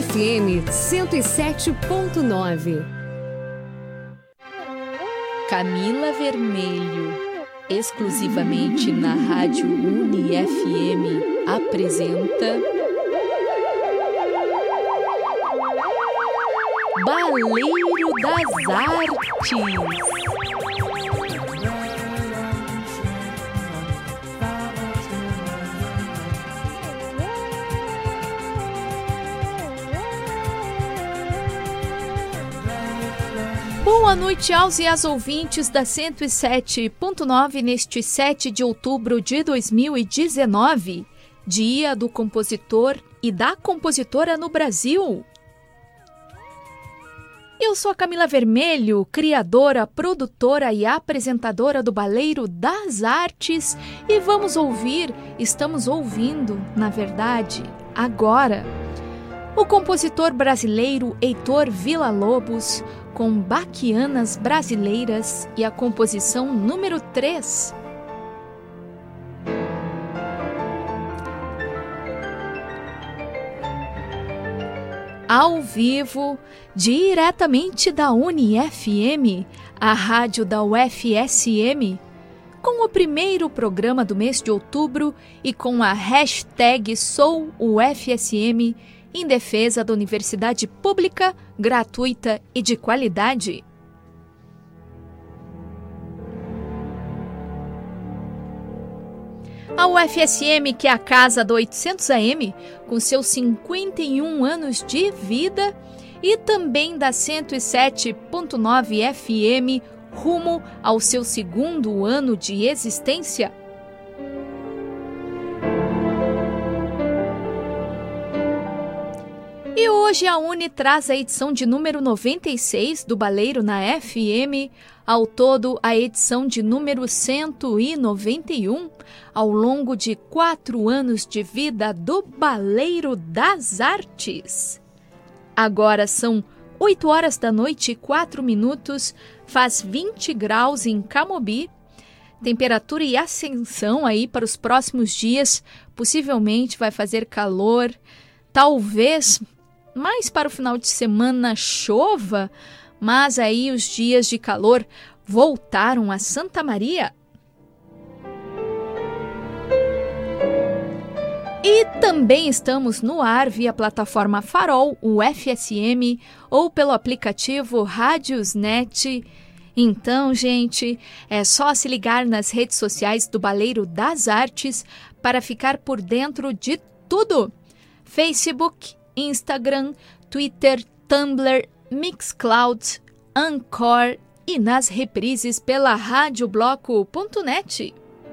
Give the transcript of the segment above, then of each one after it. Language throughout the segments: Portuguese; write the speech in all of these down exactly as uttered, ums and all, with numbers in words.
F M cento e sete ponto nove. Camila Vermelho, exclusivamente na Rádio Uni F M, apresenta Baleiro das Artes. Boa noite aos e às ouvintes da cento e sete ponto nove neste sete de outubro de dois mil e dezenove, Dia do Compositor e da Compositora no Brasil. Eu sou a Camila Vermelho, criadora, produtora e apresentadora do Baleiro das Artes, e vamos ouvir, estamos ouvindo, na verdade, agora, o compositor brasileiro Heitor Villa-Lobos, com Baquianas Brasileiras e a composição número três. Ao vivo, diretamente da Uni F M, a rádio da U F S M, com o primeiro programa do mês de outubro e com a hashtag SouUFSM, em defesa da universidade pública, gratuita e de qualidade. A U F S M, que é a casa do oitocentos A M, com seus cinquenta e um anos de vida, e também da cento e sete ponto nove F M, rumo ao seu segundo ano de existência. E hoje a Uni traz a edição de número noventa e seis do Baleiro na F M, ao todo a edição de número cento e noventa e um, ao longo de quatro anos de vida do Baleiro das Artes. Agora são oito horas da noite e quatro minutos, faz vinte graus em Camobi, temperatura e ascensão aí para os próximos dias, possivelmente vai fazer calor, talvez mais para o final de semana chova, mas aí os dias de calor voltaram a Santa Maria. E também estamos no ar via plataforma Farol, U F S M, ou pelo aplicativo Rádiosnet. Então, gente, é só se ligar nas redes sociais do Baleiro das Artes para ficar por dentro de tudo. Facebook, Instagram, Twitter, Tumblr, Mixcloud, Anchor e nas reprises pela radiobloco ponto net.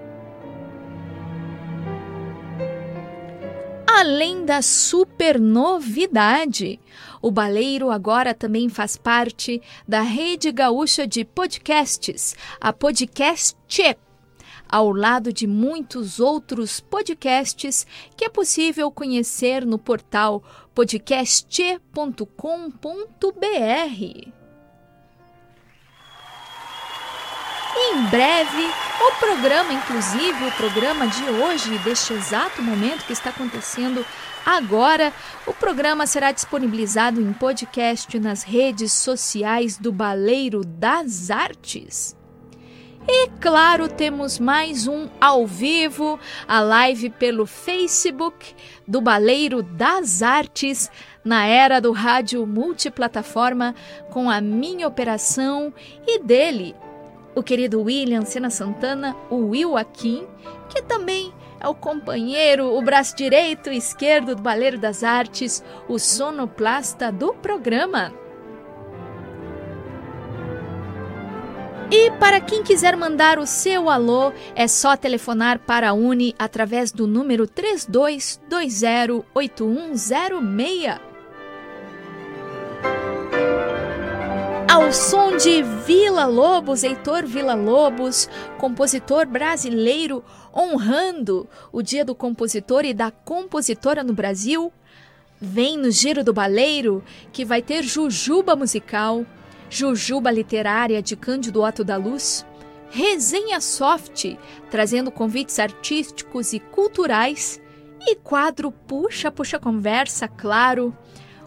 Além da super novidade, o Baleiro agora também faz parte da Rede Gaúcha de Podcasts, a Podcast, ao lado de muitos outros podcasts que é possível conhecer no portal podcast ponto com ponto b r. Em breve, o programa, inclusive o programa de hoje, deste exato momento que está acontecendo agora, o programa será disponibilizado em podcast nas redes sociais do Baleiro das Artes. E claro, temos mais um ao vivo, a live pelo Facebook do Baleiro das Artes, na era do rádio multiplataforma, com a minha operação e dele, o querido William Sena Santana, o Will Akin, que também é o companheiro, o braço direito e esquerdo do Baleiro das Artes, o sonoplasta do programa. E para quem quiser mandar o seu alô, é só telefonar para a Uni através do número três dois dois zero oito um zero seis. Ao som de Villa-Lobos, Heitor Villa-Lobos, compositor brasileiro, honrando o Dia do Compositor e da Compositora no Brasil, vem no Giro do Baleiro, que vai ter Jujuba musical, Jujuba literária de Cândido Otto da Luz, Resenha Soft, trazendo convites artísticos e culturais, e quadro Puxa Puxa Conversa, claro,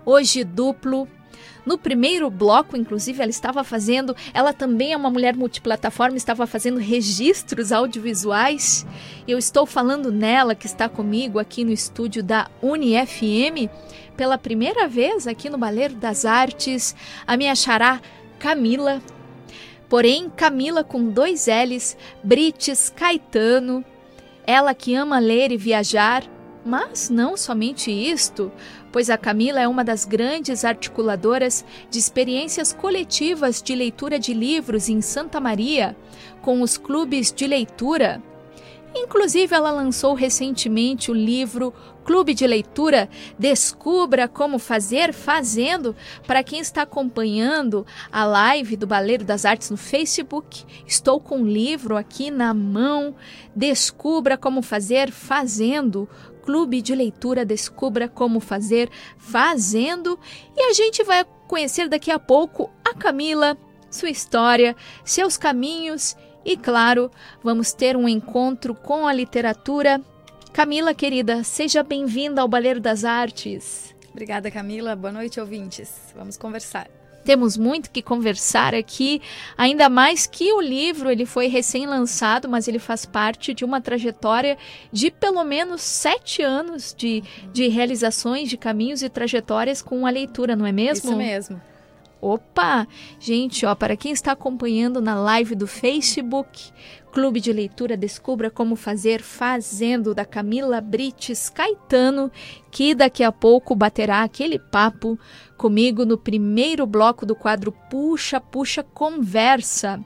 hoje duplo. No primeiro bloco, inclusive, ela estava fazendo, ela também é uma mulher multiplataforma, estava fazendo registros audiovisuais. Eu estou falando nela, que está comigo aqui no estúdio da Uni F M, pela primeira vez aqui no Baleiro das Artes, a minha xará Camila. Porém, Camila com dois L's, Brites Caetano, ela que ama ler e viajar. Mas não somente isto, pois a Camila é uma das grandes articuladoras de experiências coletivas de leitura de livros em Santa Maria, com os clubes de leitura. Inclusive, ela lançou recentemente o livro Clube de Leitura Descubra Como Fazer Fazendo. Para quem está acompanhando a live do Baleiro das Artes no Facebook, estou com o livro aqui na mão. Descubra Como Fazer Fazendo. Clube de Leitura Descubra Como Fazer Fazendo. E a gente vai conhecer daqui a pouco a Camila, sua história, seus caminhos e, claro, vamos ter um encontro com a literatura. Camila, querida, seja bem-vinda ao Baleiro das Artes. Obrigada, Camila. Boa noite, ouvintes. Vamos conversar. Temos muito que conversar aqui, ainda mais que o livro ele foi recém-lançado, mas ele faz parte de uma trajetória de pelo menos sete anos de, de realizações, de caminhos e trajetórias com a leitura, não é mesmo? Isso mesmo. Opa! Gente, ó, para quem está acompanhando na live do Facebook, Clube de Leitura Descubra Como Fazer Fazendo, da Camila Brites Caetano, que daqui a pouco baterá aquele papo comigo no primeiro bloco do quadro Puxa, Puxa, Conversa.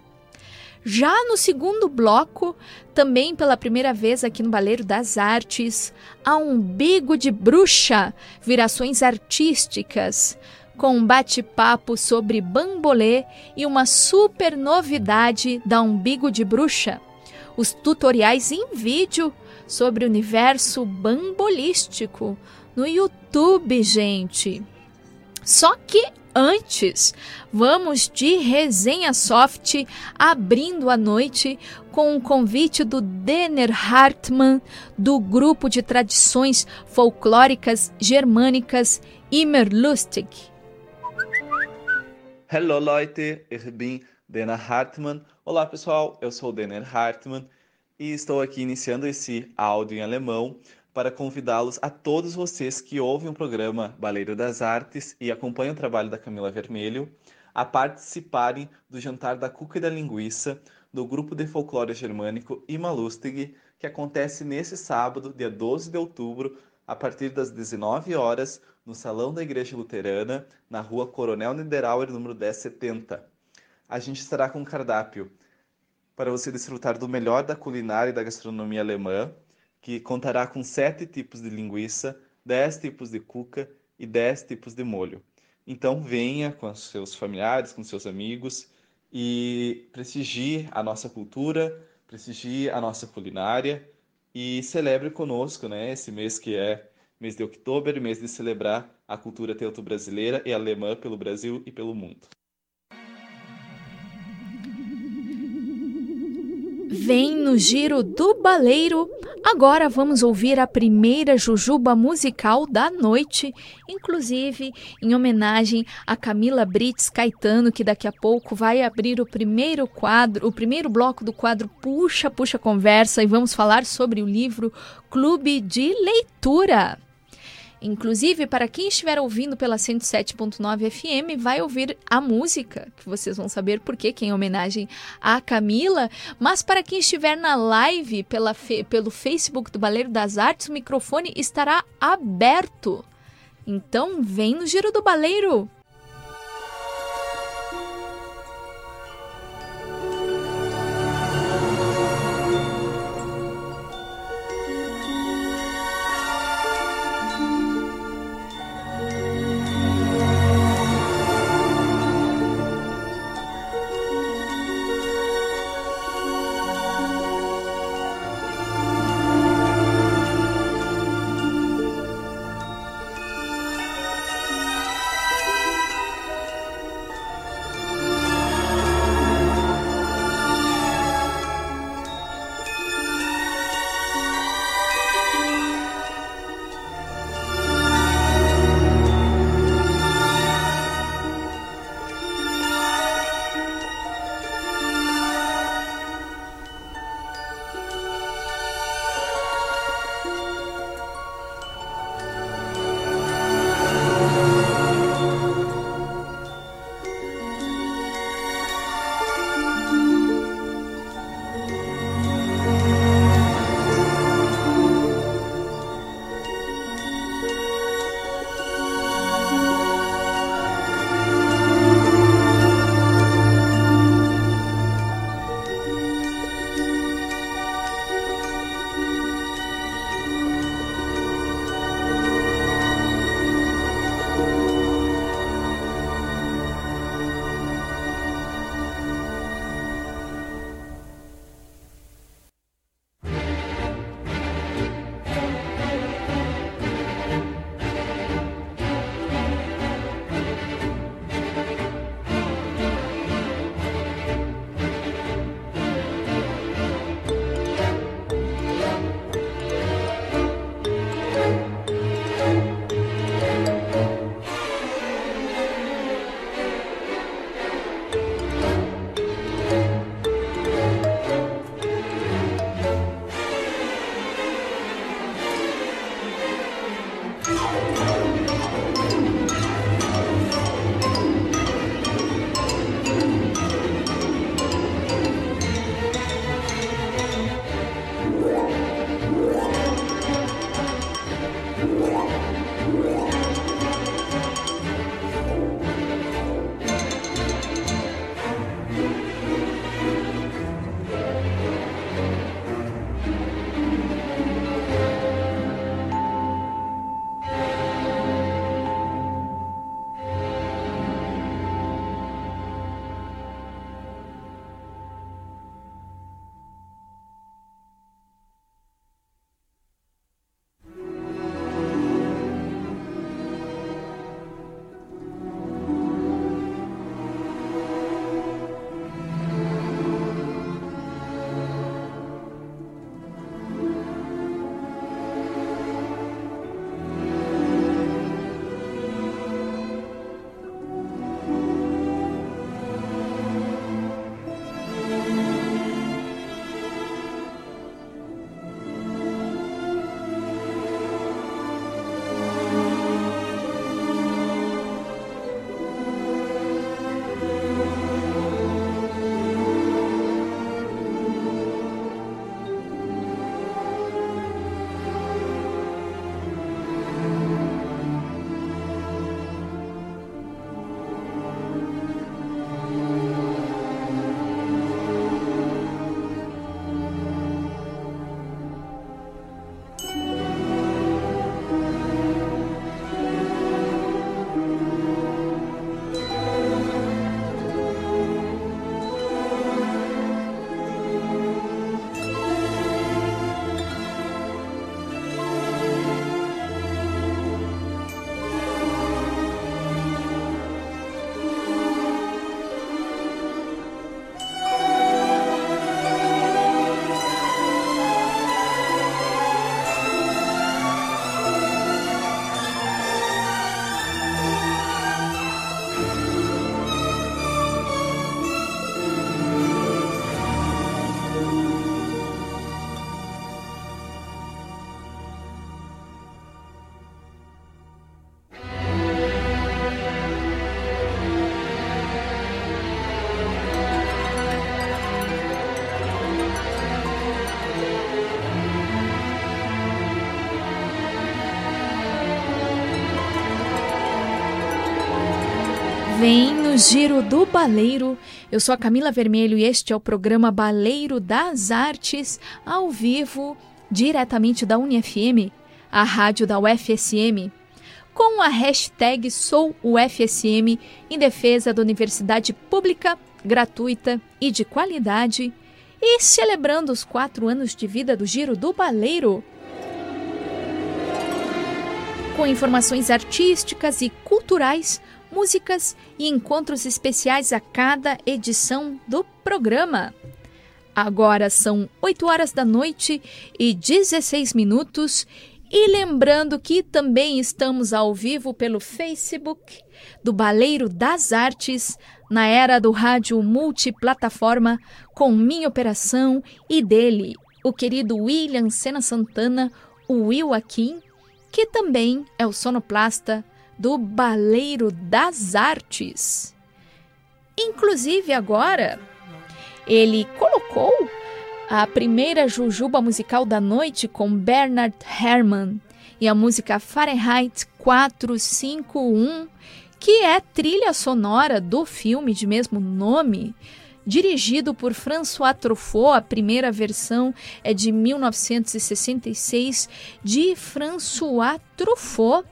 Já no segundo bloco, também pela primeira vez aqui no Baleiro das Artes, a Umbigo de Bruxa, Virações Artísticas, com um bate-papo sobre bambolê e uma super novidade da Umbigo de Bruxa, os tutoriais em vídeo sobre o universo bambolístico no YouTube, gente. Só que antes, vamos de resenha soft, abrindo a noite com um convite do Denner Hartmann, do grupo de tradições folclóricas germânicas Immer Lustig. Hello Leute, ich bin Denner Hartmann. Olá pessoal, eu sou o Denner Hartmann e estou aqui iniciando esse áudio em alemão para convidá-los a todos vocês que ouvem o programa Baleiro das Artes e acompanham o trabalho da Camila Vermelho a participarem do Jantar da Cuca e da Linguiça do Grupo de Folclore Germânico Immer Lustig, que acontece nesse sábado, dia doze de outubro, a partir das dezenove horas, no Salão da Igreja Luterana, na rua Coronel Niederauer, número dez setenta. A gente estará com um cardápio para você desfrutar do melhor da culinária e da gastronomia alemã, que contará com sete tipos de linguiça, dez tipos de cuca e dez tipos de molho. Então venha com os seus familiares, com seus amigos e prestigie a nossa cultura, prestigie a nossa culinária e celebre conosco, né, esse mês que é mês de outubro, mês de celebrar a cultura teuto-brasileira e alemã pelo Brasil e pelo mundo. Vem no Giro do Baleiro. Agora vamos ouvir a primeira jujuba musical da noite, inclusive em homenagem a Camila Brites Caetano, que daqui a pouco vai abrir o primeiro quadro, o primeiro bloco do quadro Puxa, Puxa Conversa, e vamos falar sobre o livro Clube de Leitura. Inclusive, para quem estiver ouvindo pela cento e sete ponto nove F M, vai ouvir a música, que vocês vão saber por quê, que é em homenagem à Camila. Mas para quem estiver na live pela fe- pelo Facebook do Baleiro das Artes, o microfone estará aberto. Então, vem no Giro do Baleiro! vem no Giro do Baleiro. Eu sou a Camila Vermelho e este é o programa Baleiro das Artes, ao vivo, diretamente da UniFM, a rádio da U F S M, com a hashtag SouUFSM em defesa da universidade pública, gratuita e de qualidade, e celebrando os quatro anos de vida do Giro do Baleiro, com informações artísticas e culturais, músicas e encontros especiais a cada edição do programa. Agora são oito horas da noite e dezesseis minutos, e lembrando que também estamos ao vivo pelo Facebook do Baleiro das Artes, na era do rádio multiplataforma, com minha operação e dele, o querido William Sena Santana, o Will Akin, que também é o sonoplasta do Baleiro das Artes. Inclusive agora, ele colocou a primeira jujuba musical da noite com Bernard Herrmann e a música Fahrenheit quatrocentos e cinquenta e um, que é trilha sonora do filme de mesmo nome, dirigido por François Truffaut. A primeira versão é de mil novecentos e sessenta e seis, de François Truffaut.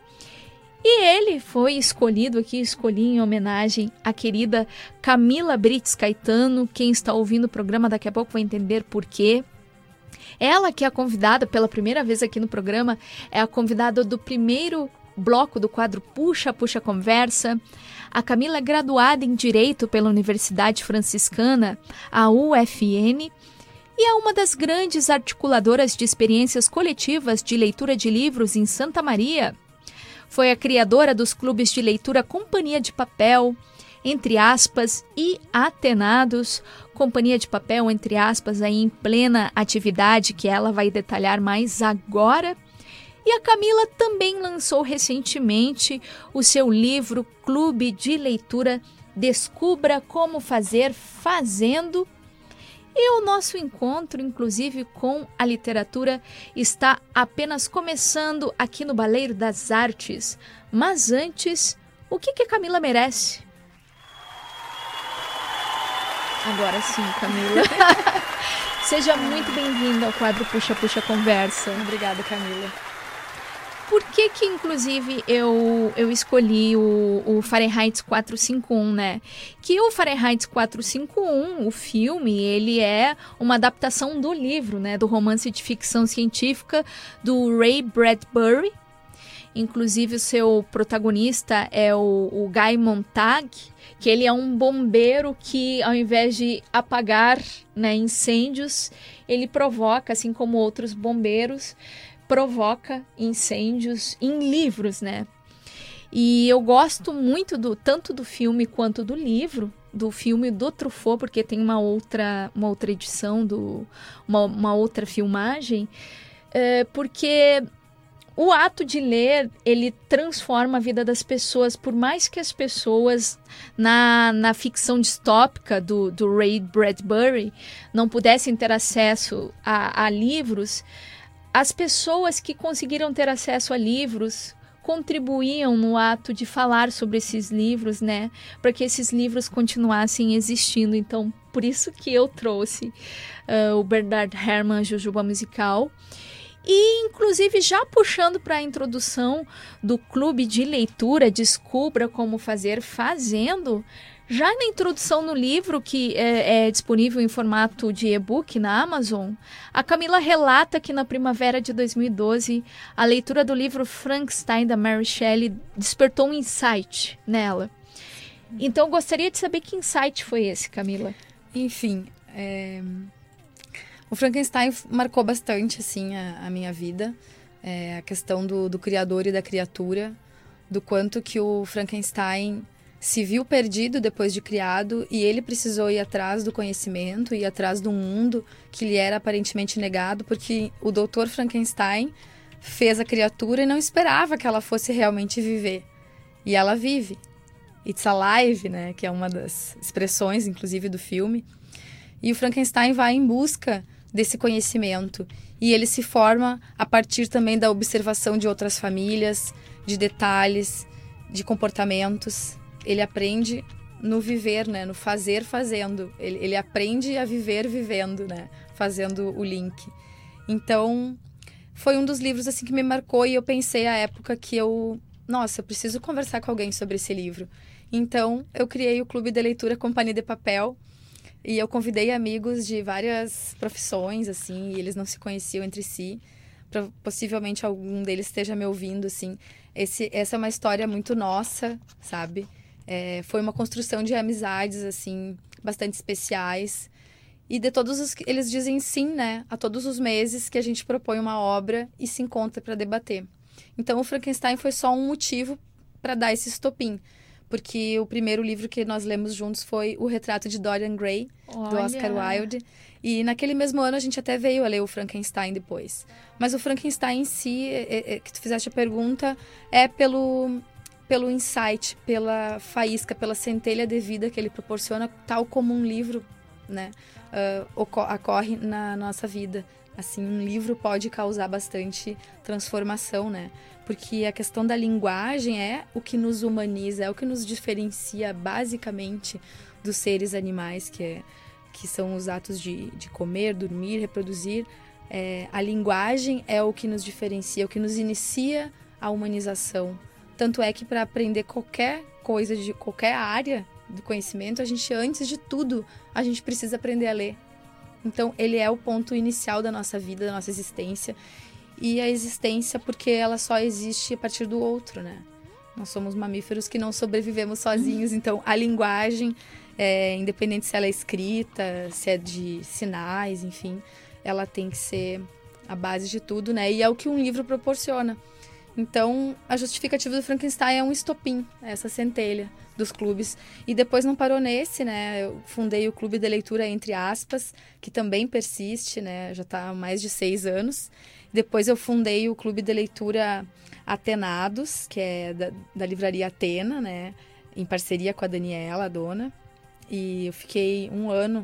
E ele foi escolhido aqui, escolhi em homenagem à querida Camila Brits Caetano. Quem está ouvindo o programa daqui a pouco vai entender por quê. Ela, que é a convidada pela primeira vez aqui no programa, é a convidada do primeiro bloco do quadro Puxa, Puxa Conversa. A Camila é graduada em Direito pela Universidade Franciscana, a U F N, e é uma das grandes articuladoras de experiências coletivas de leitura de livros em Santa Maria. Foi a criadora dos clubes de leitura Companhia de Papel, entre aspas, e Atenados, Companhia de Papel, entre aspas, aí em plena atividade, que ela vai detalhar mais agora. E a Camila também lançou recentemente o seu livro Clube de Leitura Descubra Como Fazer Fazendo. E o nosso encontro, inclusive, com a literatura está apenas começando aqui no Baleiro das Artes. Mas antes, o que, que a Camila merece? Agora sim, Camila. Seja muito bem-vinda ao quadro Puxa Puxa Conversa. Obrigada, Camila. Por que que, inclusive, eu, eu escolhi o, o Fahrenheit quatrocentos e cinquenta e um, né? Que o Fahrenheit quatrocentos e cinquenta e um, o filme, ele é uma adaptação do livro, né? Do romance de ficção científica do Ray Bradbury. Inclusive, o seu protagonista é o, o Guy Montag, que ele é um bombeiro que, ao invés de apagar, né, incêndios, ele provoca, assim como outros bombeiros, provoca incêndios em livros, né? E eu gosto muito do tanto do filme quanto do livro, do filme do Truffaut, porque tem uma outra, uma outra edição, do, uma, uma outra filmagem, é, porque o ato de ler, ele transforma a vida das pessoas, por mais que as pessoas, na, na ficção distópica do, do Ray Bradbury, não pudessem ter acesso a, a livros. As pessoas que conseguiram ter acesso a livros contribuíam no ato de falar sobre esses livros, né? Para que esses livros continuassem existindo. Então, por isso que eu trouxe uh, o Bernard Herrmann, Jujuba Musical. E, inclusive, já puxando para a introdução do Clube de Leitura Descubra Como Fazer Fazendo, já na introdução no livro, que é, é disponível em formato de e-book na Amazon, a Camila relata que na primavera de dois mil e doze, a leitura do livro Frankenstein, da Mary Shelley, despertou um insight nela. Então, eu gostaria de saber que insight foi esse, Camila. Enfim, é... o Frankenstein marcou bastante, assim, a, a minha vida. É, a questão do, do criador e da criatura, do quanto que o Frankenstein se viu perdido depois de criado e ele precisou ir atrás do conhecimento, ir atrás do mundo que lhe era aparentemente negado, porque o doutor Frankenstein fez a criatura e não esperava que ela fosse realmente viver. E ela vive. It's alive, né? Que é uma das expressões, inclusive, do filme. E o Frankenstein vai em busca desse conhecimento. E ele se forma a partir também da observação de outras famílias, de detalhes, de comportamentos. ele aprende no viver, né? No fazer fazendo. Ele, ele aprende a viver vivendo, né? Fazendo o link. Então, foi um dos livros assim que me marcou e eu pensei à época que eu... Nossa, eu preciso conversar com alguém sobre esse livro. Então, eu criei o Clube de Leitura Companhia de Papel e eu convidei amigos de várias profissões, assim, e eles não se conheciam entre si. Possivelmente algum deles esteja me ouvindo, assim. Esse, essa é uma história muito nossa, sabe? É, foi uma construção de amizades, assim, bastante especiais. E de todos os... Eles dizem sim, né? A todos os meses que a gente propõe uma obra e se encontra para debater. Então, o Frankenstein foi só um motivo para dar esse estopim. Porque o primeiro livro que nós lemos juntos foi O Retrato de Dorian Gray, Olha. do Oscar Wilde. E naquele mesmo ano a gente até veio a ler o Frankenstein depois. Mas o Frankenstein em si, é, é, que tu fizeste a pergunta, é pelo, pelo insight, pela faísca, pela centelha de vida que ele proporciona, tal como um livro, né, uh, ocorre na nossa vida. Assim, um livro pode causar bastante transformação, né? Porque a questão da linguagem é o que nos humaniza, é o que nos diferencia basicamente dos seres animais, que, é, que são os atos de, de comer, dormir, reproduzir. É, a linguagem é o que nos diferencia, é o que nos inicia a humanização. Tanto é que para aprender qualquer coisa de qualquer área do conhecimento, a gente, antes de tudo, a gente precisa aprender a ler. Então, ele é o ponto inicial da nossa vida, da nossa existência. E a existência porque ela só existe a partir do outro, né? Nós somos mamíferos que não sobrevivemos sozinhos. Então, a linguagem, é, independente se ela é escrita, se é de sinais, enfim, ela tem que ser a base de tudo, né? E é o que um livro proporciona. Então, a justificativa do Frankenstein é um estopim, essa centelha dos clubes. E depois não parou nesse, né? Eu fundei o Clube de Leitura Entre Aspas, que também persiste, né? Já está há mais de seis anos. Depois eu fundei o Clube de Leitura Atenados, que é da, da livraria Atena, né? Em parceria com a Daniela, a dona. E eu fiquei um ano,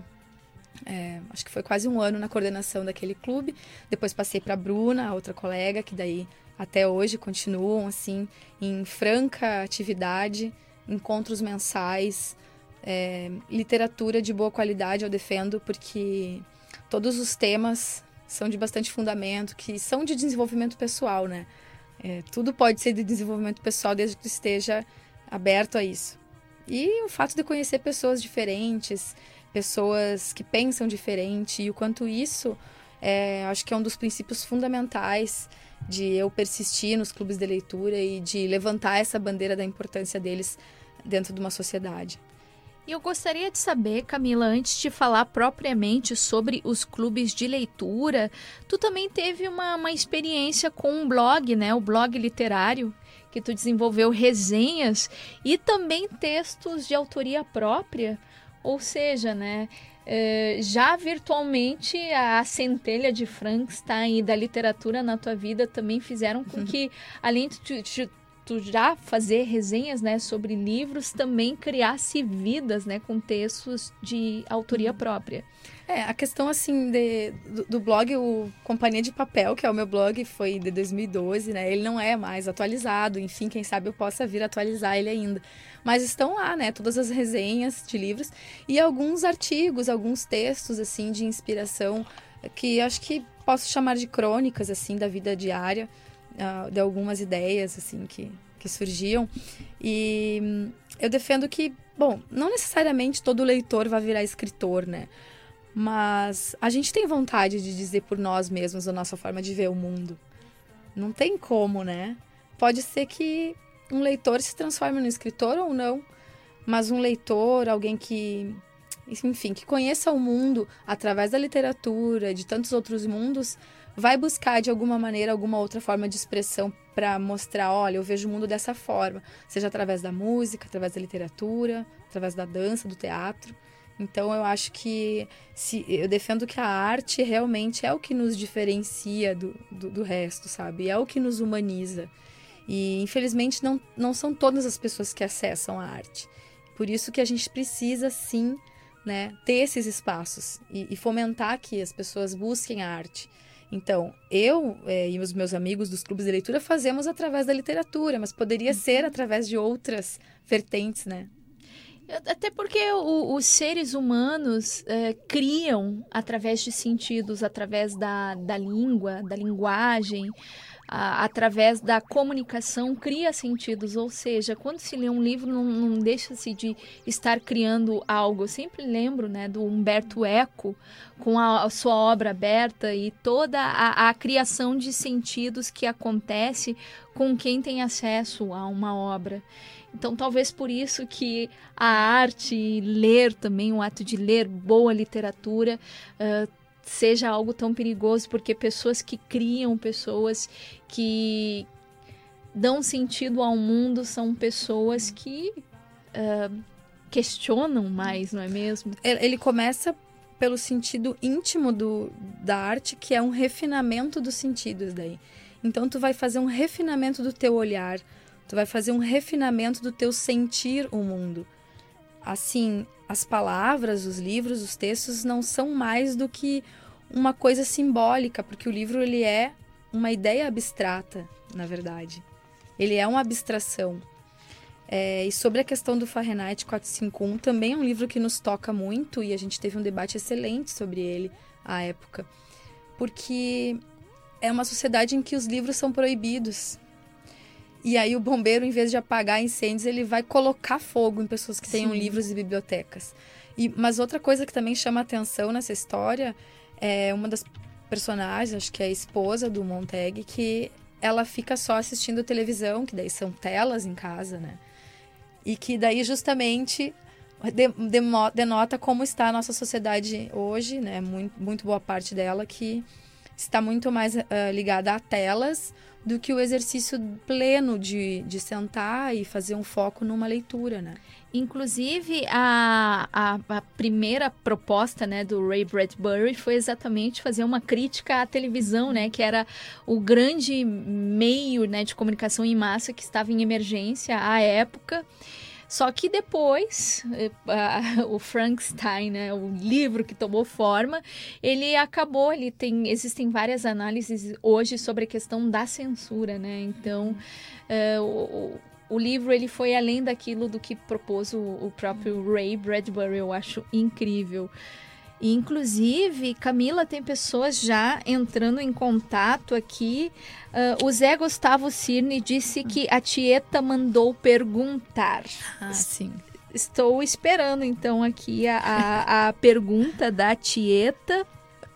é, acho que foi quase um ano na coordenação daquele clube. Depois passei para a Bruna, a outra colega, que daí até hoje continuam assim em franca atividade, encontros mensais, é, literatura de boa qualidade eu defendo, porque todos os temas são de bastante fundamento, que são de desenvolvimento pessoal, né? É, tudo pode ser de desenvolvimento pessoal desde que esteja aberto a isso. E o fato de conhecer pessoas diferentes, pessoas que pensam diferente, e o quanto isso, é, acho que é um dos princípios fundamentais de eu persistir nos clubes de leitura e de levantar essa bandeira da importância deles dentro de uma sociedade. E eu gostaria de saber, Camila, antes de falar propriamente sobre os clubes de leitura, tu também teve uma, uma experiência com um blog, né? O blog literário, que tu desenvolveu resenhas e também textos de autoria própria, ou seja, né? Uh, já virtualmente a centelha de Frankenstein e da literatura na tua vida também fizeram com uhum. que, além de tu, de tu já fazer resenhas, né, sobre livros, também criasse vidas, né, com textos de autoria uhum. própria. É, a questão assim de, do, do blog, o Companhia de Papel, que é o meu blog, foi de dois mil e doze, né? Ele não é mais atualizado, enfim, quem sabe eu possa vir atualizar ele ainda. Mas estão lá, né? Todas as resenhas de livros e alguns artigos, alguns textos, assim, de inspiração, que acho que posso chamar de crônicas, assim, da vida diária, uh, de algumas ideias, assim, que, que surgiam. E hum, eu defendo que, bom, não necessariamente todo leitor vai virar escritor, né? Mas a gente tem vontade de dizer por nós mesmos a nossa forma de ver o mundo. Não tem como, né? Pode ser que um leitor se transforme num escritor ou não, mas um leitor, alguém que, enfim, que conheça o mundo através da literatura, de tantos outros mundos, vai buscar de alguma maneira, alguma outra forma de expressão para mostrar, olha, eu vejo o mundo dessa forma, seja através da música, através da literatura, através da dança, do teatro. Então, eu acho que se, eu defendo que a arte realmente é o que nos diferencia do, do, do resto, sabe? É o que nos humaniza. E, infelizmente, não, não são todas as pessoas que acessam a arte. Por isso que a gente precisa, sim, né, ter esses espaços e, e fomentar que as pessoas busquem a arte. Então, eu é, e os meus amigos dos clubes de leitura fazemos através da literatura, mas poderia uhum. ser através de outras vertentes, né? Até porque o, os seres humanos é, criam através de sentidos, através da, da língua, da linguagem, a, através da comunicação, cria sentidos. Ou seja, quando se lê um livro, não, não deixa-se de estar criando algo. Eu sempre lembro, né, do Humberto Eco, com a, a sua obra aberta e toda a, a criação de sentidos que acontece com quem tem acesso a uma obra. Então, talvez por isso que a arte, ler também, o ato de ler boa literatura, uh, seja algo tão perigoso, porque pessoas que criam, pessoas que dão sentido ao mundo, são pessoas que uh, questionam mais, não é mesmo? Ele começa pelo sentido íntimo do, da arte, que é um refinamento dos sentidos daí. Então, tu vai fazer um refinamento do teu olhar, tu vai fazer um refinamento do teu sentir o mundo. Assim, as palavras, os livros, os textos não são mais do que uma coisa simbólica, porque o livro ele é uma ideia abstrata, na verdade. Ele é uma abstração. É, e sobre a questão do Fahrenheit quatrocentos e cinquenta e um, também é um livro que nos toca muito, e a gente teve um debate excelente sobre ele à época, porque é uma sociedade em que os livros são proibidos. E aí o bombeiro, em vez de apagar incêndios, ele vai colocar fogo em pessoas que tenham Sim. livros e bibliotecas. E, mas outra coisa que também chama atenção nessa história é uma das personagens, acho que é a esposa do Montag, que ela fica só assistindo televisão, que daí são telas em casa, né? E que daí justamente de, de, denota como está a nossa sociedade hoje, né? Muito, muito boa parte dela que está muito mais uh, ligada a telas do que o exercício pleno de, de sentar e fazer um foco numa leitura, né? Inclusive, a, a, a primeira proposta, né, do Ray Bradbury foi exatamente fazer uma crítica à televisão, né, que era o grande meio, né, de comunicação em massa que estava em emergência à época. Só que depois, uh, o Frankenstein, né, o livro que tomou forma, ele acabou, ele tem, existem várias análises hoje sobre a questão da censura, né? Então, uh, o, o livro ele foi além daquilo do que propôs o, o próprio Ray Bradbury, eu acho incrível. E, inclusive, Camila, tem pessoas já entrando em contato aqui. Uh, o Zé Gustavo Cirne disse que a Tieta mandou perguntar. Ah, sim. Estou esperando, então, aqui a, a, a pergunta da Tieta.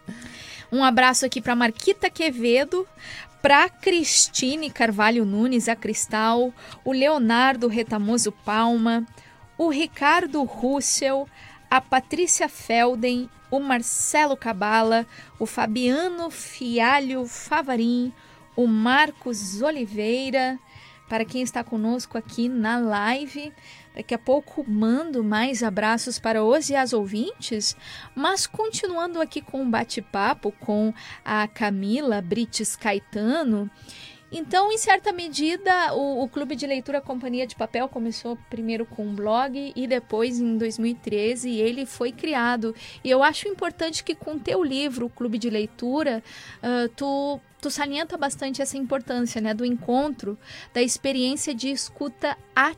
Um abraço aqui para Marquita Quevedo, para Cristine Carvalho Nunes, a Cristal, o Leonardo Retamoso Palma, o Ricardo Russell, a Patrícia Felden, o Marcelo Cabala, o Fabiano Fialho Favarim, o Marcos Oliveira, para quem está conosco aqui na live. Daqui a pouco mando mais abraços para os e as ouvintes, mas continuando aqui com o bate-papo com a Camila Brites Caetano. Então, em certa medida, o, o Clube de Leitura Companhia de Papel começou primeiro com um blog e depois, em dois mil e treze, ele foi criado. E eu acho importante que com o teu livro, o Clube de Leitura, uh, tu, tu salienta bastante essa importância, né, do encontro, da experiência de escuta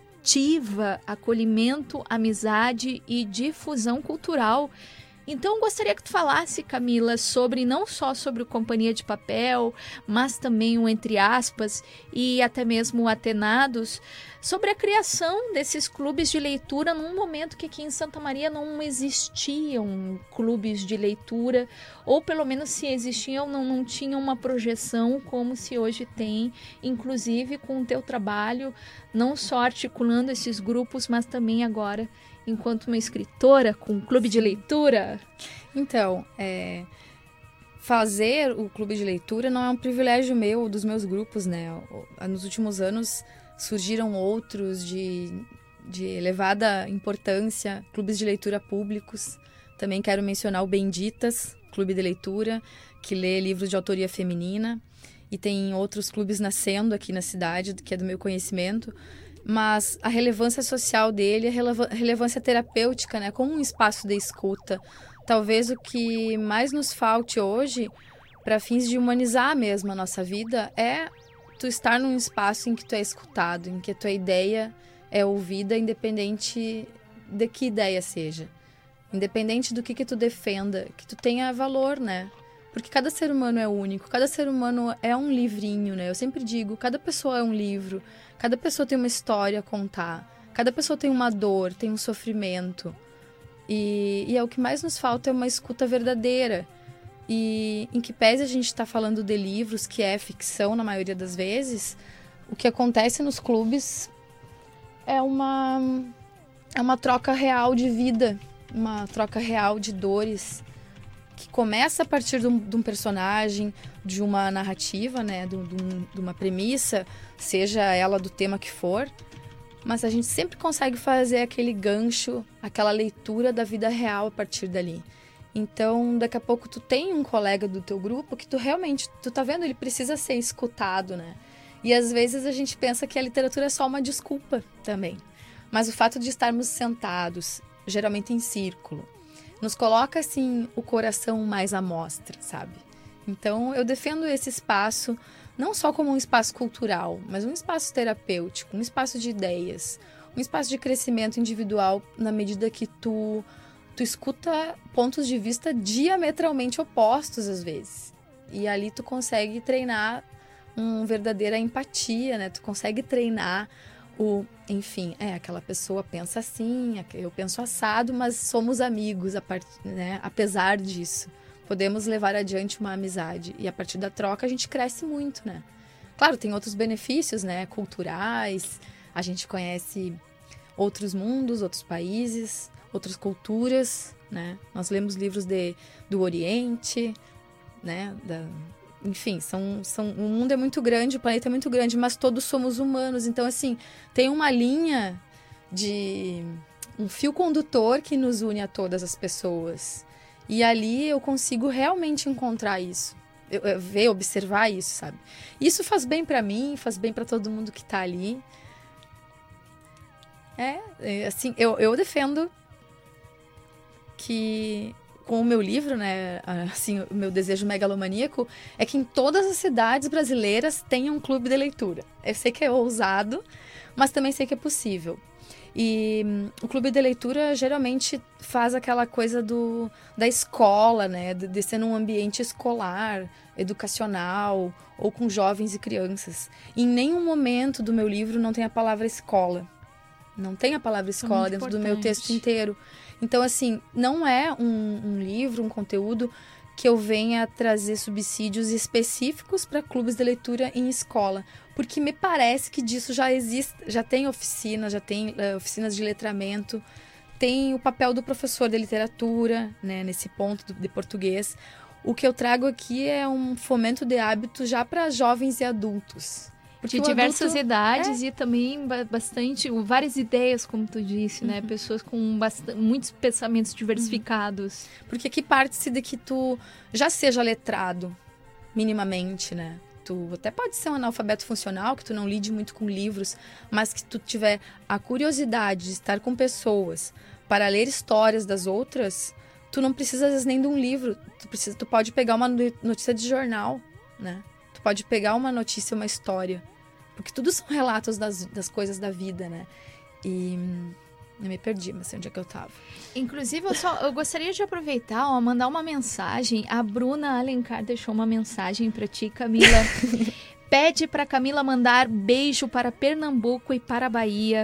ativa, acolhimento, amizade e difusão cultural. Então, gostaria que tu falasse, Camila, sobre não só sobre o Companhia de Papel, mas também o Entre Aspas e até mesmo o Atenados, sobre a criação desses clubes de leitura num momento que aqui em Santa Maria não existiam clubes de leitura, ou pelo menos se existiam, não, não tinham uma projeção como se hoje tem, inclusive com o teu trabalho, não só articulando esses grupos, mas também agora enquanto uma escritora com um clube de leitura. Então, é, fazer o clube de leitura não é um privilégio meu ou dos meus grupos, né? Nos últimos anos surgiram outros de, de elevada importância, clubes de leitura públicos. Também quero mencionar o Benditas, clube de leitura, que lê livros de autoria feminina. E tem outros clubes nascendo aqui na cidade, que é do meu conhecimento. Mas a relevância social dele, a releva- relevância terapêutica, né? Como um espaço de escuta. Talvez o que mais nos falte hoje, para fins de humanizar mesmo a nossa vida, é tu estar num espaço em que tu é escutado, em que a tua ideia é ouvida, independente de que ideia seja. Independente do que, que tu defenda, que tu tenha valor, né? Porque cada ser humano é único, cada ser humano é um livrinho, né? Eu sempre digo, cada pessoa é um livro, cada pessoa tem uma história a contar, cada pessoa tem uma dor, tem um sofrimento. E, e é o que mais nos falta é uma escuta verdadeira. E em que pese a gente está falando de livros, que é ficção na maioria das vezes, o que acontece nos clubes é uma, é uma troca real de vida, uma troca real de dores, que começa a partir de um, de um personagem, de uma narrativa, né, de, de, um, de uma premissa, seja ela do tema que for, mas a gente sempre consegue fazer aquele gancho, aquela leitura da vida real a partir dali. Então, daqui a pouco tu tem um colega do teu grupo que tu realmente, tu tá vendo, ele precisa ser escutado, né? E às vezes a gente pensa que a literatura é só uma desculpa também. Mas o fato de estarmos sentados, geralmente em círculo, nos coloca, assim, o coração mais à mostra, sabe? Então, eu defendo esse espaço não só como um espaço cultural, mas um espaço terapêutico, um espaço de ideias, um espaço de crescimento individual na medida que tu, tu escuta pontos de vista diametralmente opostos, às vezes. E ali tu consegue treinar uma verdadeira empatia, né? Tu consegue treinar o, enfim, é, aquela pessoa pensa assim, eu penso assado, mas somos amigos, a part, né? Apesar disso. Podemos levar adiante uma amizade. E a partir da troca a gente cresce muito, né? Claro, tem outros benefícios, né? Culturais, a gente conhece outros mundos, outros países, outras culturas, né? Nós lemos livros de, do Oriente, né? Da, enfim, são, são, o mundo é muito grande, o planeta é muito grande, mas todos somos humanos. Então, assim, tem uma linha de... um fio condutor que nos une a todas as pessoas. E ali eu consigo realmente encontrar isso, eu, eu ver, observar isso, sabe? Isso faz bem pra mim, faz bem pra todo mundo que tá ali. É, é assim, eu, eu defendo que com o meu livro, né, assim, o meu desejo megalomaníaco é que em todas as cidades brasileiras tenha um clube de leitura. Eu sei que é ousado, mas também sei que é possível. E hum, o clube de leitura geralmente faz aquela coisa do, da escola, né? De, de ser num ambiente escolar, educacional, ou com jovens e crianças. E em nenhum momento do meu livro não tem a palavra escola. Não tem a palavra escola dentro importante. Do meu texto inteiro. Então, assim, não é um, um livro, um conteúdo que eu venha trazer subsídios específicos para clubes de leitura em escola. Porque me parece que disso já existe, já tem oficina, já tem uh, oficinas de letramento, tem o papel do professor de literatura, né, nesse ponto do, de português. O que eu trago aqui é um fomento de hábitos já para jovens e adultos. Porque de diversas adulto, idades é... e também bastante, várias ideias, como tu disse, uhum. né? Pessoas com bastante, muitos pensamentos diversificados. Uhum. Porque aqui parte-se de que tu já seja letrado, minimamente, né? Tu até pode ser um analfabeto funcional, que tu não lide muito com livros, mas que tu tiver a curiosidade de estar com pessoas para ler histórias das outras, tu não precisa às vezes nem de um livro. Tu, precisa, tu pode pegar uma notícia de jornal, né? Tu pode pegar uma notícia, uma história. Porque tudo são relatos das, das coisas da vida, né? E eu me perdi, mas sei onde é que eu tava. Inclusive, eu, só, eu gostaria de aproveitar, ó, mandar uma mensagem. A Bruna Alencar deixou uma mensagem pra ti, Camila. Pede pra Camila mandar beijo para Pernambuco e para a Bahia.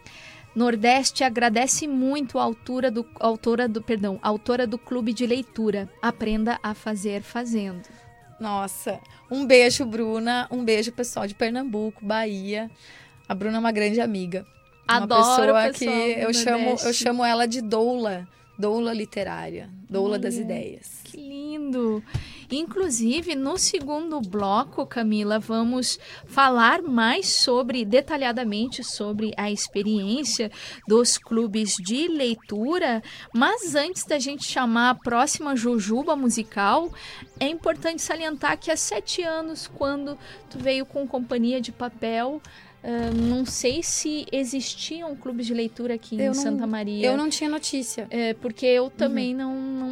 Nordeste agradece muito a autora do, autora do, perdão, autora do Clube de Leitura. Aprenda a fazer fazendo. Nossa, um beijo, Bruna, um beijo pessoal de Pernambuco, Bahia. A Bruna é uma grande amiga. Adoro uma pessoa pessoal que eu chamo, eu chamo ela de doula, doula literária, doula Olha, das ideias. Que lindo! Inclusive, no segundo bloco, Camila, vamos falar mais sobre, detalhadamente, sobre a experiência dos clubes de leitura, mas antes da gente chamar a próxima Jujuba musical, é importante salientar que há sete anos, quando tu veio com Companhia de Papel, Uh, não sei se existiam clubes de leitura aqui eu em não, Santa Maria. Eu não tinha notícia. É, porque eu também uhum. não, não,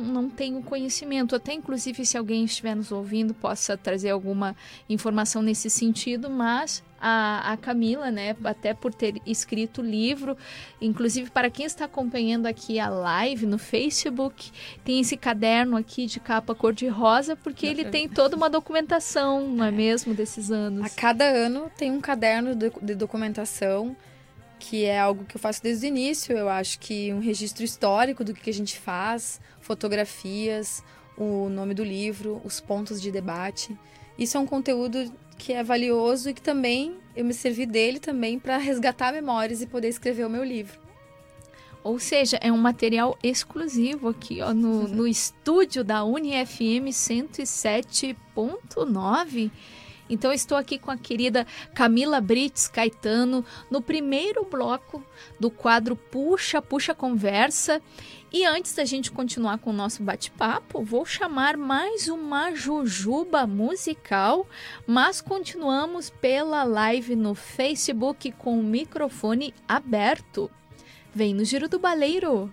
não tenho conhecimento. Até, inclusive, se alguém estiver nos ouvindo, possa trazer alguma informação nesse sentido, mas a, a Camila, né, até por ter escrito o livro, inclusive para quem está acompanhando aqui a live no Facebook, tem esse caderno aqui de capa cor-de-rosa, porque ele tem toda uma documentação, não é mesmo, desses anos. A cada ano tem um caderno de, de documentação, que é algo que eu faço desde o início. Eu acho que um registro histórico do que a gente faz, fotografias, o nome do livro, os pontos de debate. Isso é um conteúdo que é valioso e que também eu me servi dele também para resgatar memórias e poder escrever o meu livro. Ou seja, é um material exclusivo aqui ó, no, no estúdio da UniFM cento e sete ponto nove. Então, eu estou aqui com a querida Camila Brites Caetano no primeiro bloco do quadro Puxa, Puxa Conversa. E antes da gente continuar com o nosso bate-papo, vou chamar mais uma jujuba musical, mas continuamos pela live no Facebook com o microfone aberto. Vem no Giro do Baleiro!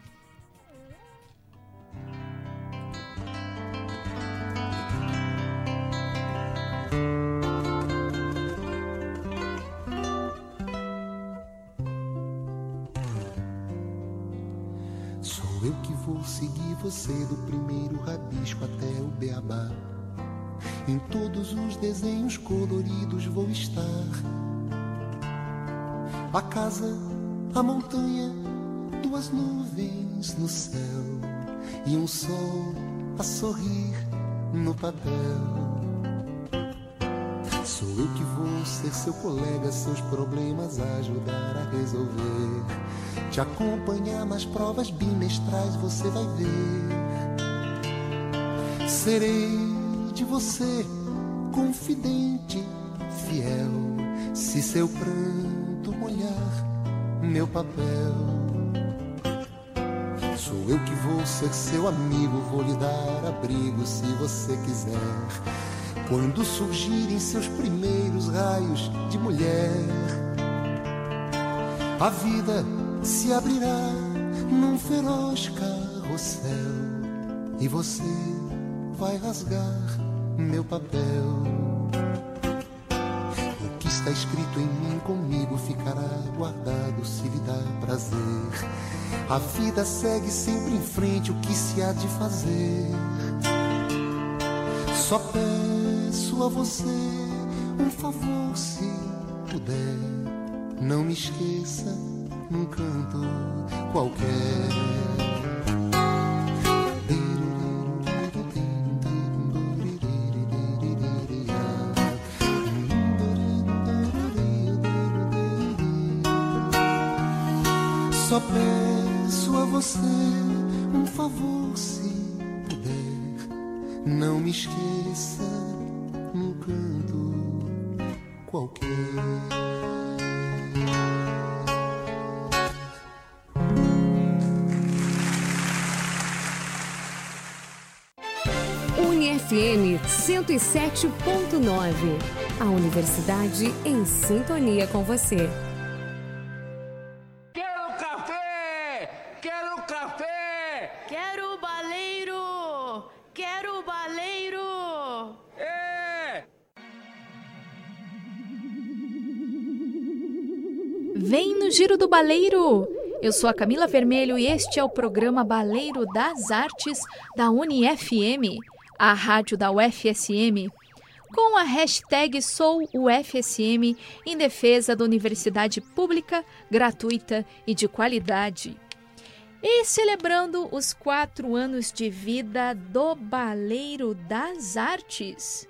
Eu que vou seguir você do primeiro rabisco até o beabá. Em todos os desenhos coloridos vou estar. A casa, a montanha, duas nuvens no céu e um sol a sorrir no papel. Sou eu que vou ser seu colega, seus problemas ajudar a resolver. Te acompanhar nas provas bimestrais, você vai ver. Serei de você confidente, fiel, se seu pranto molhar meu papel. Sou eu que vou ser seu amigo, vou lhe dar abrigo se você quiser. Quando surgirem seus primeiros raios de mulher, a vida se abrirá num feroz carrossel e você vai rasgar meu papel. O que está escrito em mim comigo ficará guardado se lhe dá prazer. A vida segue sempre em frente, o que se há de fazer? Só peço a você um favor, se puder, não me esqueça num canto qualquer. Só peço a você um favor, se puder, não me esqueça num canto qualquer. UniFM cento e sete ponto nove. A universidade em sintonia com você. Quero café! Quero café! Quero baleiro! Quero baleiro! É! Vem no Giro do Baleiro! Eu sou a Camila Vermelho e este é o programa Baleiro das Artes da UniFM, a rádio da U F S M, com a hashtag SouUFSM em defesa da universidade pública, gratuita e de qualidade. E celebrando os quatro anos de vida do Baleiro das Artes.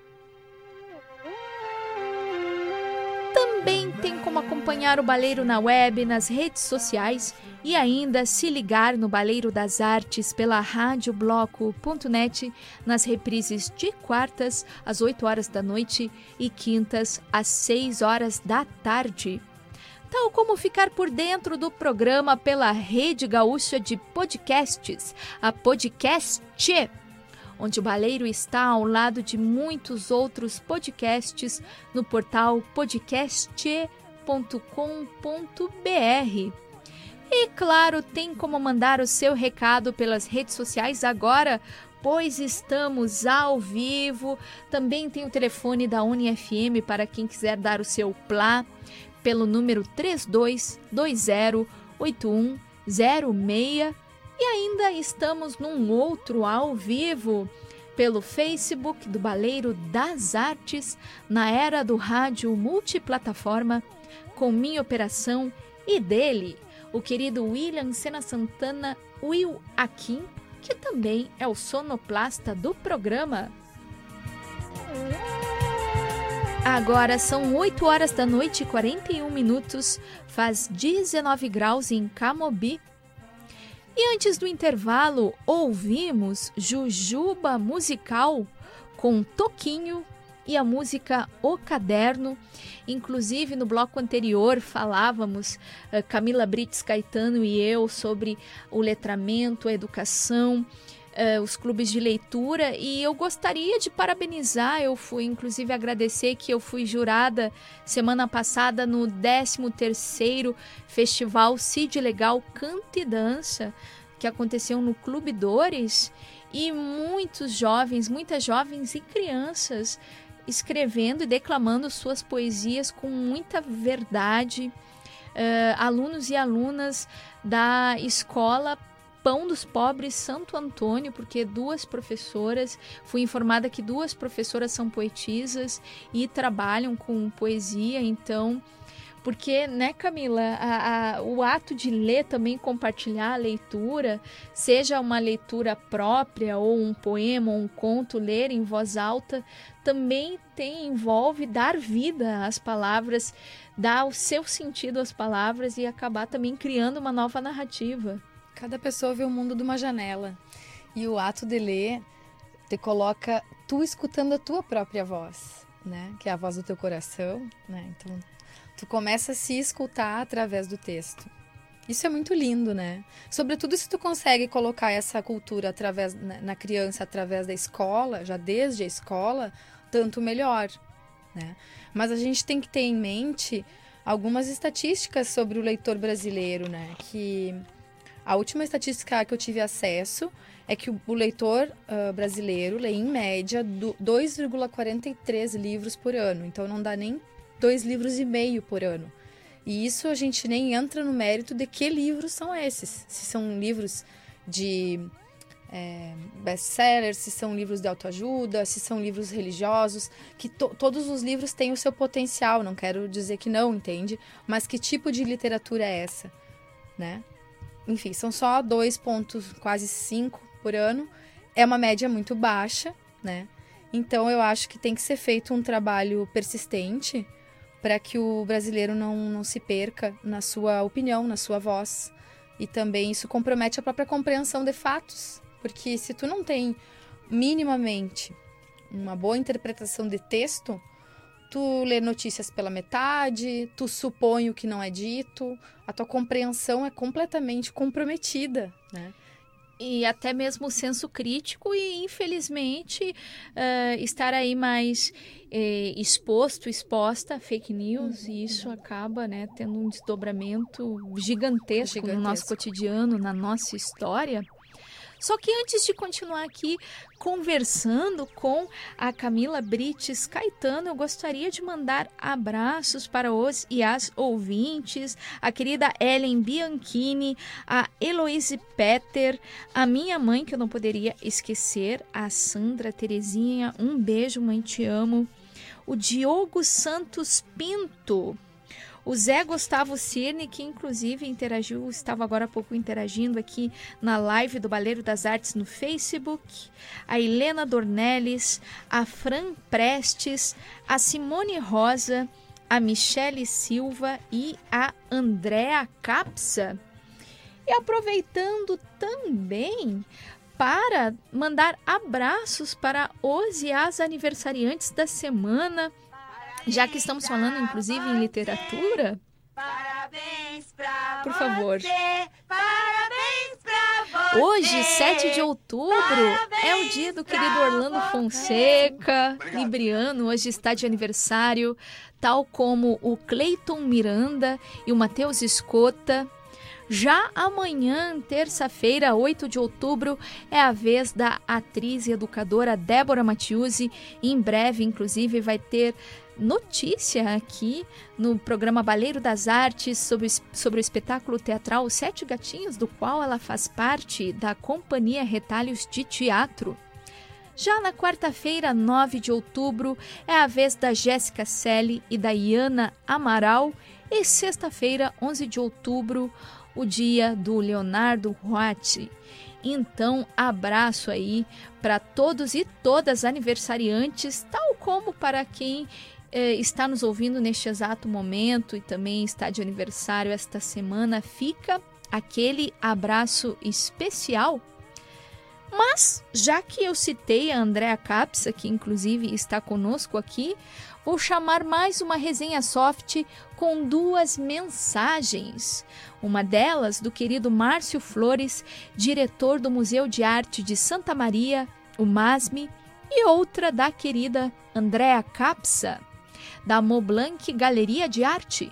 Também tem como acompanhar o Baleiro na web, nas redes sociais e ainda se ligar no Baleiro das Artes pela rádio bloco ponto net nas reprises de quartas às oito horas da noite e quintas às seis horas da tarde. Tal como ficar por dentro do programa pela Rede Gaúcha de Podcasts, a Podcast, onde o Baleiro está ao lado de muitos outros podcasts no portal podcast ponto com ponto br. E claro, tem como mandar o seu recado pelas redes sociais agora, pois estamos ao vivo. Também tem o telefone da Uni F M para quem quiser dar o seu plá pelo número três dois dois zero oito um zero seis. E ainda estamos num outro ao vivo pelo Facebook do Baleiro das Artes, na era do rádio multiplataforma, com minha operação e dele, o querido William Sena Santana Will Akin, que também é o sonoplasta do programa. Agora são oito horas da noite e quarenta e um minutos, faz dezenove graus em Camobi. E antes do intervalo, ouvimos Jujuba Musical com Toquinho e a música O Caderno. Inclusive, no bloco anterior, falávamos, uh, Camila Brites Caetano e eu, sobre o letramento, a educação, uh, os clubes de leitura. E eu gostaria de parabenizar, eu fui, inclusive, agradecer que eu fui jurada semana passada no décimo terceiro Festival Cid Legal Canta e Dança, que aconteceu no Clube Dores, e muitos jovens, muitas jovens e crianças escrevendo e declamando suas poesias com muita verdade. Uh, alunos e alunas da escola Pão dos Pobres Santo Antônio, porque duas professoras, fui informada que duas professoras são poetisas e trabalham com poesia, então, porque, né, Camila, a, a, o ato de ler também, compartilhar a leitura, seja uma leitura própria ou um poema ou um conto, ler em voz alta, também tem, envolve dar vida às palavras, dar o seu sentido às palavras e acabar também criando uma nova narrativa. Cada pessoa vê o mundo de uma janela. E o ato de ler te coloca tu escutando a tua própria voz, né? Que é a voz do teu coração, né? Então, tu começa a se escutar através do texto. Isso é muito lindo, né? Sobretudo se tu consegue colocar essa cultura através, na, na criança através da escola, já desde a escola, tanto melhor, né? Mas a gente tem que ter em mente algumas estatísticas sobre o leitor brasileiro, né? Que a última estatística que eu tive acesso é que o, o leitor uh, brasileiro lê em média dois vírgula quarenta e três livros por ano. Então não dá nem dois livros e meio por ano. E isso a gente nem entra no mérito de que livros são esses. Se são livros de é, best-sellers, se são livros de autoajuda, se são livros religiosos, que to- todos os livros têm o seu potencial, não quero dizer que não, entende? Mas que tipo de literatura é essa, né? Enfim, são só dois vírgula quase cinco por ano. É uma média muito baixa, né? Então eu acho que tem que ser feito um trabalho persistente para que o brasileiro não, não se perca na sua opinião, na sua voz. E também isso compromete a própria compreensão de fatos. Porque se tu não tem minimamente uma boa interpretação de texto, tu lê notícias pela metade, tu supõe o que não é dito, a tua compreensão é completamente comprometida, né? E até mesmo o senso crítico e, infelizmente, uh, estar aí mais eh, exposto, exposta a fake news, uhum. E isso acaba, né, tendo um desdobramento gigantesco, gigantesco no nosso cotidiano, na nossa história. Só que antes de continuar aqui conversando com a Camila Brites Caetano, eu gostaria de mandar abraços para os e as ouvintes, a querida Ellen Bianchini, a Heloise Petter, a minha mãe, que eu não poderia esquecer, a Sandra Terezinha, um beijo, mãe, te amo, o Diogo Santos Pinto, o Zé Gustavo Cirne, que inclusive interagiu, estava agora há pouco interagindo aqui na live do Baleiro das Artes no Facebook, a Helena Dornelles, a Fran Prestes, a Simone Rosa, a Michele Silva e a Andréa Capsa. E aproveitando também para mandar abraços para os e as aniversariantes da semana, já que estamos falando, inclusive, em literatura. Parabéns pra Por favor. Você, parabéns pra você. Hoje, sete de outubro, parabéns é o dia do querido Orlando Fonseca, libriano, hoje está de aniversário, tal como o Cleiton Miranda e o Matheus Escota, Já amanhã, terça-feira, oito de outubro, é a vez da atriz e educadora Débora Mattiusi. Em breve, inclusive, vai ter notícia aqui no programa Baleiro das Artes sobre, sobre o espetáculo teatral Os Sete Gatinhos, do qual ela faz parte da Companhia Retalhos de Teatro. Já na quarta-feira, nove de outubro, é a vez da Jéssica Selle e da Iana Amaral. E sexta-feira, onze de outubro, o dia do Leonardo Ruati. Então, abraço aí para todos e todas aniversariantes, tal como para quem eh, está nos ouvindo neste exato momento e também está de aniversário esta semana. Fica aquele abraço especial. Mas, já que eu citei a Andrea Capsa, que inclusive está conosco aqui, vou chamar mais uma resenha soft com duas mensagens. Uma delas do querido Márcio Flores, diretor do Museu de Arte de Santa Maria, o MASME, e outra da querida Andrea Capsa, da Montblanc Galeria de Arte.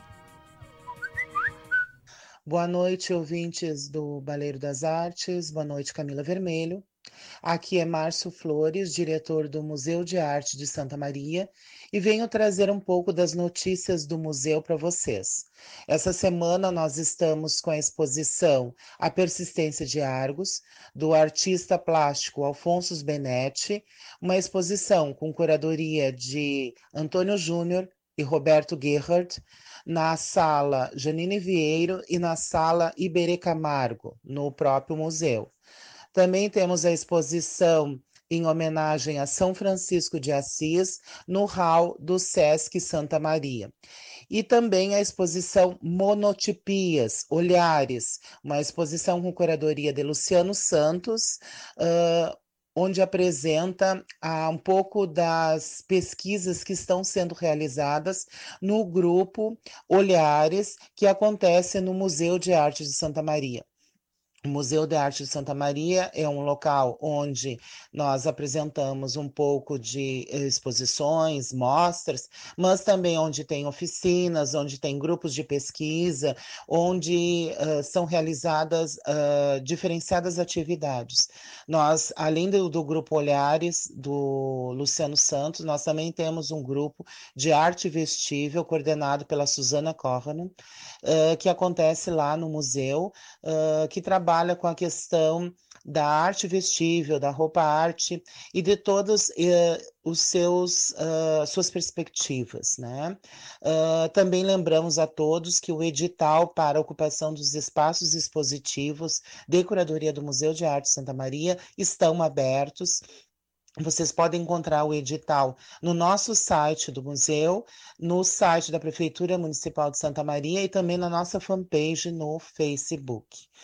Boa noite, ouvintes do Baleiro das Artes. Boa noite, Camila Vermelho. Aqui é Márcio Flores, diretor do Museu de Arte de Santa Maria, e venho trazer um pouco das notícias do museu para vocês. Essa semana nós estamos com a exposição A Persistência de Argos, do artista plástico Alfonso Benetti, uma exposição com curadoria de Antônio Júnior e Roberto Gerhardt, na sala Janine Vieiro e na sala Iberê Camargo, no próprio museu. Também temos a exposição em homenagem a São Francisco de Assis, no hall do Sesc Santa Maria. E também a exposição Monotipias, Olhares, uma exposição com curadoria de Luciano Santos, uh, onde apresenta uh, um pouco das pesquisas que estão sendo realizadas no grupo Olhares, que acontece no Museu de Arte de Santa Maria. O Museu de Arte de Santa Maria é um local onde nós apresentamos um pouco de exposições, mostras, mas também onde tem oficinas, onde tem grupos de pesquisa, onde uh, são realizadas uh, diferenciadas atividades. Nós, além do, do grupo Olhares, do Luciano Santos, nós também temos um grupo de arte vestível, coordenado pela Suzana Corran, uh, que acontece lá no museu, uh, que trabalha trabalha com a questão da arte vestível, da roupa arte e de todos eh, os seus uh, suas perspectivas, né? Uh, também lembramos a todos que o edital para a ocupação dos espaços expositivos de curadoria do Museu de Arte de Santa Maria estão abertos. Vocês podem encontrar o edital no nosso site do museu, no site da Prefeitura Municipal de Santa Maria e também na nossa fanpage no Facebook.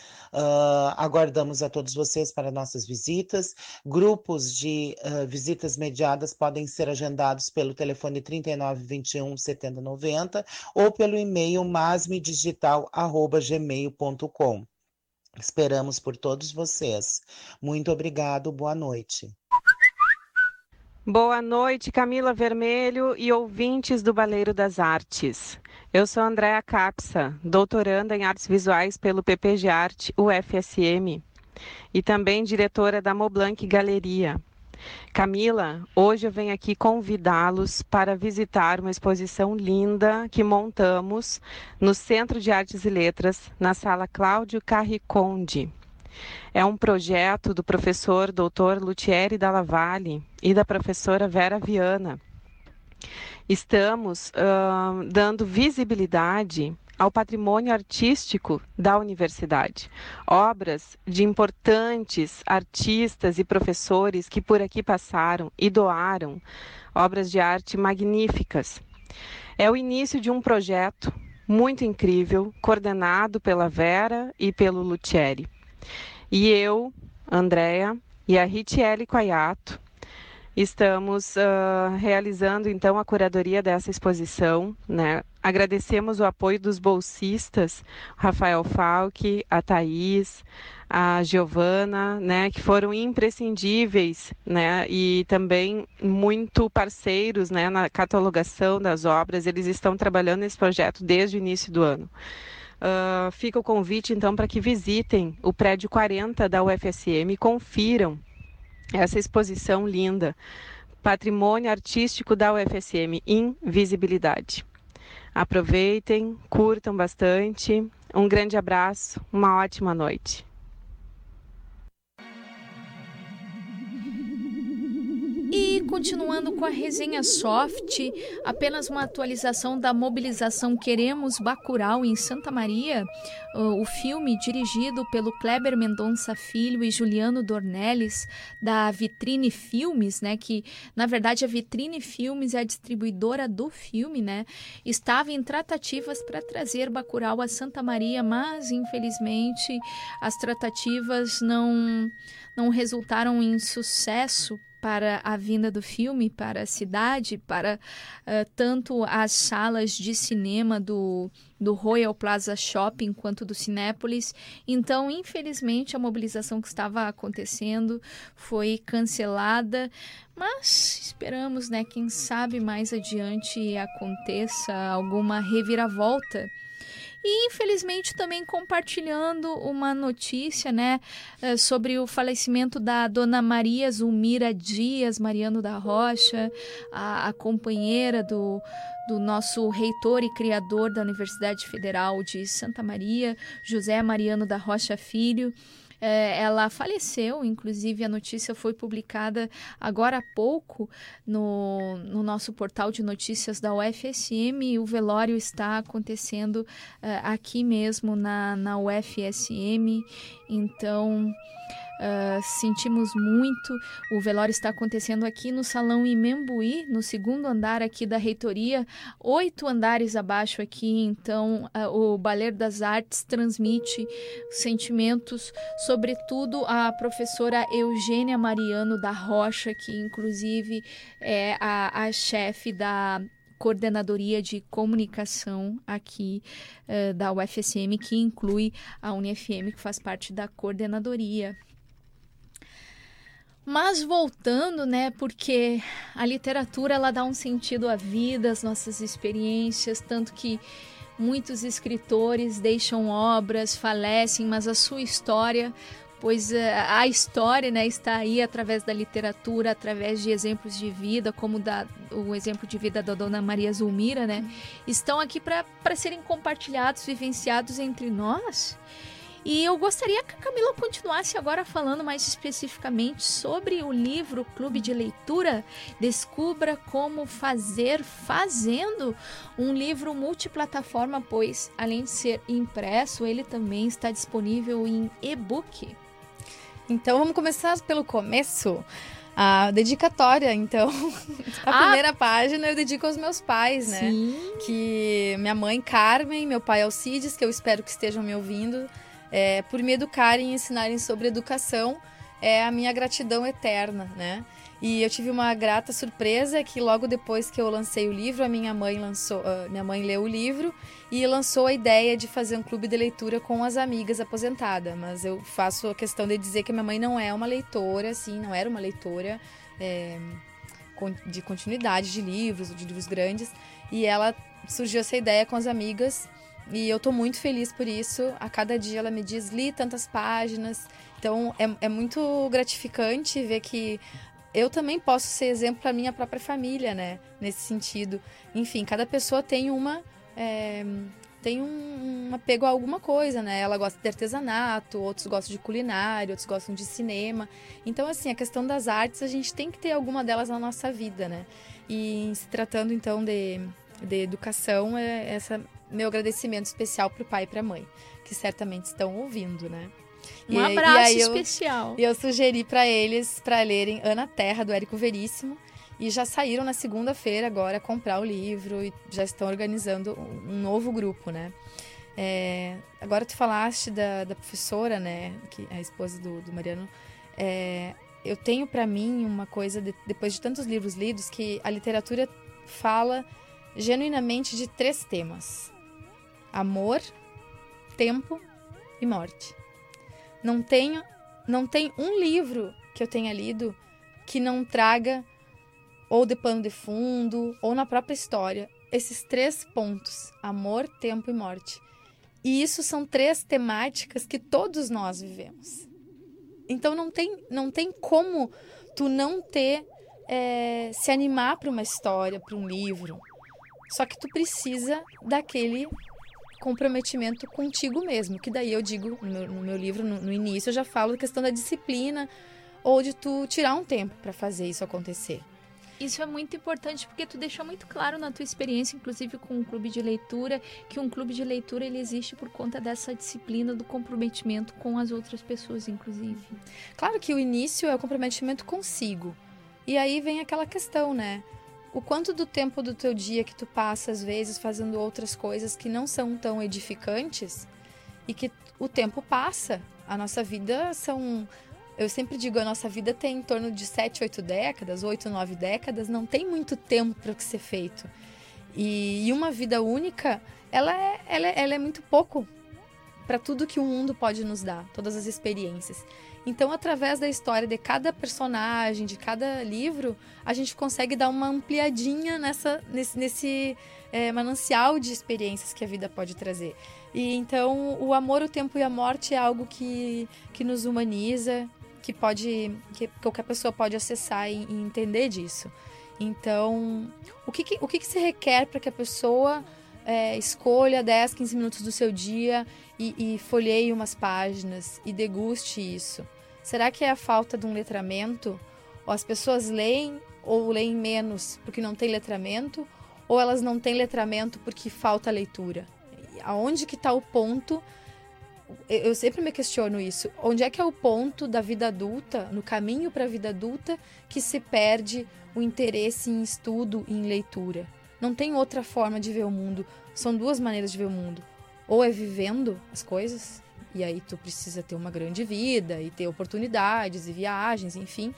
Uh, aguardamos a todos vocês para nossas visitas. Grupos de uh, visitas mediadas podem ser agendados pelo telefone trinta e nove, vinte e um, setenta, noventa ou pelo e-mail masmedigital arroba gmail ponto com. Esperamos por todos vocês. Muito obrigado, boa noite. Boa noite, Camila Vermelho e ouvintes do Baleiro das Artes. Eu sou Andrea Capsa, doutoranda em Artes Visuais pelo P P G Arte U F S M e também diretora da Montblanc Galeria. Camila, hoje eu venho aqui convidá-los para visitar uma exposição linda que montamos no Centro de Artes e Letras, na Sala Cláudio Carriconde. É um projeto do professor doutor Luthieri Dalla Valle e da professora Vera Viana. Estamos uh, dando visibilidade ao patrimônio artístico da universidade. Obras de importantes artistas e professores que por aqui passaram e doaram obras de arte magníficas. É o início de um projeto muito incrível, coordenado pela Vera e pelo Luthieri. E eu, Andrea e a Ritiele Quaiato estamos uh, realizando então a curadoria dessa exposição, né? Agradecemos o apoio dos bolsistas, Rafael Falck, a Thaís, a Giovana, né, que foram imprescindíveis, né, e também muito parceiros, né, na catalogação das obras. Eles estão trabalhando nesse projeto desde o início do ano. Uh, fica o convite, então, para que visitem o prédio quarenta da U F S M e confiram essa exposição linda, Patrimônio Artístico da U F S M, Invisibilidade. Aproveitem, curtam bastante. Um grande abraço, uma ótima noite. E continuando com a resenha soft, apenas uma atualização da mobilização Queremos Bacurau em Santa Maria. O filme, dirigido pelo Kleber Mendonça Filho e Juliano Dornelles, da Vitrine Filmes, né, que na verdade a Vitrine Filmes é a distribuidora do filme, né, estava em tratativas para trazer Bacurau a Santa Maria, mas infelizmente as tratativas não, não resultaram em sucesso para a vinda do filme para a cidade, para uh, tanto as salas de cinema do, do Royal Plaza Shopping quanto do Cinépolis. Então, infelizmente, a mobilização que estava acontecendo foi cancelada, mas esperamos, né, quem sabe mais adiante aconteça alguma reviravolta. E, infelizmente, também compartilhando uma notícia, né, sobre o falecimento da dona Maria Zulmira Dias Mariano da Rocha, a, a companheira do, do nosso reitor e criador da Universidade Federal de Santa Maria, José Mariano da Rocha Filho. É, ela faleceu, inclusive a notícia foi publicada agora há pouco no, no nosso portal de notícias da U F S M e o velório está acontecendo é, aqui mesmo na, na U F S M, então Uh, sentimos muito. O velório está acontecendo aqui no Salão Imembuí, no segundo andar aqui da reitoria, oito andares abaixo aqui. Então uh, o Balé das Artes transmite sentimentos, sobretudo a professora Eugênia Mariano da Rocha, que inclusive é a, a chefe da Coordenadoria de Comunicação aqui uh, da U F S M, que inclui a Unifm, que faz parte da coordenadoria. Mas voltando, né, porque a literatura ela dá um sentido à vida, às nossas experiências, tanto que muitos escritores deixam obras, falecem, mas a sua história, pois a história, né, está aí através da literatura, através de exemplos de vida, como da, o exemplo de vida da dona Maria Zulmira, né, estão aqui para serem compartilhados, vivenciados entre nós. E eu gostaria que a Camila continuasse agora falando mais especificamente sobre o livro Clube de Leitura Descubra Como Fazer Fazendo, um livro multiplataforma, pois além de ser impresso, ele também está disponível em e-book. Então vamos começar pelo começo. A dedicatória, então, a ah, primeira página eu dedico aos meus pais, né? Sim. Que minha mãe Carmen, meu pai Alcides, que eu espero que estejam me ouvindo, É, por me educarem e ensinarem sobre educação, é a minha gratidão eterna, né? E eu tive uma grata surpresa que logo depois que eu lancei o livro, a minha mãe lançou, uh, minha mãe leu o livro e lançou a ideia de fazer um clube de leitura com as amigas aposentada. Mas eu faço a questão de dizer que minha mãe não é uma leitora, assim, não era uma leitora é, de continuidade de livros, de livros grandes, e ela surgiu essa ideia com as amigas. E eu tô muito feliz por isso. A cada dia ela me diz, li tantas páginas. Então é, é muito gratificante ver que eu também posso ser exemplo para minha própria família, né? Nesse sentido. Enfim, cada pessoa tem uma... É, tem um, um apego a alguma coisa, né? Ela gosta de artesanato, outros gostam de culinária, outros gostam de cinema. Então, assim, a questão das artes, a gente tem que ter alguma delas na nossa vida, né? E se tratando, então, de, de educação, é essa... meu agradecimento especial pro pai e pra mãe, que certamente estão ouvindo, né? Um e, abraço e aí eu, especial. E eu sugeri para eles para lerem Ana Terra, do Érico Veríssimo, e já saíram na segunda-feira agora comprar o livro e já estão organizando um novo grupo, né? É, agora tu falaste da, da professora, né? Que é a esposa do, do Mariano. É, eu tenho para mim uma coisa, de, depois de tantos livros lidos, que a literatura fala genuinamente de três temas: amor, tempo e morte. Não tenho, não tem um livro que eu tenha lido que não traga, ou de pano de fundo, ou na própria história, esses três pontos: amor, tempo e morte. E isso são três temáticas que todos nós vivemos. Então não tem, não tem como tu não ter, é, se animar para uma história, para um livro. Só que tu precisa daquele comprometimento contigo mesmo. Que daí eu digo, no meu, no meu livro, no, no início, eu já falo da questão da disciplina, ou de tu tirar um tempo para fazer isso acontecer. Isso é muito importante, porque tu deixou muito claro na tua experiência, inclusive com o clube de leitura, que um clube de leitura ele existe por conta dessa disciplina do comprometimento com as outras pessoas, inclusive. Claro que o início é o comprometimento consigo. E aí vem aquela questão, né? O quanto do tempo do teu dia que tu passa, às vezes, fazendo outras coisas que não são tão edificantes, e que o tempo passa. A nossa vida são... Eu sempre digo, a nossa vida tem em torno de sete, oito décadas, oito, nove décadas, não tem muito tempo para o que ser feito. E, e uma vida única, ela é, ela, é, ela é muito pouco para tudo que o mundo pode nos dar, todas as experiências. Então, através da história de cada personagem, de cada livro, a gente consegue dar uma ampliadinha nessa, nesse, nesse é, manancial de experiências que a vida pode trazer. E então, o amor, o tempo e a morte é algo que, que nos humaniza, que pode, que qualquer pessoa pode acessar e, e entender disso. Então, o que, que, o que, que se requer para que a pessoa é, escolha dez, quinze minutos do seu dia e, e folheie umas páginas e deguste isso? Será que é a falta de um letramento? Ou as pessoas leem ou leem menos porque não tem letramento? Ou elas não têm letramento porque falta leitura? Aonde que está o ponto? Eu sempre me questiono isso. Onde é que é o ponto da vida adulta, no caminho para a vida adulta, que se perde o interesse em estudo e em leitura? Não tem outra forma de ver o mundo. São duas maneiras de ver o mundo. Ou é vivendo as coisas, e aí tu precisa ter uma grande vida, e ter oportunidades, e viagens, enfim,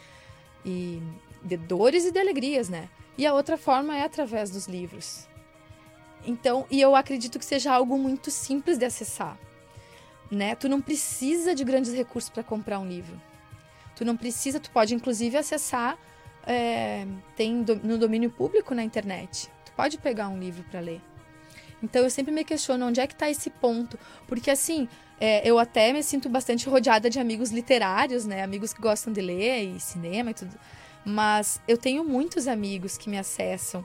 e de dores e de alegrias, né? E a outra forma é através dos livros. Então, e eu acredito que seja algo muito simples de acessar. Né? Tu não precisa de grandes recursos para comprar um livro. Tu não precisa, tu pode inclusive acessar, é, tem do, no domínio público na internet. Tu pode pegar um livro para ler. Então eu sempre me questiono onde é que está esse ponto. Porque assim, é, eu até me sinto bastante rodeada de amigos literários, né? Amigos que gostam de ler e cinema e tudo. Mas eu tenho muitos amigos que me acessam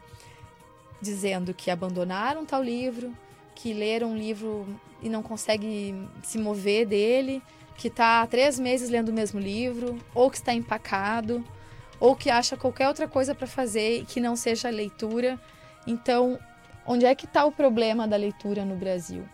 dizendo que abandonaram tal livro, que leram um livro e não consegue se mover dele, que está há três meses lendo o mesmo livro, ou que está empacado, ou que acha qualquer outra coisa para fazer que não seja leitura. Então, onde é que está o problema da leitura no Brasil?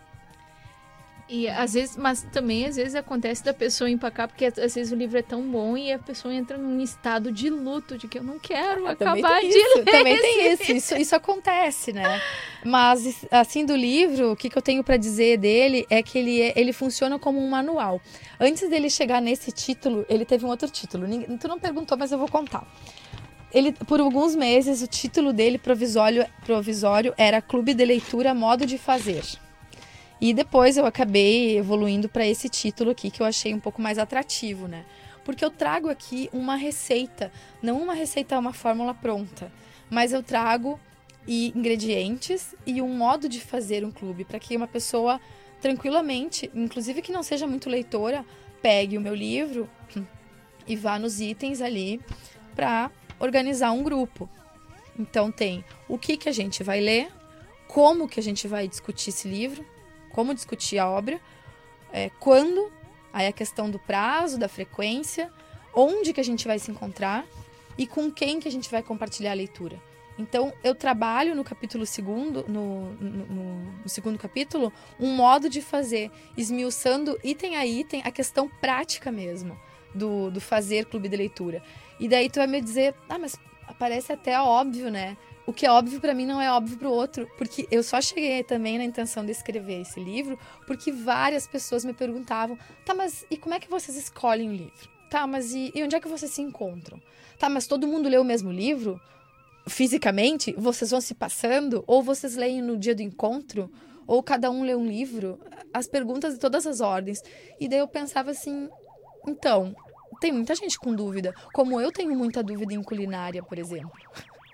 E às vezes, mas também às vezes acontece da pessoa empacar, porque às vezes o livro é tão bom e a pessoa entra num estado de luto, de que eu não quero ah, acabar de isso, ler. Também tem isso, isso, isso acontece, né? Mas, assim, do livro, o que, que eu tenho para dizer dele é que ele, é, ele funciona como um manual. Antes dele chegar nesse título, ele teve um outro título. Tu não perguntou, mas eu vou contar. Ele, por alguns meses, o título dele provisório, provisório era Clube de Leitura Modo de Fazer. E depois eu acabei evoluindo para esse título aqui, que eu achei um pouco mais atrativo, né? Porque eu trago aqui uma receita, não uma receita, uma fórmula pronta, mas eu trago e ingredientes e um modo de fazer um clube, para que uma pessoa tranquilamente, inclusive que não seja muito leitora, pegue o meu livro e vá nos itens ali para organizar um grupo. Então tem o que, que a gente vai ler, como que a gente vai discutir esse livro, como discutir a obra, é, quando, aí a questão do prazo, da frequência, onde que a gente vai se encontrar e com quem que a gente vai compartilhar a leitura. Então, eu trabalho no capítulo segundo, no, no, no, no segundo capítulo, um modo de fazer, esmiuçando item a item, a questão prática mesmo do, do fazer clube de leitura. E daí tu vai me dizer, ah, mas parece até óbvio, né? O que é óbvio para mim não é óbvio para o outro, porque eu só cheguei também na intenção de escrever esse livro porque várias pessoas me perguntavam, tá, mas e como é que vocês escolhem o livro? Tá, mas e, e onde é que vocês se encontram? Tá, mas todo mundo lê o mesmo livro? Fisicamente? Vocês vão se passando? Ou vocês leem no dia do encontro? Ou cada um lê um livro? As perguntas de todas as ordens. E daí eu pensava assim, então, tem muita gente com dúvida, como eu tenho muita dúvida em culinária, por exemplo.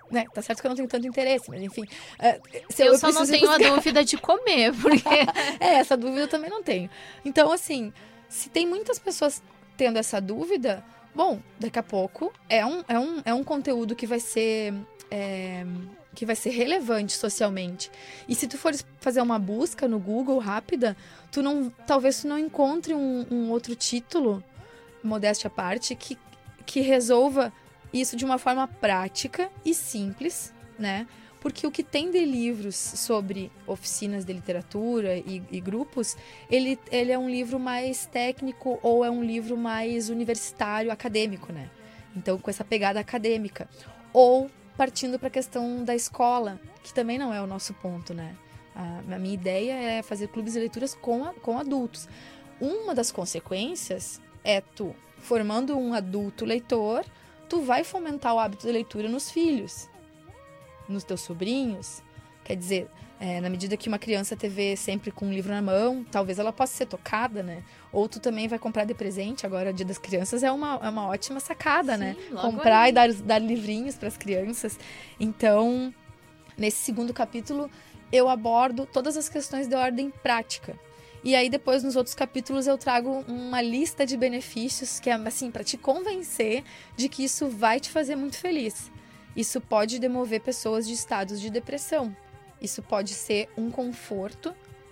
Né? Tá certo que eu não tenho tanto interesse, mas enfim. Uh, se eu, eu só não tenho buscar... a dúvida de comer, porque... é, essa dúvida eu também não tenho. Então, assim, se tem muitas pessoas tendo essa dúvida, bom, daqui a pouco é um, é um, é um conteúdo que vai ser... É, que vai ser relevante socialmente. E se tu fores fazer uma busca no Google rápida, tu não, talvez tu não encontre um, um outro título, modéstia à parte, que, que resolva isso de uma forma prática e simples, né? Porque o que tem de livros sobre oficinas de literatura e, e grupos, ele, ele é um livro mais técnico ou é um livro mais universitário, acadêmico, né? Então, com essa pegada acadêmica. Ou partindo para a questão da escola, que também não é o nosso ponto, né? A, a minha ideia é fazer clubes de leituras com, a, com adultos. Uma das consequências é tu, formando um adulto leitor, tu vai fomentar o hábito de leitura nos filhos, nos teus sobrinhos. Quer dizer, é, na medida que uma criança te vê sempre com um livro na mão, talvez ela possa ser tocada, né? Ou tu também vai comprar de presente, agora o Dia das Crianças é uma, é uma ótima sacada, sim, né? Comprar aí. e dar, dar livrinhos para as crianças. Então, nesse segundo capítulo, eu abordo todas as questões de ordem prática. E aí depois nos outros capítulos eu trago uma lista de benefícios que é assim para te convencer de que isso vai te fazer muito feliz. Isso pode demover pessoas de estados de depressão. Isso pode ser um conforto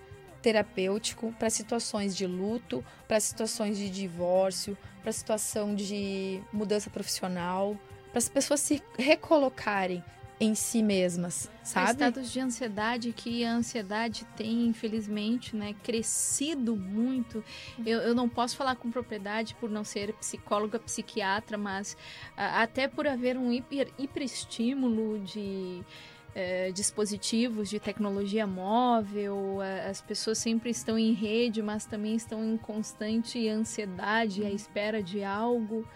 terapêutico para situações de luto, para situações de divórcio, para situação de mudança profissional, para as pessoas se recolocarem em si mesmas, sabe? Estados de ansiedade, que a ansiedade tem, infelizmente, né, crescido muito. Eu, eu não posso falar com propriedade por não ser psicóloga, psiquiatra, mas a, até por haver um hiper, hiperestímulo de eh, dispositivos de tecnologia móvel, a, as pessoas sempre estão em rede, mas também estão em constante ansiedade, à espera de algo.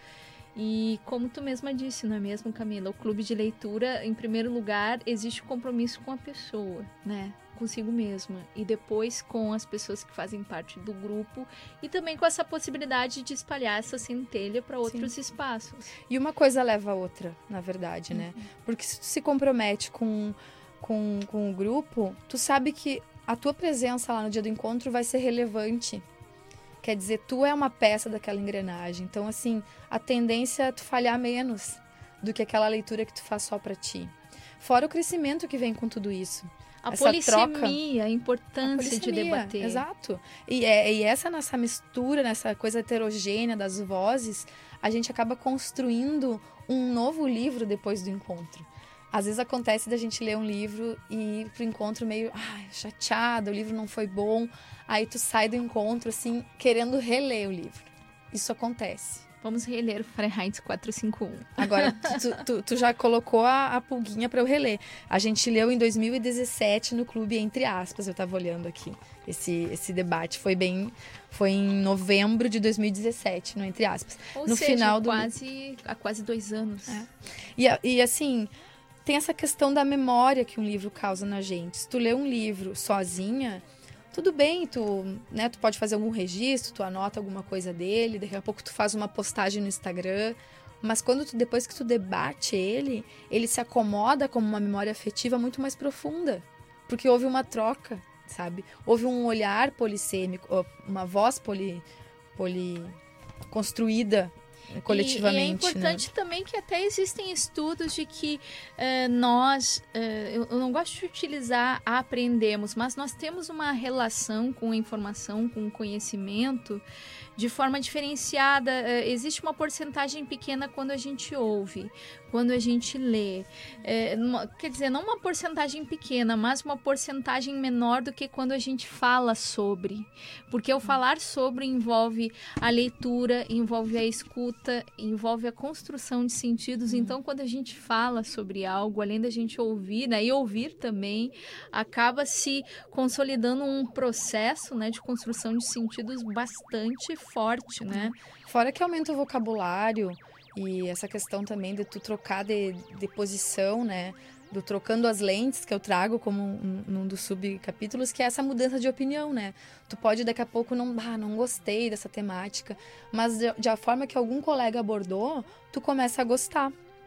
E como tu mesma disse, não é mesmo, Camila? O clube de leitura, em primeiro lugar, existe o compromisso com a pessoa, né? Consigo mesma. E depois com as pessoas que fazem parte do grupo. E também com essa possibilidade de espalhar essa centelha para outros Sim. espaços. E uma coisa leva a outra, na verdade, né? Uhum. Porque se tu se compromete com, com, com o grupo, tu sabe que a tua presença lá no dia do encontro vai ser relevante. Quer dizer, tu é uma peça daquela engrenagem. Então, assim, a tendência é tu falhar menos do que aquela leitura que tu faz só pra ti. Fora o crescimento que vem com tudo isso. A essa polissemia, troca, a importância a de debater. Exato. E, é, e essa nossa mistura, nessa coisa heterogênea das vozes, a gente acaba construindo um novo livro depois do encontro. Às vezes acontece da gente ler um livro e ir pro encontro meio ai, chateada, o livro não foi bom. Aí tu sai do encontro, assim, querendo reler o livro. Isso acontece. Vamos reler o Fahrenheit quatrocentos e cinquenta e um. Agora, tu, tu, tu já colocou a, a pulguinha para eu reler. A gente leu em dois mil e dezessete no clube, entre aspas, eu estava olhando aqui. Esse, esse debate foi bem... Foi em novembro de dois mil e dezessete, no entre aspas. Ou no seja, final do... quase, há quase dois anos. É. E, e assim... Tem essa questão da memória que um livro causa na gente. Se tu lê um livro sozinha, tudo bem, tu, né, tu pode fazer algum registro, tu anota alguma coisa dele, daqui a pouco tu faz uma postagem no Instagram, mas quando tu, depois que tu debate ele, ele se acomoda como uma memória afetiva muito mais profunda, porque houve uma troca, sabe? Houve um olhar polissêmico, uma voz poli, poli construída coletivamente. E, e é importante, né, também que até existem estudos de que uh, nós, uh, eu, eu não gosto de utilizar aprendemos, mas nós temos uma relação com a informação, com o conhecimento de forma diferenciada. Uh, existe uma porcentagem pequena quando a gente ouve, quando a gente lê. Uh, quer dizer, não uma porcentagem pequena, mas uma porcentagem menor do que quando a gente fala sobre. Porque o falar sobre envolve a leitura, envolve a escuta, envolve a construção de sentidos. Então, quando a gente fala sobre algo, além da gente ouvir, né, e ouvir também, acaba se consolidando um processo, né, de construção de sentidos bastante forte, né? Fora que aumenta o vocabulário e essa questão também de tu trocar de, de posição, né? Do trocando as lentes, que eu trago como um, num dos subcapítulos, que é essa mudança de opinião, né? Tu pode daqui a pouco não, ah, não gostei dessa temática, mas de, de a forma que algum colega abordou, tu começa a gostar.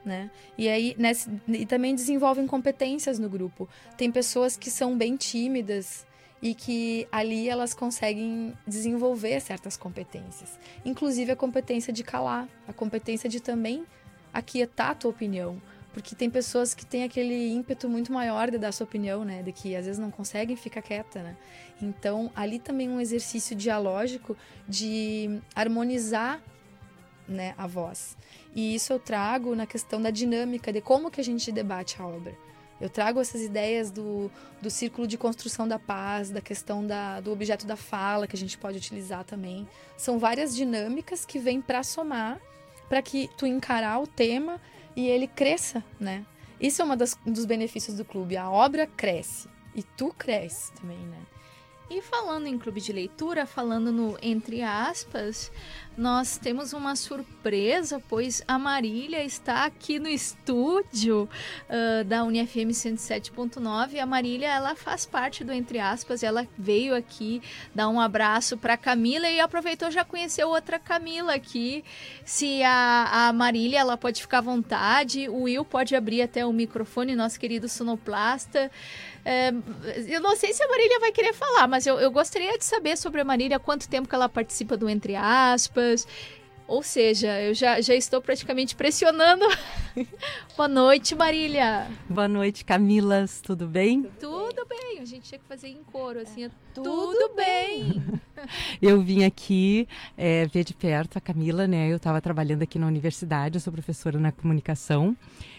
né? E aí, nesse, e também desenvolvem competências no grupo. Tem pessoas que são bem tímidas e que ali elas conseguem desenvolver certas competências. Inclusive a competência de calar, a competência de também aquietar a tua opinião. Porque tem pessoas que têm aquele ímpeto muito maior de dar sua opinião, né? De que às vezes não conseguem ficar quieta, né? Então, ali também um exercício dialógico de harmonizar, né, a voz. E isso eu trago na questão da dinâmica, de como que a gente debate a obra. Eu trago essas ideias do, do círculo de construção da paz, da questão da, do objeto da fala, que a gente pode utilizar também. São várias dinâmicas que vêm para somar, para que tu encarar o tema e ele cresça, né? Isso é uma das, um dos benefícios do clube. A obra cresce e tu cresce também, né? E falando em clube de leitura, falando no entre aspas, nós temos uma surpresa, pois a Marília está aqui no estúdio uh, da Uni-F M cento e sete ponto nove. A Marília, ela faz parte do entre aspas, ela veio aqui dar um abraço para a Camila e aproveitou, já conheceu outra Camila aqui. Se a, a Marília, ela pode ficar à vontade, o Will pode abrir até o microfone, nosso querido sonoplasta. É, eu não sei se a Marília vai querer falar, mas eu, eu gostaria de saber sobre a Marília, quanto tempo que ela participa do Entre Aspas. Ou seja, eu já, já estou praticamente pressionando. Boa noite, Marília. Boa noite, Camilas. Tudo bem? Tudo bem. A gente tinha que fazer em coro, assim. Tudo, Tudo bem. Eu vim aqui é, ver de perto a Camila, né? Eu estava trabalhando aqui na universidade, eu sou professora na comunicação.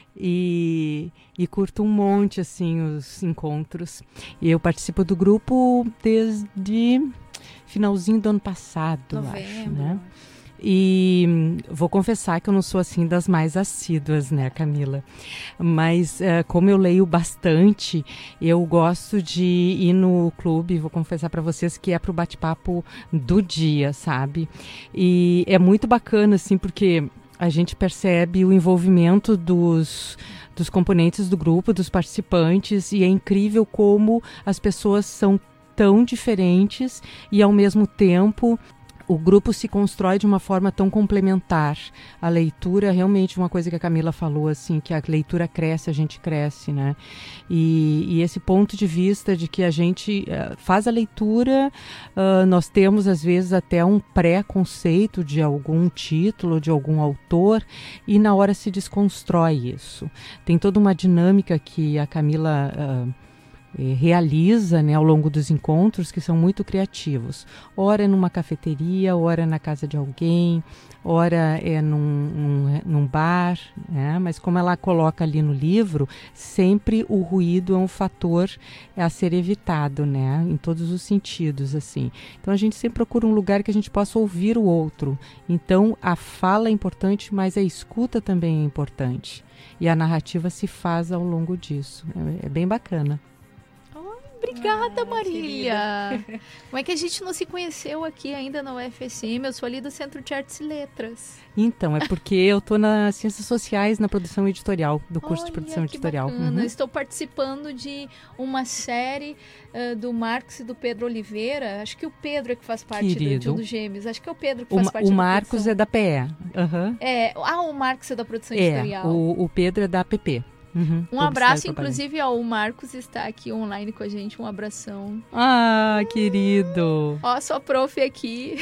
E, e curto um monte, assim, os encontros. E eu participo do grupo desde finalzinho do ano passado, Novembro. acho, né? E vou confessar que eu não sou, assim, das mais assíduas, né, Camila? Mas, uh, como eu leio bastante, eu gosto de ir no clube, vou confessar para vocês que é pro bate-papo do dia, sabe? E é muito bacana, assim, porque a gente percebe o envolvimento dos, dos componentes do grupo, dos participantes, e é incrível como as pessoas são tão diferentes e, ao mesmo tempo, o grupo se constrói de uma forma tão complementar. A leitura, realmente, uma coisa que a Camila falou, assim, que a leitura cresce, a gente cresce, né? E, e esse ponto de vista de que a gente uh, faz a leitura, uh, nós temos, às vezes, até um pré-conceito de algum título, de algum autor, e na hora se desconstrói isso. Tem toda uma dinâmica que a Camila Uh, realiza, né, ao longo dos encontros, que são muito criativos. Ora é numa cafeteria, ora é na casa de alguém, ora é num, num, num bar, né? Mas como ela coloca ali no livro, sempre o ruído é um fator a ser evitado, né, em todos os sentidos, assim. Então a gente sempre procura um lugar que a gente possa ouvir o outro. Então a fala é importante, mas a escuta também é importante. E a narrativa se faz ao longo disso. É, é bem bacana. Obrigada, ah, Marília. Querida. Como é que a gente não se conheceu aqui ainda na U F S M? Eu sou ali do Centro de Artes e Letras. Então, é porque eu estou nas Ciências Sociais, na produção editorial, do curso Olha, de produção que editorial. Bacana. Uhum. Estou participando de uma série uh, do Marcos e do Pedro Oliveira. Acho que o Pedro é que faz parte do, de um dos gêmeos. Acho que é o Pedro que faz o, parte o da Marcos produção. é da P E. Uhum. É, ah, o Marcos é da produção é, editorial. O, o Pedro é da A P P. Uhum, um abraço, inclusive, ó, o Marcos está aqui online com a gente, um abração. Ah, querido! Ó, sua prof aqui.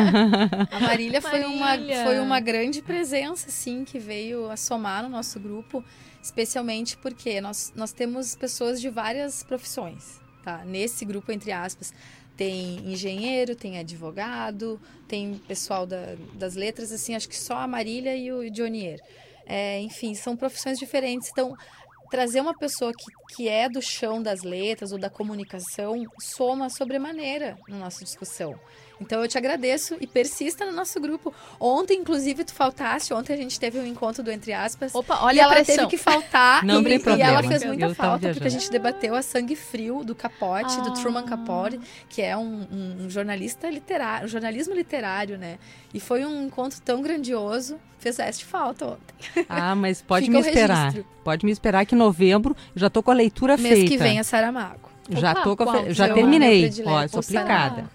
A Marília, foi uma, foi uma grande presença, assim, que veio a somar no nosso grupo, especialmente porque nós, nós temos pessoas de várias profissões, tá? Nesse grupo, entre aspas, tem engenheiro, tem advogado, tem pessoal da, das letras, assim, acho que só a Marília e o Johnnier. É, enfim, são profissões diferentes. Então, trazer uma pessoa que, que é do chão das letras ou da comunicação soma sobremaneira na nossa discussão. Então, eu te agradeço e persista no nosso grupo. Ontem, inclusive, tu faltaste. Ontem a gente teve um encontro do Entre Aspas. Opa, olha e a ela pressão. teve que faltar. Não e, tem problema. E ela fez muita eu falta, porque a gente debateu a Sangue Frio, do Capote, ah. do Truman Capote, que é um, um, um jornalista literário, um jornalismo literário, né? E foi um encontro tão grandioso. Fizeste falta ontem. Ah, mas pode me esperar. Pode me esperar que em novembro eu já tô com a leitura Mês feita. que vem é Saramago. Já Opa, tô com a qual? fe... Já Meu terminei. predileto, Ó, sou aplicada.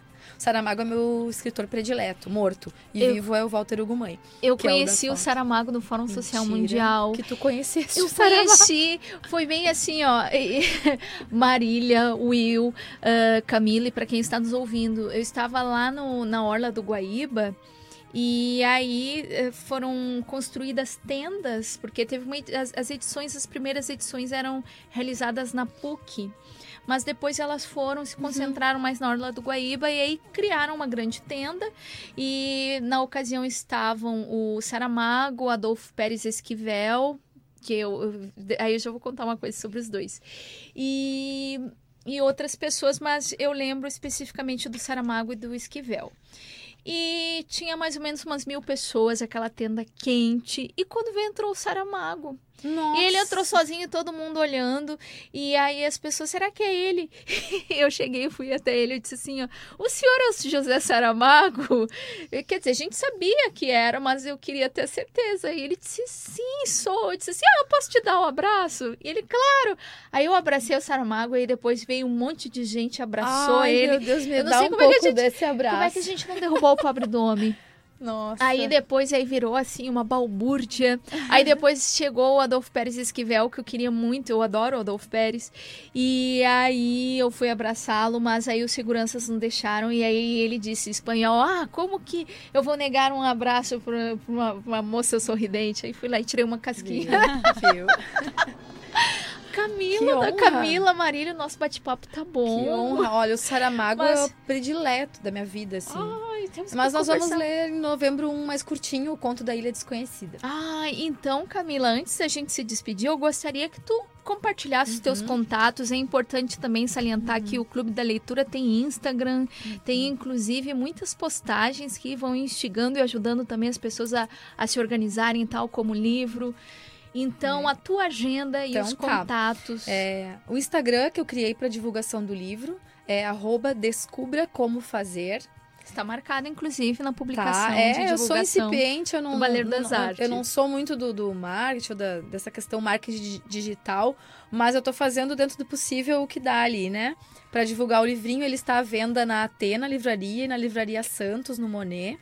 Saramago é meu escritor predileto, morto. E Eu- vivo é o Walter Hugo Mãe. Eu que é o conheci da o foto. Saramago no Fórum Social Mentira Mundial. Que tu conhecesse Eu o Saramago. conheci, foi bem assim, ó, Marília, Will, ah, Camille, para quem está nos ouvindo, eu estava lá no, na Orla do Guaíba e aí eh, foram construídas tendas, porque teve uma, ed- as, as edições, as primeiras edições eram realizadas na P U C, mas depois elas foram, se concentraram mais na Orla do Guaíba e aí criaram uma grande tenda e na ocasião estavam o Saramago, o Adolfo Pérez Esquivel, que eu, eu- aí eu já vou contar uma coisa sobre os dois. E, e outras pessoas, mas eu lembro especificamente do Saramago e do Esquivel. E tinha mais ou menos umas mil pessoas, aquela tenda quente. E quando veio, entrou o Saramago. Nossa. E ele entrou sozinho, todo mundo olhando. E aí as pessoas, será que é ele? Eu cheguei, fui até ele e disse assim, ó, o senhor é o José Saramago? Quer dizer, a gente sabia que era, mas eu queria ter certeza. E ele disse, sim, sou. Eu disse assim, ah, eu posso te dar um abraço? E ele, claro. Aí eu abracei o Saramago e depois veio um monte de gente, abraçou Ai, ele. meu Deus, me Eu não dá sei um como é que a pouco gente- desse abraço. Como é que a gente não derrubou o pobre do homem? Nossa. Aí depois aí virou assim uma balbúrdia. Aí depois chegou o Adolfo Pérez Esquivel, que eu queria muito, eu adoro o Adolfo Pérez. E aí eu fui abraçá-lo, mas aí os seguranças não deixaram. E aí ele disse em espanhol, ah, como que eu vou negar um abraço para uma, uma moça sorridente? Aí fui lá e tirei uma casquinha. Viu? Camila, Que da honra. Camila, Marília, nosso bate-papo tá bom. Que honra. Olha, o Saramago Mas- é o predileto da minha vida, assim. Ai, temos Mas que nós vamos conversar. ler em novembro um mais curtinho, o Conto da Ilha Desconhecida. Ah, então, Camila, antes da gente se despedir, eu gostaria que tu compartilhasse os teus contatos. É importante também salientar que o Clube da Leitura tem Instagram, tem inclusive muitas postagens que vão instigando e ajudando também as pessoas a, a se organizarem, tal como o livro. Então, a tua agenda e Então, os tá. contatos. É, o Instagram que eu criei para divulgação do livro é arroba descubra como fazer. Está marcado, inclusive, na publicação Tá, de é, divulgação. eu sou incipiente, eu não, do Baleiro não- das não- Artes. eu não sou muito do, do marketing, ou da, dessa questão marketing di- digital, mas eu tô fazendo dentro do possível o que dá ali, né? Para divulgar o livrinho, ele está à venda na Atena Livraria e na Livraria Santos, no Monet,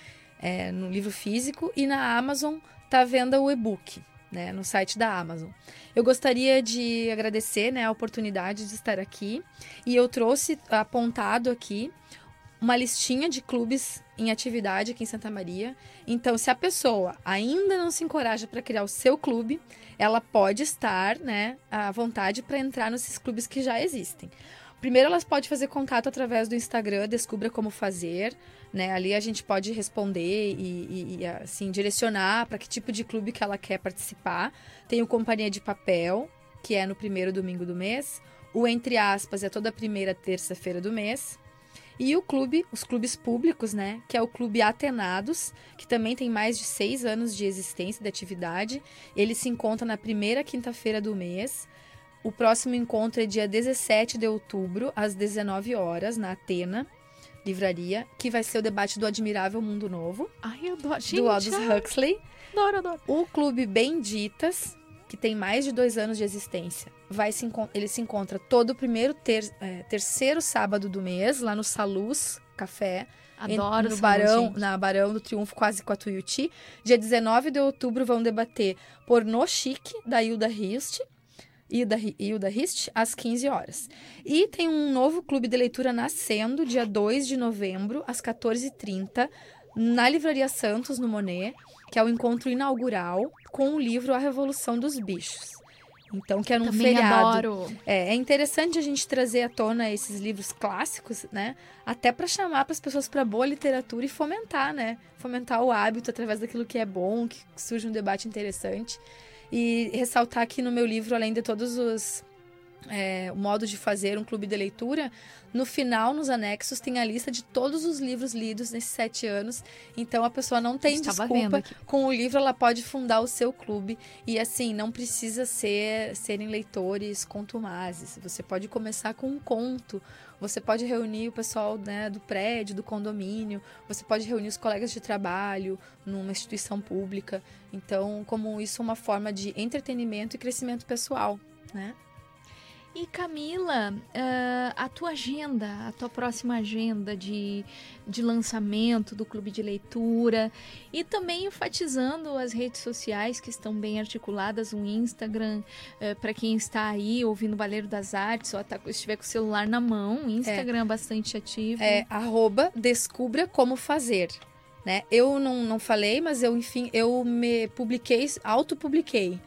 é, no livro físico, e na Amazon tá à venda o e-book, né, no site da Amazon. Eu gostaria de agradecer, né, a oportunidade de estar aqui, e eu trouxe apontado aqui uma listinha de clubes em atividade aqui em Santa Maria. Então, se a pessoa ainda não se encoraja para criar o seu clube, ela pode estar, né, à vontade para entrar nesses clubes que já existem. Primeiro, elas podem fazer contato através do Instagram, Descubra Como Fazer, né? Ali a gente pode responder e, e, e assim, direcionar para que tipo de clube que ela quer participar. Tem o Companhia de Papel, que é no primeiro domingo do mês. O Entre Aspas é toda primeira terça-feira do mês. E o clube, os clubes públicos, né? Que é o Clube Atenados, que também tem mais de seis anos de existência, de atividade. Ele se encontra na primeira quinta-feira do mês. O próximo encontro é dia dezessete de outubro, às dezenove horas, na Atena Livraria, que vai ser o debate do Admirável Mundo Novo, Ai, eu adoro. Gente, do Aldous ai, Huxley. adoro, adoro. O Clube Benditas, que tem mais de dois anos de existência, vai se, encon- ele se encontra todo o primeiro ter- é, terceiro sábado do mês, lá no Salus Café, em- Adoro no essa Barão, gente. na Barão do Triunfo, quase com a Tuiuti. Dia dezenove de outubro vão debater Pornô Chique, da Hilda Rist, Hilda, Ri- Hilda Rist, às quinze horas. E tem um novo clube de leitura nascendo, dia dois de novembro, às quatorze e trinta, na Livraria Santos, no Monet, que é o encontro inaugural com o livro A Revolução dos Bichos. Então, que é num Também feriado. adoro. É, é interessante a gente trazer à tona esses livros clássicos, né? Até para chamar para as pessoas para boa literatura e fomentar, né? Fomentar o hábito através daquilo que é bom, que surge um debate interessante. E ressaltar aqui no meu livro, além de todos os... É, o modo de fazer um clube de leitura, no final, nos anexos, tem a lista de todos os livros lidos nesses sete anos. Então, a pessoa não tem Estava vendo desculpa. aqui. Com o livro, ela pode fundar o seu clube. E, assim, não precisa ser serem leitores contumazes. Você pode começar com um conto. Você pode reunir o pessoal, né, do prédio, do condomínio. Você pode reunir os colegas de trabalho numa instituição pública. Então, como isso é uma forma de entretenimento e crescimento pessoal, né? E Camila, uh, a tua agenda, a tua próxima agenda de, de lançamento do Clube de Leitura e também enfatizando as redes sociais que estão bem articuladas, o Instagram, uh, para quem está aí ouvindo o Baleiro das Artes ou tá, estiver com o celular na mão, o Instagram é bastante ativo. É arroba Descubra Como Fazer. Né? Eu não, não falei, mas eu, enfim, eu me publiquei, autopubliquei.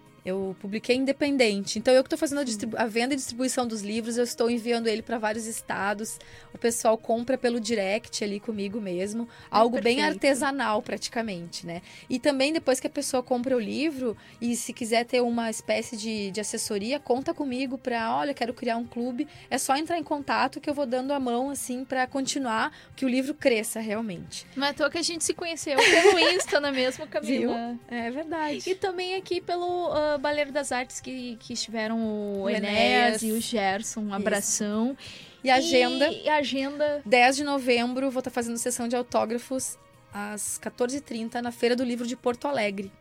Eu publiquei independente. Então, eu que estou fazendo a, distribu- a venda e distribuição dos livros, eu estou enviando ele para vários estados. O pessoal compra pelo direct ali comigo mesmo. É algo perfeito. Bem artesanal, praticamente, né? E também, depois que a pessoa compra o livro, e se quiser ter uma espécie de, de assessoria, conta comigo para, olha, quero criar um clube. É só entrar em contato que eu vou dando a mão, assim, para continuar, que o livro cresça realmente. Não é à toa que a gente se conheceu pelo Insta, não é mesmo, Camila? Viu? É verdade. E também aqui pelo... Uh, Baleiro das Artes que, que estiveram o, o Enéas Enéas e o Gerson, um abração. E a agenda, e a agenda dez de novembro, vou estar fazendo sessão de autógrafos às quatorze e trinta na Feira do Livro de Porto Alegre.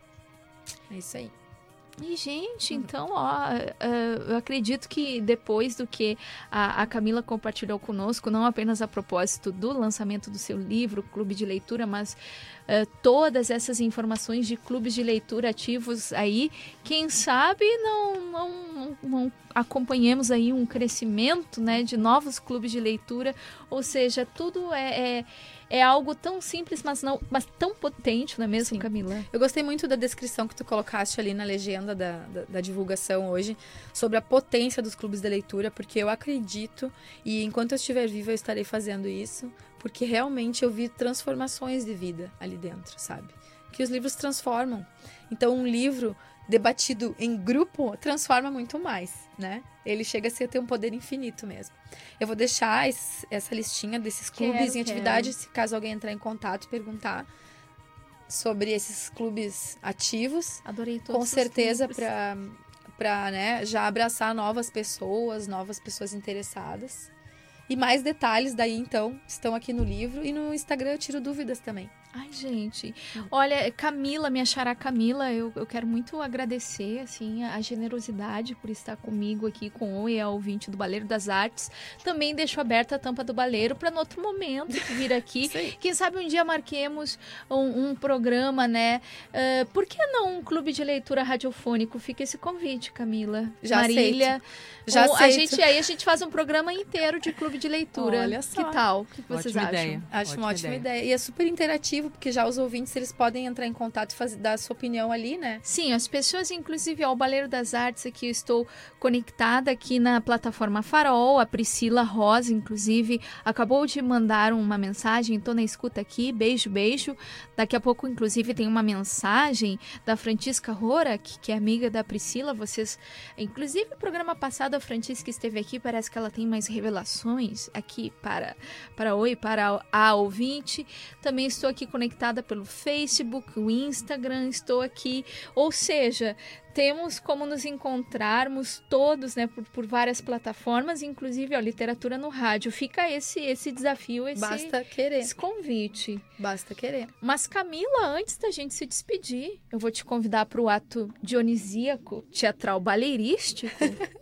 É isso aí. E, gente, então, ó, uh, eu acredito que depois do que a, a Camila compartilhou conosco, não apenas a propósito do lançamento do seu livro, Clube de Leitura, mas uh, todas essas informações de clubes de leitura ativos aí, quem sabe não, não, não, não acompanhemos aí um crescimento, né, de novos clubes de leitura, ou seja, tudo é... é É algo tão simples, mas, não, mas tão potente, não é mesmo, Sim. Camila? Eu gostei muito da descrição que tu colocaste ali na legenda da, da, da divulgação hoje, sobre a potência dos clubes de leitura, porque eu acredito, e enquanto eu estiver viva eu estarei fazendo isso, porque realmente eu vi transformações de vida ali dentro, sabe? Que os livros transformam. Então, um livro debatido em grupo transforma muito mais, né? Ele chega a ser, ter um poder infinito mesmo. Eu vou deixar esse, essa listinha desses clubes quero, em atividade, se caso alguém entrar em contato e perguntar sobre esses clubes ativos. Adorei todos Com certeza para para, né, já abraçar novas pessoas, novas pessoas interessadas. E mais detalhes daí, então, estão aqui no livro e no Instagram eu tiro dúvidas também. Ai, gente, olha, Camila, minha xará Camila, eu, eu quero muito agradecer, assim, a generosidade por estar comigo aqui com o e a ouvinte do Baleiro das Artes. Também deixo aberta a tampa do baleiro para, no outro momento, vir aqui. Quem sabe um dia marquemos um, um programa, né? Uh, por que não um clube de leitura radiofônico? Fica esse convite, Camila. Já Marília. Aceito. Já um, aceito. A gente, aí a gente faz um programa inteiro de clube de leitura. Olha só. Que tal? O que vocês ótima acham? Ideia. Acho ótima uma ótima ideia. ideia. E é super interativo, porque já os ouvintes, eles podem entrar em contato e fazer, dar a sua opinião ali, né? Sim, as pessoas, inclusive, ao Baleiro das Artes, aqui eu estou conectada aqui na plataforma Farol, a Priscila Rosa, inclusive, acabou de mandar uma mensagem, estou na escuta aqui, beijo, beijo. Daqui a pouco, inclusive, tem uma mensagem da Francisca Rora, que, que é amiga da Priscila, vocês, inclusive, no programa passado, a Francisca esteve aqui, parece que ela tem mais revelações aqui para, para Oi, para a, a ouvinte. Também estou aqui conectada pelo Facebook, o Instagram, estou aqui, ou seja, temos como nos encontrarmos todos, né, por, por várias plataformas, inclusive a literatura no rádio. Fica esse, esse desafio, esse, Basta querer. esse convite. Basta querer. Mas Camila, antes da gente se despedir, eu vou te convidar para o ato dionisíaco, teatral baleirístico,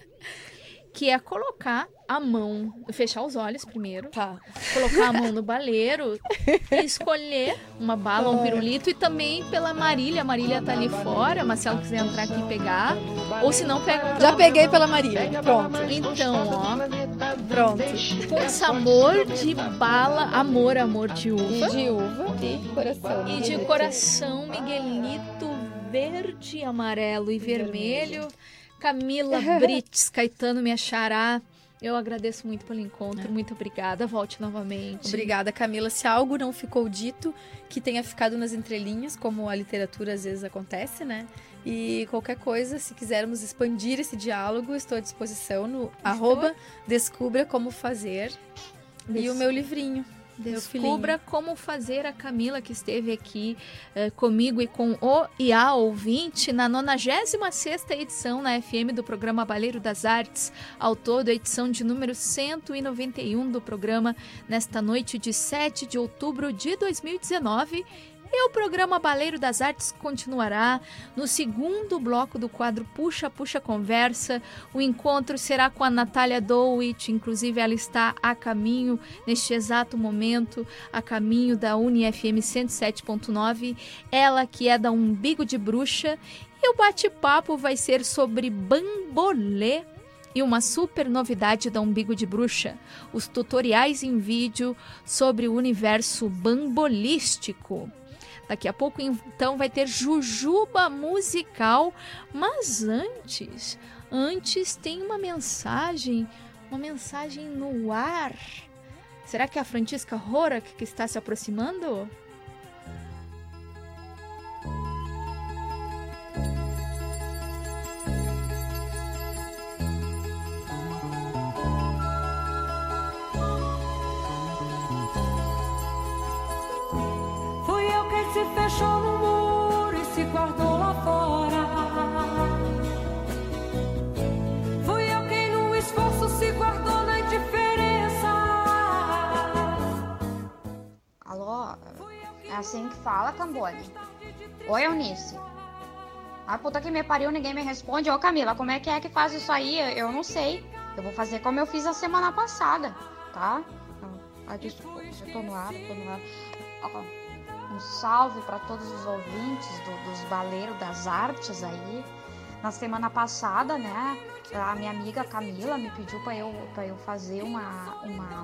que é colocar a mão, fechar os olhos primeiro, Tá. colocar a mão no baleiro e escolher uma bala, um pirulito, e também pela Marília. A Marília tá ali fora, mas se ela quiser entrar aqui e pegar, ou se não, pega... Já peguei pela Maria. Pronto. Então, ó, Pronto. com sabor de bala, amor, amor de uva. E de uva e coração. E de coração, Miguelito, verde, amarelo e vermelho. Camila Brites, Caetano, minha xará. Eu agradeço muito pelo encontro, muito obrigada. Volte novamente. Obrigada, Camila. Se algo não ficou dito, que tenha ficado nas entrelinhas, como a literatura às vezes acontece, né? E qualquer coisa, se quisermos expandir esse diálogo, estou à disposição no arroba Descubra Como Fazer Des... e o meu livrinho. Descubra como fazer. A Camila, que esteve aqui uh, comigo e com o e a ouvinte na nonagésima sexta edição na F M do programa Baleiro das Artes, ao todo a edição de número cento e noventa e um do programa, nesta noite de sete de outubro de dois mil e dezenove. E o programa Baleiro das Artes continuará no segundo bloco do quadro Puxa, Puxa Conversa. O encontro será com a Natália Dowitch, inclusive ela está a caminho, neste exato momento, a caminho da Uni F M cento e sete ponto nove, ela que é da Umbigo de Bruxa. E o bate-papo vai ser sobre bambolê e uma super novidade da Umbigo de Bruxa, os tutoriais em vídeo sobre o universo bambolístico. Daqui a pouco, então, vai ter Jujuba musical, mas antes, antes tem uma mensagem, uma mensagem no ar. Será que é a Francisca Horak que está se aproximando? Se fechou no muro e se guardou lá fora. Fui eu quem no esforço se guardou na indiferença. Alô? É assim que fala, Cambone? Oi, Eunice. Ah, puta que me pariu, ninguém me responde. Ô, Camila, como é que é que faz isso aí? Eu não sei. Eu vou fazer como eu fiz a semana passada, tá? Ah, desculpa, eu tô no ar, eu tô no ar. Ó. Um salve para todos os ouvintes do, dos Baleiros das Artes aí. Na semana passada, né, a minha amiga Camila me pediu para eu, para eu fazer uma, uma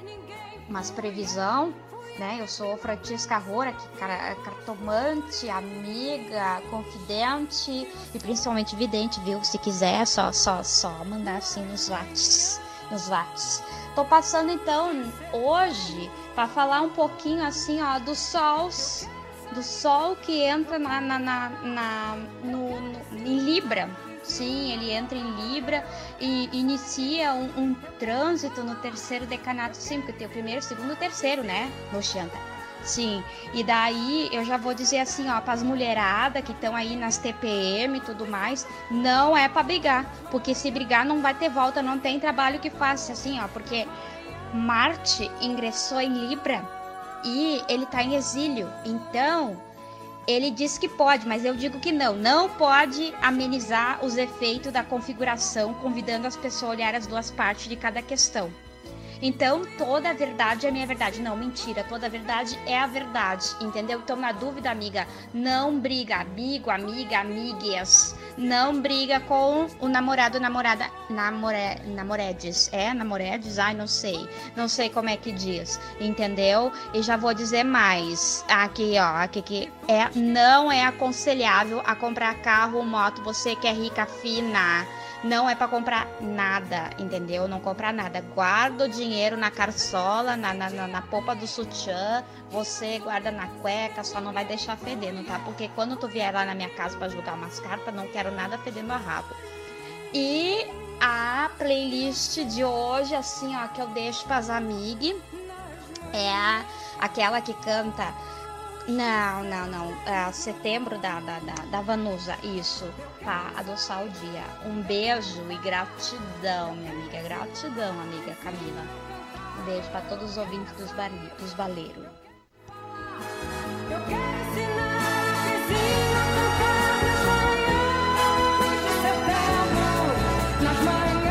umas previsão, né? Eu sou Francisca Horak, cartomante, amiga, confidente e principalmente vidente, viu? Se quiser, só, só, só mandar assim nos whats, nos whats. Tô passando então hoje para falar um pouquinho assim, ó, do sol, do sol que entra na, na, na, na no, no, em Libra. Sim, ele entra em Libra e inicia um, um trânsito no terceiro decanato, sim, porque tem o primeiro, o segundo e o terceiro, né, no Xanta. Sim, e daí eu já vou dizer assim, ó, para as mulheradas que estão aí nas T P M e tudo mais, não é para brigar, porque se brigar não vai ter volta, não tem trabalho que faça, assim, ó, porque Marte ingressou em Libra e ele tá em exílio, então ele diz que pode, mas eu digo que não, não pode amenizar os efeitos da configuração, convidando as pessoas a olhar as duas partes de cada questão. Então, toda a verdade é minha verdade. Não, mentira, toda a verdade é a verdade, entendeu? Então, na dúvida, amiga, não briga, amigo, amiga, amigues, não briga com o namorado, namorada, namore, namoredes, é, namoredes? Ai, não sei, não sei como é que diz, entendeu? E já vou dizer mais, aqui, ó, aqui que é, não é aconselhável a comprar carro ou moto, você que é rica, fina. Não é para comprar nada, entendeu? Não comprar nada. Guarda o dinheiro na carçola, na, na, na, na polpa do sutiã. Você guarda na cueca, só não vai deixar fedendo, tá? Porque quando tu vier lá na minha casa para jogar umas cartas, não quero nada fedendo a rabo. E a playlist de hoje, assim, ó, que eu deixo para as amigas, é a, aquela que canta... Não, não, não. É setembro da, da, da, da Vanusa, isso, para adoçar o dia. Um beijo e gratidão, minha amiga. Gratidão, amiga Camila. Um beijo para todos os ouvintes dos, bar... dos baleiros. Eu quero ensinar a vizinha a cantar nas manhãs de setembro, nas manhãs.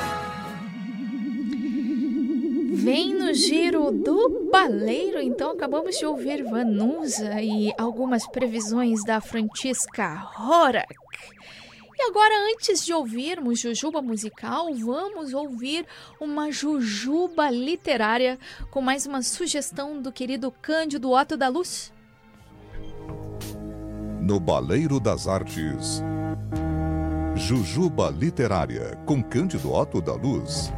Vem no giro do baleiro, então acabamos de ouvir Vanusa e algumas previsões da Francisca Horak. E agora, antes de ouvirmos Jujuba musical, vamos ouvir uma Jujuba literária com mais uma sugestão do querido Cândido Otto da Luz. No Baleiro das Artes, Jujuba literária com Cândido Otto da Luz.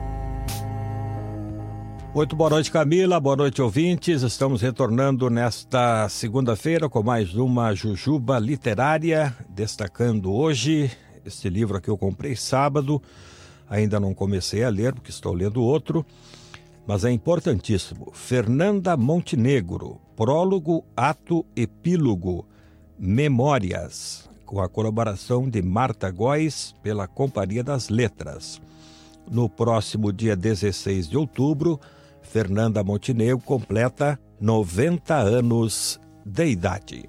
Muito boa noite, Camila, boa noite, ouvintes. Estamos retornando nesta segunda-feira com mais uma Jujuba literária, destacando hoje este livro que eu comprei sábado. Ainda não comecei a ler, porque estou lendo outro, mas é importantíssimo. Fernanda Montenegro, prólogo, ato, epílogo, memórias, com a colaboração de Marta Góes pela Companhia das Letras. No próximo dia dezesseis de outubro, Fernanda Montenegro completa noventa anos de idade.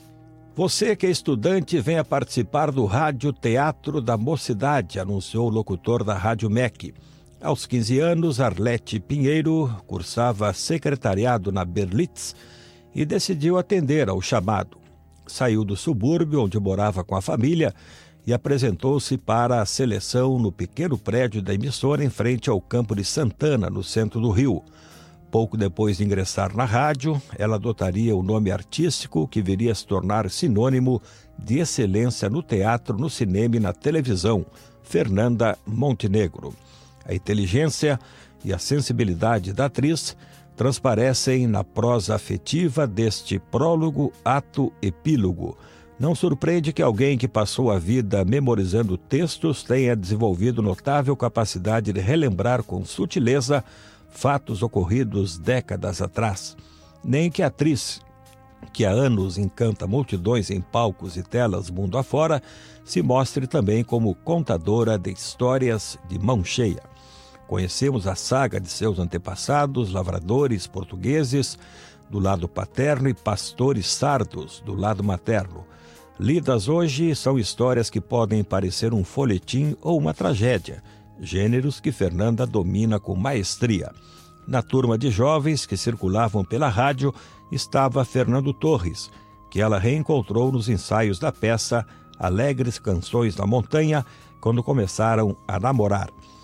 Você que é estudante, venha participar do Rádio Teatro da Mocidade, anunciou o locutor da Rádio M E C. Aos quinze anos, Arlete Pinheiro cursava secretariado na Berlitz e decidiu atender ao chamado. Saiu do subúrbio, onde morava com a família, e apresentou-se para a seleção no pequeno prédio da emissora em frente ao Campo de Santana, no centro do Rio. Pouco depois de ingressar na rádio, ela adotaria o nome artístico que viria a se tornar sinônimo de excelência no teatro, no cinema e na televisão, Fernanda Montenegro. A inteligência e a sensibilidade da atriz transparecem na prosa afetiva deste prólogo, ato, epílogo. Não surpreende que alguém que passou a vida memorizando textos tenha desenvolvido notável capacidade de relembrar com sutileza fatos ocorridos décadas atrás. Nem que a atriz, que há anos encanta multidões em palcos e telas mundo afora, se mostre também como contadora de histórias de mão cheia. Conhecemos a saga de seus antepassados, lavradores portugueses, do lado paterno, e pastores sardos, do lado materno. Lidas hoje, são histórias que podem parecer um folhetim ou uma tragédia, gêneros que Fernanda domina com maestria. Na turma de jovens que circulavam pela rádio estava Fernando Torres, que ela reencontrou nos ensaios da peça Alegres Canções da Montanha, quando começaram a namorar.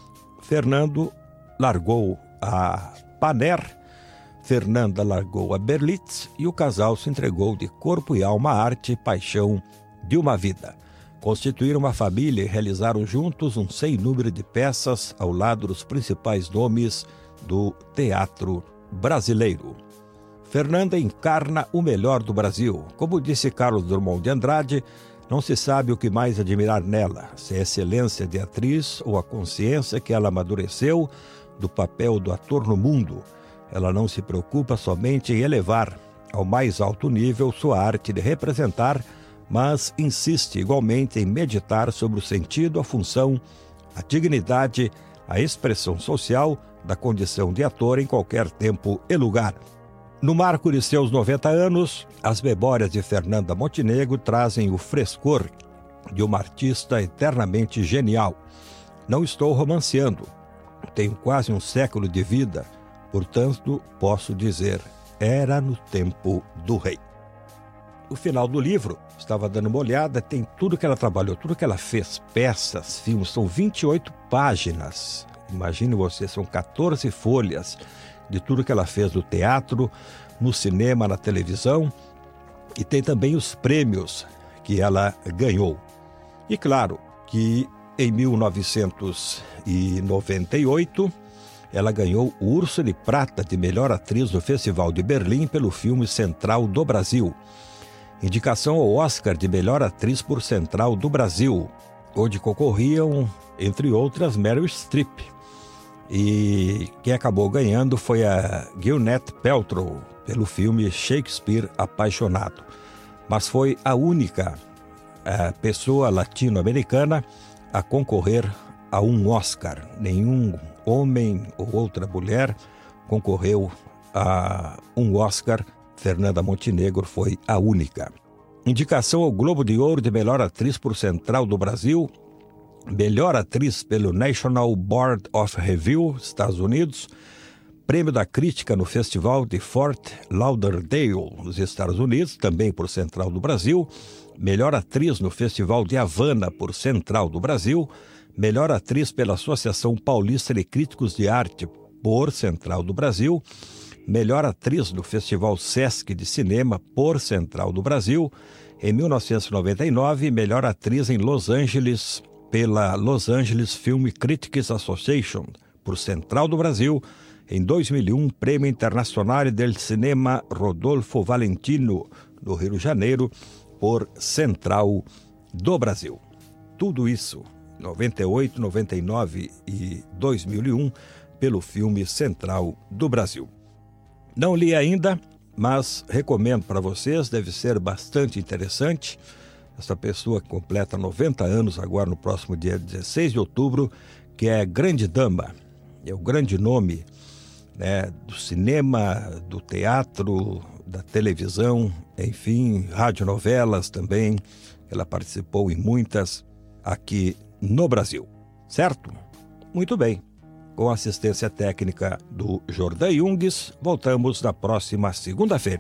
Fernando largou a Paner, Fernanda largou a Berlitz e o casal se entregou de corpo e alma à arte e paixão de uma vida. Constituíram uma família e realizaram juntos um sem número de peças ao lado dos principais nomes do teatro brasileiro. Fernanda encarna o melhor do Brasil. Como disse Carlos Drummond de Andrade, não se sabe o que mais admirar nela, se é a excelência de atriz ou a consciência que ela amadureceu do papel do ator no mundo. Ela não se preocupa somente em elevar ao mais alto nível sua arte de representar, mas insiste igualmente em meditar sobre o sentido, a função, a dignidade, a expressão social da condição de ator em qualquer tempo e lugar. No marco de seus noventa anos, as memórias de Fernanda Montenegro trazem o frescor de uma artista eternamente genial. Não estou romanceando, tenho quase um século de vida, portanto posso dizer, era no tempo do rei. O final do livro, estava dando uma olhada, tem tudo que ela trabalhou, tudo que ela fez, peças, filmes, são vinte e oito páginas. Imagine você, são quatorze folhas de tudo que ela fez no teatro, no cinema, na televisão, e tem também os prêmios que ela ganhou. E claro que em mil novecentos e noventa e oito, ela ganhou o Urso de Prata de melhor atriz no Festival de Berlim pelo filme Central do Brasil. Indicação ao Oscar de melhor atriz por Central do Brasil, onde concorriam, entre outras, Meryl Streep. E quem acabou ganhando foi a Gwyneth Paltrow, pelo filme Shakespeare Apaixonado. Mas foi a única a pessoa latino-americana a concorrer a um Oscar. Nenhum homem ou outra mulher concorreu a um Oscar. Fernanda Montenegro foi a única. Indicação ao Globo de Ouro de melhor atriz por Central do Brasil, melhor atriz pelo National Board of Review, Estados Unidos, prêmio da crítica no Festival de Fort Lauderdale, nos Estados Unidos, também por Central do Brasil, melhor atriz no Festival de Havana por Central do Brasil, melhor atriz pela Associação Paulista de Críticos de Arte por Central do Brasil, melhor atriz no Festival Sesc de Cinema por Central do Brasil, em mil novecentos e noventa e nove, melhor atriz em Los Angeles pela Los Angeles Film Critics Association por Central do Brasil, em dois mil e um, Prêmio Internacional del Cinema Rodolfo Valentino, no Rio de Janeiro, por Central do Brasil. Tudo isso, noventa e oito, noventa e nove e dois mil e um, pelo filme Central do Brasil. Não li ainda, mas recomendo para vocês, deve ser bastante interessante. Essa pessoa que completa noventa anos agora no próximo dia dezesseis de outubro, que é Grande Dama, é o grande nome, né, do cinema, do teatro, da televisão, enfim, radionovelas também. Ela participou em muitas aqui no Brasil, certo? Muito bem. Com a assistência técnica do Jordan Jungs, voltamos na próxima segunda-feira.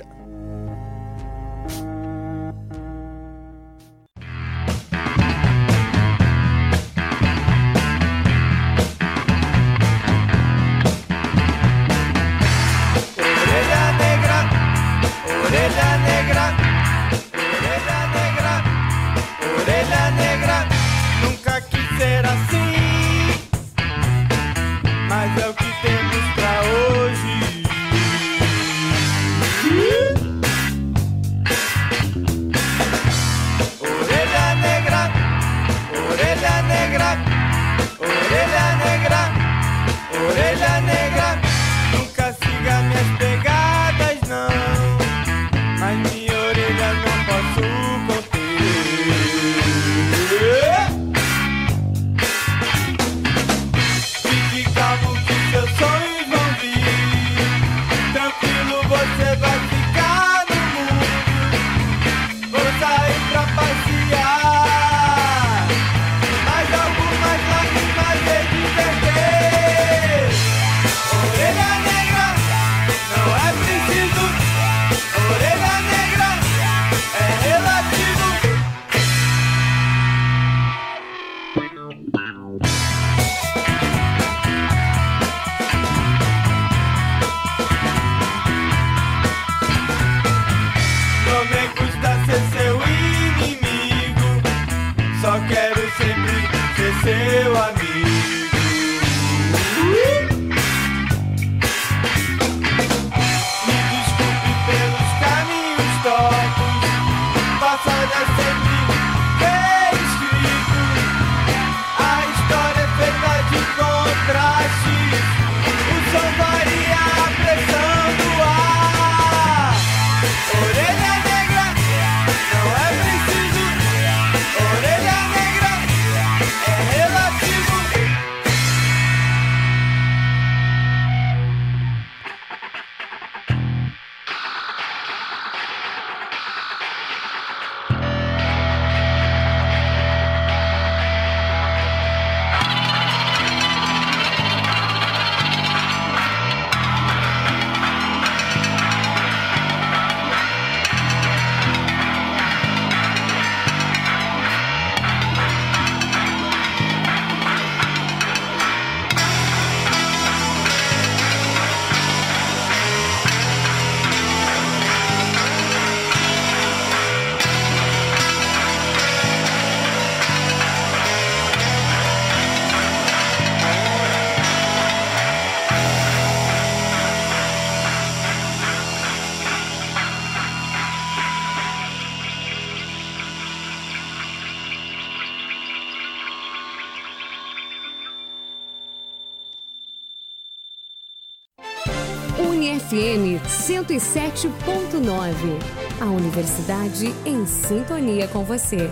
F M cento e sete ponto nove. A Universidade em sintonia com você.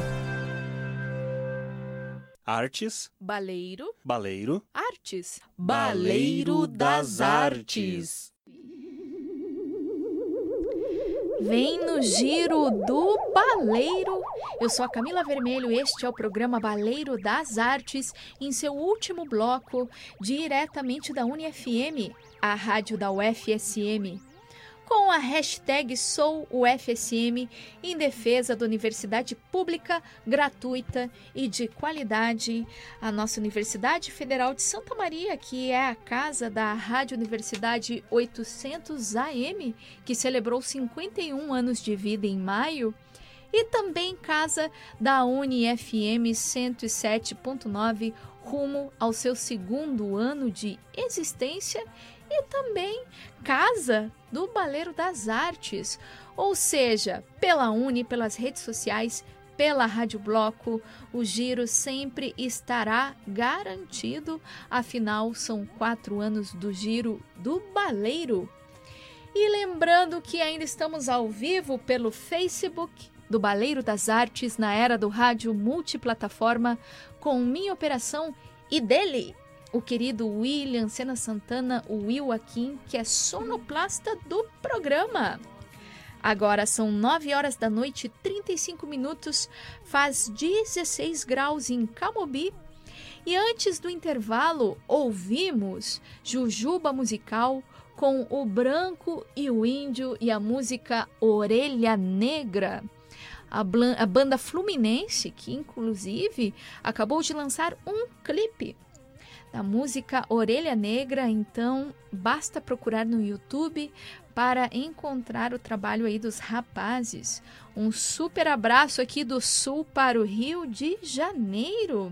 Artes. Baleiro. Baleiro. Artes. Baleiro das Artes. Vem no giro do Baleiro. Eu sou a Camila Vermelho, este é o programa Baleiro das Artes, em seu último bloco, diretamente da Uni F M, a rádio da U F S M. Com a hashtag SouUFSM em defesa da universidade pública, gratuita e de qualidade, a nossa Universidade Federal de Santa Maria, que é a casa da Rádio Universidade oitocentos A M, que celebrou cinquenta e um anos de vida em maio, e também casa da Uni F M cento e sete ponto nove, rumo ao seu segundo ano de existência, e também casa do Baleiro das Artes, ou seja, pela Uni, pelas redes sociais, pela Rádio Bloco, o giro sempre estará garantido, afinal são quatro anos do giro do Baleiro. E lembrando que ainda estamos ao vivo pelo Facebook do Baleiro das Artes, na era do rádio multiplataforma, com minha operação e dele, o querido William Sena Santana, o Will Aquim, que é sonoplasta do programa. Agora são nove horas da noite e trinta e cinco minutos, faz dezesseis graus em Camobi. E antes do intervalo, ouvimos Jujuba Musical com O Branco e o Índio e a música Orelha Negra. A, blan- a banda fluminense, que inclusive acabou de lançar um clipe da música Orelha Negra, então basta procurar no YouTube para encontrar o trabalho aí dos rapazes. Um super abraço aqui do Sul para o Rio de Janeiro.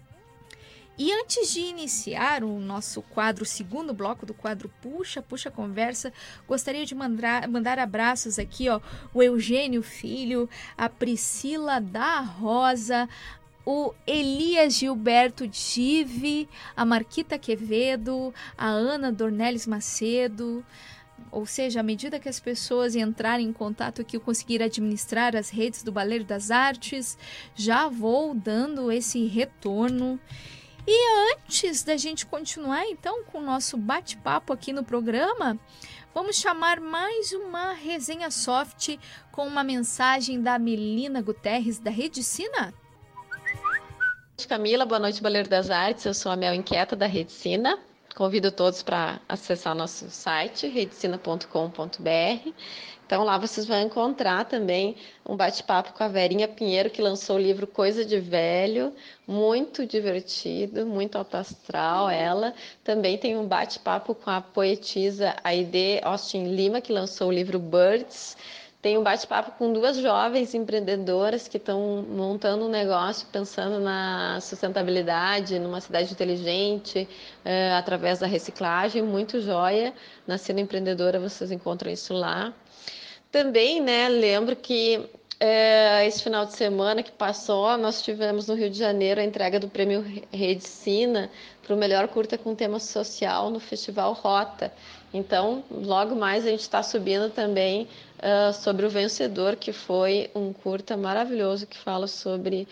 E antes de iniciar o nosso quadro, o segundo bloco do quadro Puxa, Puxa Conversa, gostaria de mandar, mandar abraços aqui, ó, o Eugênio Filho, a Priscila da Rosa, o Elias Gilberto Dive, a Marquita Quevedo, a Ana Dornelles Macedo. Ou seja, à medida que as pessoas entrarem em contato aqui, eu conseguir administrar as redes do Baleiro das Artes, já vou dando esse retorno. E antes da gente continuar, então, com o nosso bate-papo aqui no programa, vamos chamar mais uma resenha soft com uma mensagem da Melina Guterres, da Rede Sina. Camila, boa noite, Baleiro das Artes. Eu sou a Mel Inquieta, da Rede Sina. Convido todos para acessar nosso site, redesina ponto com ponto b r. Então, lá vocês vão encontrar também um bate-papo com a Verinha Pinheiro, que lançou o livro Coisa de Velho, muito divertido, muito alto astral ela. Também tem um bate-papo com a poetisa Aide Austin Lima, que lançou o livro Birds. Tem um bate-papo com duas jovens empreendedoras que estão montando um negócio pensando na sustentabilidade, numa cidade inteligente, uh, através da reciclagem, muito joia. Na Cena Empreendedora vocês encontram isso lá. Também, né, lembro que é, esse final de semana que passou, nós tivemos no Rio de Janeiro a entrega do prêmio Rede Sina para o melhor curta com tema social no Festival Rota. Então, logo mais a gente está subindo também uh, sobre o vencedor, que foi um curta maravilhoso que fala sobre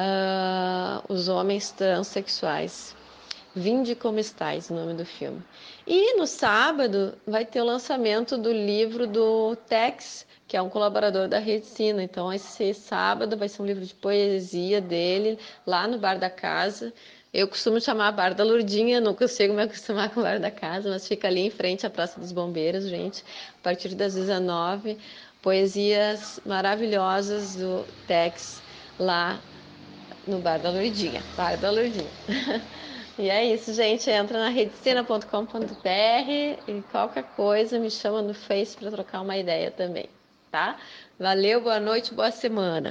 uh, os homens transexuais. Vinde Como Estais, o nome do filme. E no sábado vai ter o lançamento do livro do Tex, que é um colaborador da Rede Sina. Então, esse sábado vai ser um livro de poesia dele, lá no Bar da Casa. Eu costumo chamar Bar da Lourdinha, não consigo me acostumar com o Bar da Casa, mas fica ali em frente à Praça dos Bombeiros, gente. A partir das dezenove, poesias maravilhosas do Tex lá no Bar da Lourdinha. Bar da Lourdinha. E é isso, gente. Entra na redesina ponto com ponto b r e qualquer coisa me chama no Face para trocar uma ideia também, tá? Valeu, boa noite, boa semana.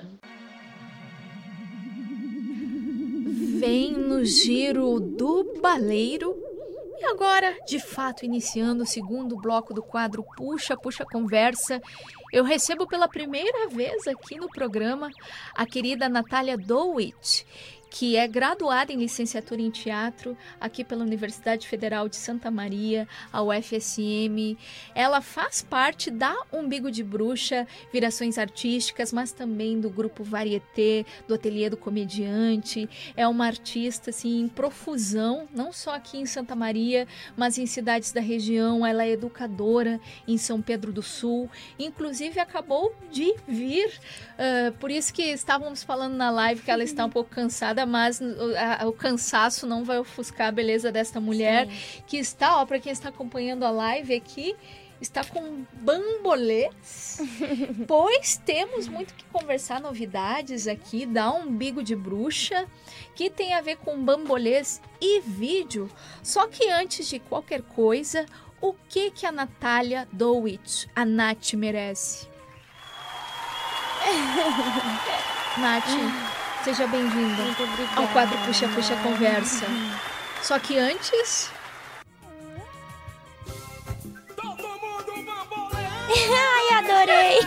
Vem no giro do baleiro. E agora, de fato, iniciando o segundo bloco do quadro Puxa, Puxa Conversa, eu recebo pela primeira vez aqui no programa a querida Natália Dowitch, que é graduada em licenciatura em teatro aqui pela Universidade Federal de Santa Maria, a U F S M. Ela faz parte da Umbigo de Bruxa, Virações Artísticas, mas também do grupo Varieté, do Ateliê do Comediante. É uma artista assim, em profusão, não só aqui em Santa Maria, mas em cidades da região. Ela é educadora em São Pedro do Sul. Inclusive, acabou de vir, uh, por isso que estávamos falando na live que ela está um pouco cansada, mas o, a, o cansaço não vai ofuscar a beleza desta mulher. Sim. Que está, ó, para quem está acompanhando a live aqui, está com bambolês, pois temos muito que conversar, novidades aqui da Umbigo de Bruxa, que tem a ver com bambolês e vídeo. Só que antes de qualquer coisa, o que que a Natália Dowitch, a Nath, merece? Nath, seja bem-vinda ao quadro Puxa Puxa Conversa. Só que antes... Ai, adorei!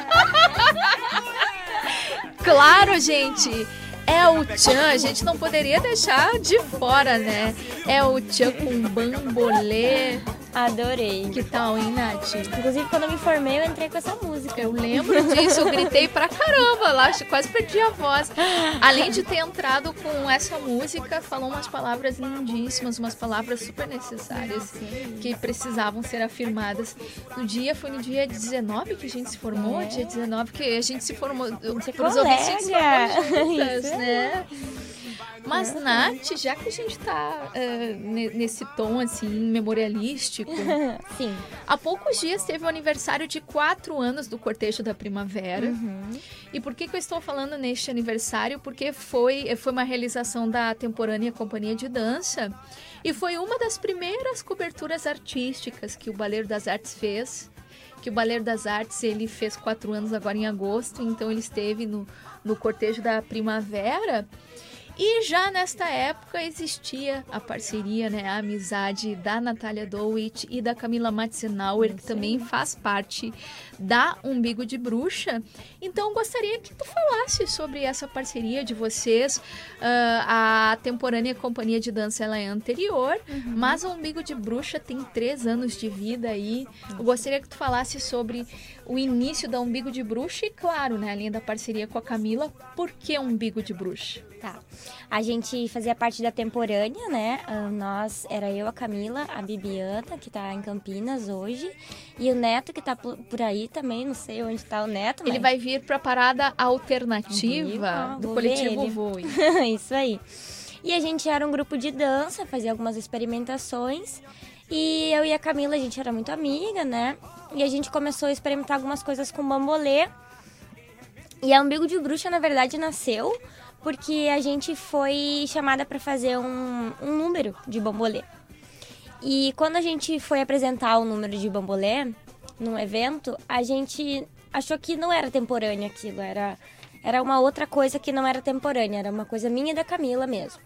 Claro, gente! É o Tchan, a gente não poderia deixar de fora, né? É o Tchan com bambolê. Adorei. Que tal, hein, Nath? Inclusive, quando eu me formei, eu entrei com essa música. Eu lembro disso, eu gritei pra caramba lá, quase perdi a voz. Além de ter entrado com essa música, falou umas palavras lindíssimas, umas palavras super necessárias, sim, que precisavam ser afirmadas. No dia, foi no dia dezenove que a gente se formou, é. dia dezenove que a gente se formou, pros ouvintes, a gente se formou juntas, né? Mas, Nath, já que a gente tá uh, nesse tom, assim, memorialístico... Sim. Há poucos dias teve o aniversário de quatro anos do Cortejo da Primavera. Uhum. E por que que eu estou falando neste aniversário? Porque foi, foi uma realização da Temporânea Companhia de Dança e foi uma das primeiras coberturas artísticas que o Baleiro das Artes fez. Que o Baleiro das Artes, ele fez quatro anos agora em agosto, então ele esteve no, no Cortejo da Primavera. E já nesta época existia a parceria, né, a amizade da Natália Dowitch e da Camila Matzenauer, que também faz parte da Umbigo de Bruxa. Então, gostaria que tu falasse sobre essa parceria de vocês. Uh, a Temporânea Companhia de Dança, ela é anterior, uhum. mas o Umbigo de Bruxa tem três anos de vida aí. Eu gostaria que tu falasse sobre o início da Umbigo de Bruxa e, claro, né, além da parceria com a Camila, por que Umbigo de Bruxa? Tá. A gente fazia parte da Temporânea, né? Nós, era eu, a Camila, a Bibiana, que tá em Campinas hoje, e o Neto, que tá por aí também, não sei onde tá o Neto, mas... Ele vai vir pra parada alternativa ah, do coletivo Voe. Isso aí. E a gente era um grupo de dança, fazia algumas experimentações, e eu e a Camila, a gente era muito amiga, né? E a gente começou a experimentar algumas coisas com bambolê. E a Umbigo de Bruxa, na verdade, nasceu porque a gente foi chamada para fazer um, um número de bambolê. E quando a gente foi apresentar o número de bambolê num evento, a gente achou que não era temporâneo aquilo, era, era uma outra coisa que não era temporânea, era uma coisa minha e da Camila mesmo.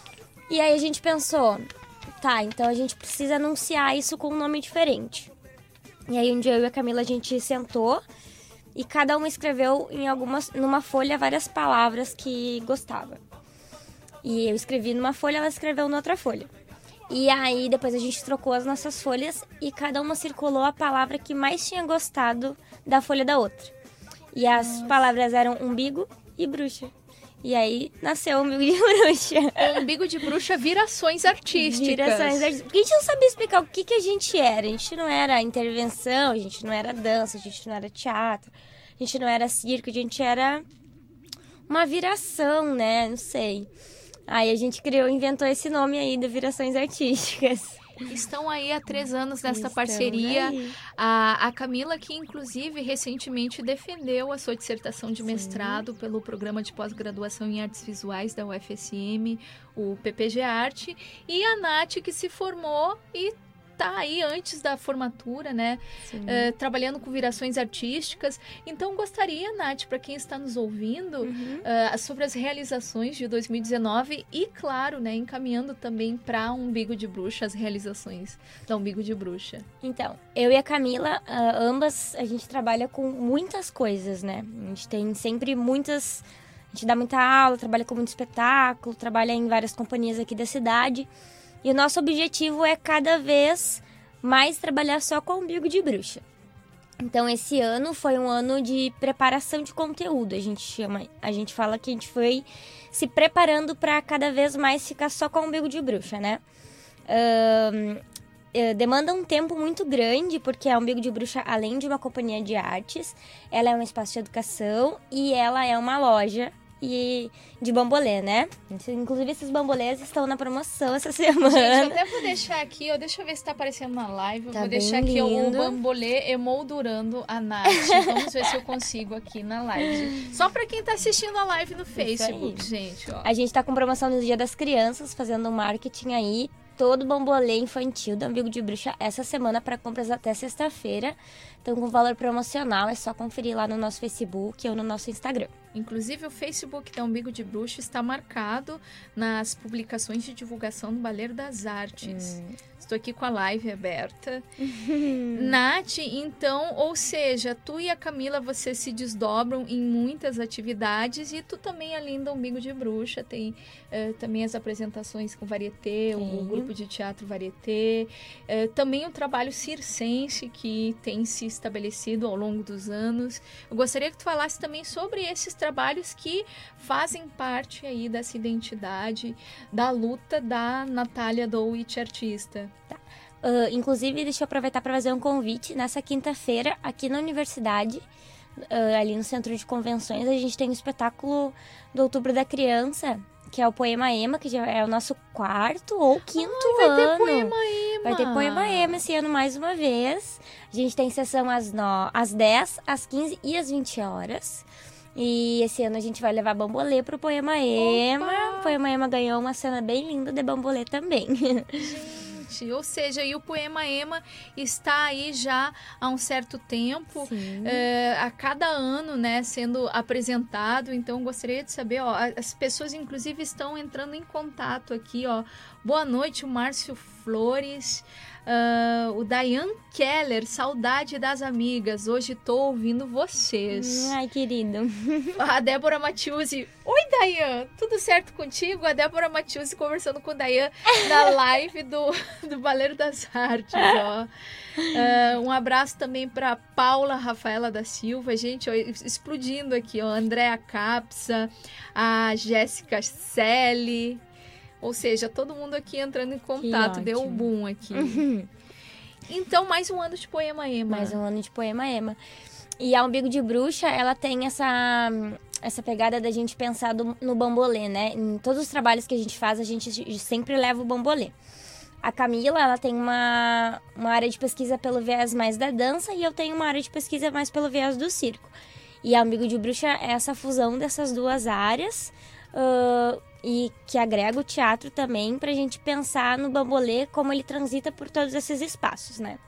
E aí a gente pensou, tá, então a gente precisa anunciar isso com um nome diferente. E aí um dia eu e a Camila, a gente sentou e cada uma escreveu em algumas, numa folha várias palavras que gostava. E eu escrevi numa folha, ela escreveu na outra folha. E aí depois a gente trocou as nossas folhas e cada uma circulou a palavra que mais tinha gostado da folha da outra. E as Nossa. palavras eram umbigo e bruxa. E aí nasceu o Umbigo de Bruxa. O Umbigo de Bruxa, virações artísticas. Virações artísticas. Porque a gente não sabia explicar o que, que a gente era. A gente não era intervenção, a gente não era dança, a gente não era teatro, a gente não era circo, a gente era uma viração, né? Não sei. Aí a gente criou, inventou esse nome aí de virações artísticas. Estão aí há três anos nessa parceria. A, a Camila, que inclusive recentemente defendeu a sua dissertação de mestrado Sim. pelo Programa de Pós-Graduação em Artes Visuais da U F S M, o P P G Arte. E a Nath, que se formou e tá aí antes da formatura, né? Uh, trabalhando com virações artísticas. Então, gostaria, Nath, para quem está nos ouvindo, uhum. uh, sobre as realizações de dois mil e dezenove e, claro, né, encaminhando também para Umbigo de Bruxa, as realizações da Umbigo de Bruxa. Então, eu e a Camila, uh, ambas, a gente trabalha com muitas coisas, né? A gente tem sempre muitas... A gente dá muita aula, trabalha com muito espetáculo, trabalha em várias companhias aqui da cidade. E o nosso objetivo é cada vez mais trabalhar só com o Umbigo de Bruxa. Então, esse ano foi um ano de preparação de conteúdo. A gente chama, a gente fala que a gente foi se preparando para cada vez mais ficar só com o Umbigo de Bruxa, né? Um, demanda um tempo muito grande, porque a Umbigo de Bruxa, além de uma companhia de artes, ela é um espaço de educação e ela é uma loja e de bambolê, né? Inclusive, esses bambolês estão na promoção essa semana. Gente, eu até vou deixar aqui, ó, deixa eu ver se tá aparecendo na live. Tá vou deixar aqui ó, o bambolê emoldurando a Nath. Vamos ver se eu consigo aqui na live. Só pra quem tá assistindo a live no Facebook, gente, ó. A gente tá com promoção no Dia das Crianças, fazendo um marketing aí. Todo bambolê infantil da Umbigo de Bruxa essa semana para compras até sexta-feira. Então, com valor promocional, é só conferir lá no nosso Facebook ou no nosso Instagram. Inclusive, o Facebook da Umbigo de Bruxa está marcado nas publicações de divulgação do Baleiro das Artes. Hum. Estou aqui com a live aberta. Nath, então, ou seja, tu e a Camila, vocês se desdobram em muitas atividades e tu também, além da Umbigo de Bruxa, tem uh, também as apresentações com Varieté, o, o grupo de teatro Varieté, uh, também o trabalho circense que tem se estabelecido ao longo dos anos. Eu gostaria que tu falasse também sobre esses trabalhos que fazem parte aí dessa identidade da luta da Natália Dowitch, artista. Tá. Uh, inclusive, deixa eu aproveitar para fazer um convite. Nessa quinta-feira, aqui na universidade, uh, ali no Centro de Convenções, a gente tem um espetáculo do Outubro da Criança, que é o Poema Ema, que já é o nosso quarto ou quinto Ai, vai ano. Vai ter Poema Ema. Vai ter Poema Ema esse ano mais uma vez. A gente tem sessão às, no... às dez, às quinze e às vinte horas. E esse ano a gente vai levar Bambolê pro Poema Ema. O Poema Ema ganhou uma cena bem linda de Bambolê também. Gente, ou seja, e o Poema Ema está aí já há um certo tempo, é, a cada ano, né, sendo apresentado. Então, gostaria de saber, ó, as pessoas inclusive estão entrando em contato aqui, ó. Boa noite, o Márcio Flores. Uh, o Dayan Keller, saudade das amigas, hoje tô ouvindo vocês. Ai, querido. A Débora Matiusi, oi Dayan, tudo certo contigo? A Débora Matiusi conversando com o Dayan na live do, do Baleiro das Artes, ó. Uh, um abraço também para Paula Rafaela da Silva, gente, ó, explodindo aqui, ó, Andréa Capsa, a Jéssica Selle. Ou seja, todo mundo aqui entrando em contato, deu um boom aqui. Então, mais um ano de Poema Ema. Mais um ano de Poema Ema. E a Umbigo de Bruxa, ela tem essa, essa pegada da gente pensar do, no bambolê, né? Em todos os trabalhos que a gente faz, a gente sempre leva o bambolê. A Camila, ela tem uma, uma área de pesquisa pelo viés mais da dança e eu tenho uma área de pesquisa mais pelo viés do circo. E a Umbigo de Bruxa é essa fusão dessas duas áreas, uh, e que agrega o teatro também pra gente pensar no bambolê como ele transita por todos esses espaços, né?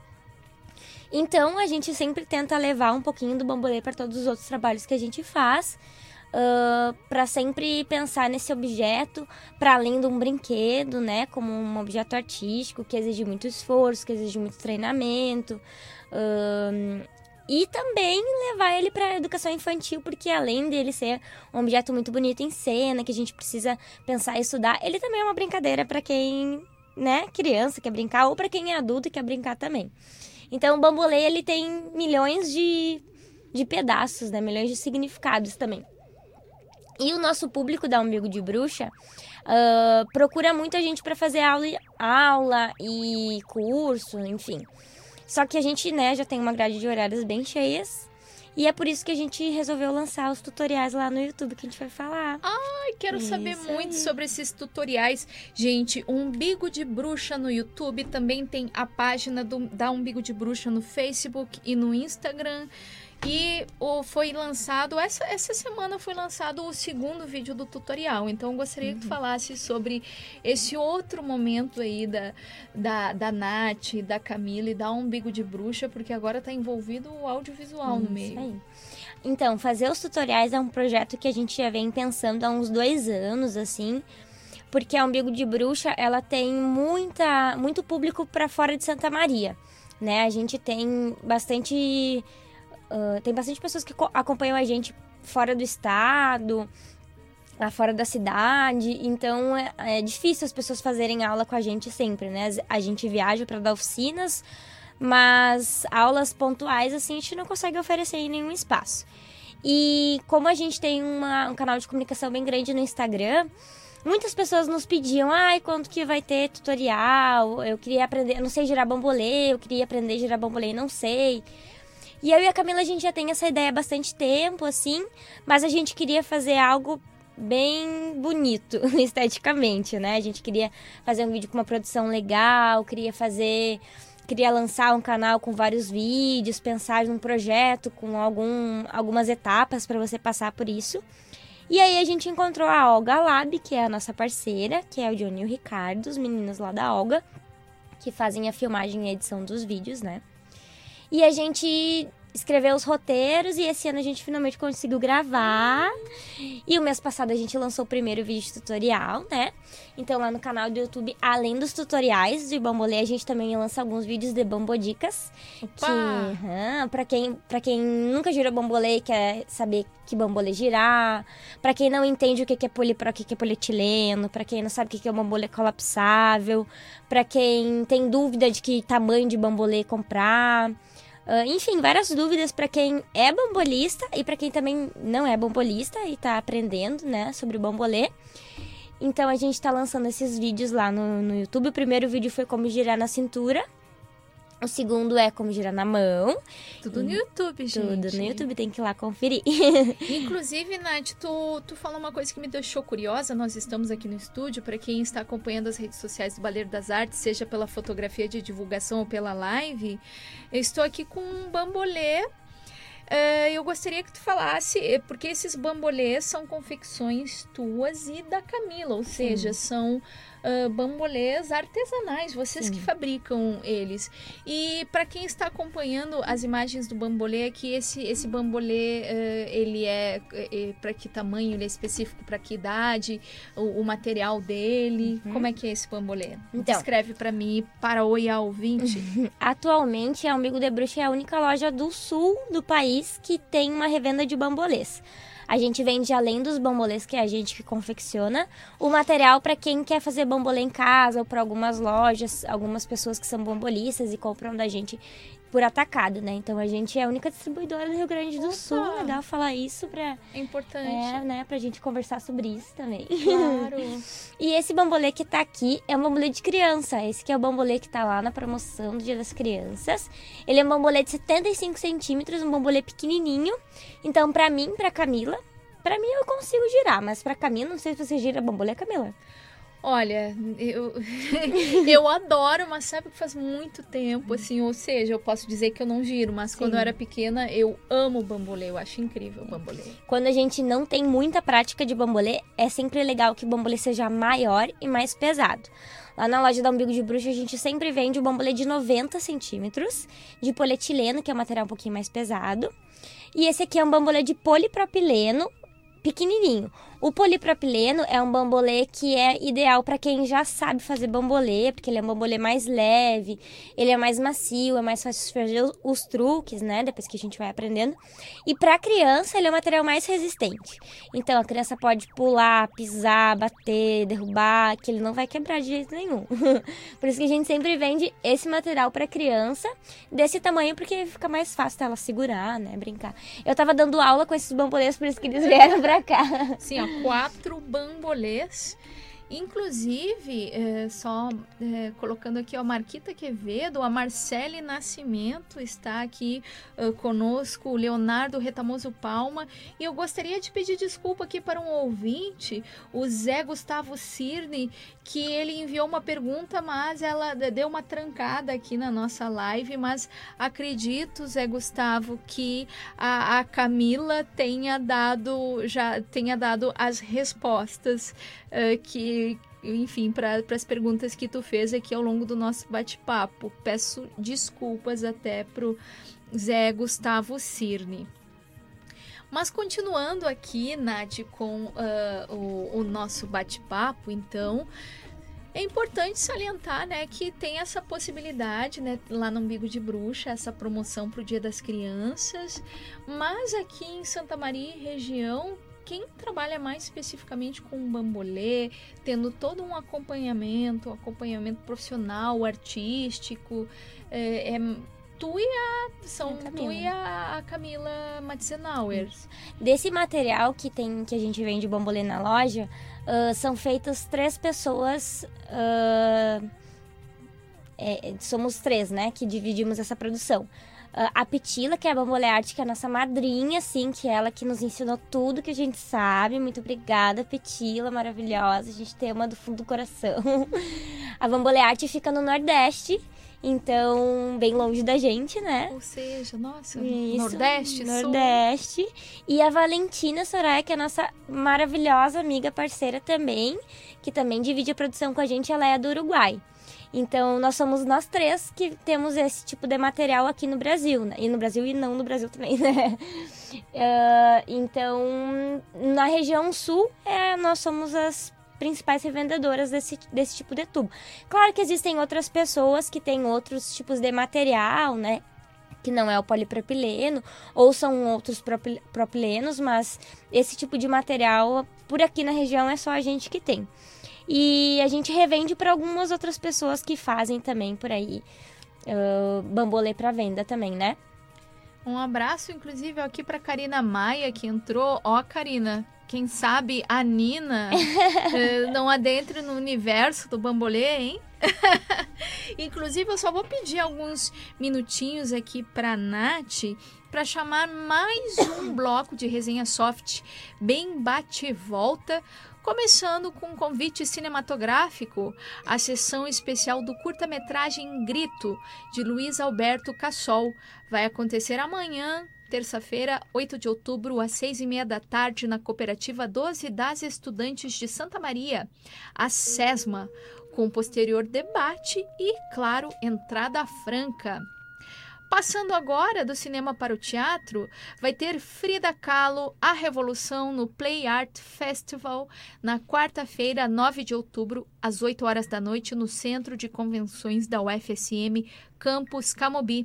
Então, a gente sempre tenta levar um pouquinho do bambolê para todos os outros trabalhos que a gente faz, uh, para sempre pensar nesse objeto, para além de um brinquedo, né? Como um objeto artístico que exige muito esforço, que exige muito treinamento, uh, e também levar ele para a educação infantil, porque além dele ser um objeto muito bonito em cena, que a gente precisa pensar e estudar, ele também é uma brincadeira para quem, né, criança quer brincar, ou para quem é adulto e quer brincar também. Então, o bambolê, ele tem milhões de, de pedaços, né, milhões de significados também. E o nosso público da Umbigo de Bruxa uh, procura muita gente para fazer aula, aula e curso, enfim. Só que a gente, né, já tem uma grade de horários bem cheias. E é por isso que a gente resolveu lançar os tutoriais lá no YouTube, que a gente vai falar. Ai, quero isso saber muito aí. sobre esses tutoriais. Gente, o Umbigo de Bruxa no YouTube. Também tem a página do, da Umbigo de Bruxa no Facebook e no Instagram. E o, foi lançado, essa, essa semana foi lançado o segundo vídeo do tutorial. Então, eu gostaria uhum. que tu falasse sobre esse outro momento aí da, da, da Nath, da Camila e da Umbigo de Bruxa, porque agora está envolvido o audiovisual Isso no meio. Aí. Então, fazer os tutoriais é um projeto que a gente já vem pensando há uns dois anos, assim, porque a Umbigo de Bruxa, ela tem muita, muito público para fora de Santa Maria, né? A gente tem bastante... Uh, tem bastante pessoas que acompanham a gente fora do estado, lá fora da cidade, então é, é difícil as pessoas fazerem aula com a gente sempre, né? A gente viaja para dar oficinas, mas aulas pontuais, assim, a gente não consegue oferecer em nenhum espaço. E como a gente tem uma, um canal de comunicação bem grande no Instagram, muitas pessoas nos pediam, ai, quando que vai ter tutorial? Eu queria aprender, eu não sei girar bambolê, eu queria aprender a girar bambolê, não sei... E eu e a Camila, a gente já tem essa ideia há bastante tempo, assim, mas a gente queria fazer algo bem bonito, esteticamente, né? A gente queria fazer um vídeo com uma produção legal, queria fazer... Queria lançar um canal com vários vídeos, pensar num projeto com algum, algumas etapas para você passar por isso. E aí a gente encontrou a Olga Lab, que é a nossa parceira, que é o Johnny e o Ricardo, os meninos lá da Olga, que fazem a filmagem e a edição dos vídeos, né? E a gente escrever os roteiros e esse ano a gente finalmente conseguiu gravar. E o mês passado a gente lançou o primeiro vídeo tutorial, né? Então lá no canal do YouTube, além dos tutoriais de bambolê, a gente também lança alguns vídeos de bambodicas. Opa! Que, uhum, pra, quem, pra quem nunca girou bambolê e quer saber que bambolê girar, pra quem não entende o que é polipro, o que é polietileno, pra quem não sabe o que é um bambolê colapsável, pra quem tem dúvida de que tamanho de bambolê comprar... Uh, enfim, várias dúvidas para quem é bambolista e para quem também não é bambolista e tá aprendendo, né, sobre o bambolê. Então a gente tá lançando esses vídeos lá no, no YouTube. O primeiro vídeo foi como girar na cintura. O segundo é como girar na mão. Tudo no YouTube, gente. Tudo no YouTube, tem que ir lá conferir. Inclusive, Nath, tu, tu falou uma coisa que me deixou curiosa. Nós estamos aqui no estúdio, para quem está acompanhando as redes sociais do Baleiro das Artes, seja pela fotografia de divulgação ou pela live, eu estou aqui com um bambolê. Uh, eu gostaria que tu falasse, porque esses bambolês são confecções tuas e da Camila, ou Sim. seja, são... Uh, bambolês artesanais, vocês Sim. que fabricam eles. E para quem está acompanhando as imagens do bambolê, é que esse, esse bambolê, uh, ele é, é para que tamanho, ele é específico para que idade, o, o material dele, Uhum. como é que é esse bambolê? Então, descreve para mim, para o I A ouvinte. Atualmente, a Umbigo de Bruxa é a única loja do sul do país que tem uma revenda de bambolês. A gente vende, além dos bambolês que é a gente que confecciona, o material para quem quer fazer bambolê em casa ou para algumas lojas, algumas pessoas que são bambolistas e compram da gente por atacado, né? Então a gente é a única distribuidora do Rio Grande do Opa! Sul. Legal falar isso pra... É importante. É, né? Pra gente conversar sobre isso também. Claro. E esse bambolê que tá aqui é um bambolê de criança. Esse que é o bambolê que tá lá na promoção do Dia das Crianças. Ele é um bambolê de setenta e cinco centímetros, um bambolê pequenininho. Então, pra mim, pra Camila, pra mim eu consigo girar, mas pra Camila, não sei se você gira bambolê, Camila. Olha, eu, eu adoro, mas sabe que faz muito tempo, assim, ou seja, eu posso dizer que eu não giro, mas Sim. quando eu era pequena, eu amo bambolê, eu acho incrível o bambolê. Quando a gente não tem muita prática de bambolê, é sempre legal que o bambolê seja maior e mais pesado. Lá na loja da Umbigo de Bruxa, a gente sempre vende o bambolê de noventa centímetros, de polietileno, que é um material um pouquinho mais pesado. E esse aqui é um bambolê de polipropileno, pequenininho. O polipropileno é um bambolê que é ideal para quem já sabe fazer bambolê, porque ele é um bambolê mais leve, ele é mais macio, é mais fácil de fazer os truques, né, depois que a gente vai aprendendo. E para criança, ele é um material mais resistente. Então, a criança pode pular, pisar, bater, derrubar, que ele não vai quebrar de jeito nenhum. Por isso que a gente sempre vende esse material para criança, desse tamanho, porque fica mais fácil dela segurar, né, brincar. Eu tava dando aula com esses bambolês, por isso que eles vieram pra cá. Sim, ó. Quatro bambolês, inclusive, é, só é, colocando aqui, ó, Marquita Quevedo, a Marcele Nascimento está aqui uh, conosco, o Leonardo Retamoso Palma, e eu gostaria de pedir desculpa aqui para um ouvinte, o Zé Gustavo Cirne, que ele enviou uma pergunta, mas ela deu uma trancada aqui na nossa live, mas acredito, Zé Gustavo, que a, a Camila tenha dado, já tenha dado as respostas uh, que, enfim, para as perguntas que tu fez aqui ao longo do nosso bate-papo. Peço desculpas até pro Zé Gustavo Cirne. Mas continuando aqui, Nath, com uh, o, o nosso bate-papo, então, é importante salientar, né, que tem essa possibilidade, né, lá no Umbigo de Bruxa, essa promoção para o Dia das Crianças, mas aqui em Santa Maria e região, quem trabalha mais especificamente com bambolê, tendo todo um acompanhamento, um acompanhamento profissional, artístico, é, é tu e a, são a tu e a, a Camila Matzenauer. Desse material que, tem, que a gente vende bambolê na loja, uh, são feitas três pessoas, uh, é, somos três, né, que dividimos essa produção. Uh, a Petila, que é a Bambolê Arte, que é a nossa madrinha, assim, que é ela que nos ensinou tudo que a gente sabe. Muito obrigada, Petila, maravilhosa. A gente te ama do fundo do coração. A Bambolê Arte fica no Nordeste, então, bem longe da gente, né? Ou seja, nossa, Isso, Nordeste, Nordeste. Sul. E a Valentina Soraya, que é a nossa maravilhosa amiga parceira também, que também divide a produção com a gente, ela é do Uruguai. Então, nós somos nós três que temos esse tipo de material aqui no Brasil, né? E no Brasil e não no Brasil também, né? Uh, então, na região sul, é, nós somos as principais revendedoras desse, desse tipo de tubo. Claro que existem outras pessoas que têm outros tipos de material, né? Que não é o polipropileno, ou são outros propil- propilenos, mas esse tipo de material, por aqui na região, é só a gente que tem. E a gente revende para algumas outras pessoas que fazem também por aí uh, bambolê para venda também, né? Um abraço, inclusive, aqui para Karina Maia, que entrou. Ó, Karina, quem sabe a Nina uh, não adentre no universo do bambolê, hein? Inclusive, eu só vou pedir alguns minutinhos aqui para a Nath para chamar mais um bloco de resenha soft bem bate e volta, começando com um convite cinematográfico, a sessão especial do curta-metragem Grito, de Luiz Alberto Cassol. Vai acontecer amanhã, terça-feira, oito de outubro, às seis e meia da tarde, na Cooperativa doze das Estudantes de Santa Maria, a SESMA, com posterior debate e, claro, entrada franca. Passando agora do cinema para o teatro, vai ter Frida Kahlo, A Revolução, no Play Art Festival, na quarta-feira, nove de outubro, às oito horas da noite, no Centro de Convenções da U F S M, Campus Camobi.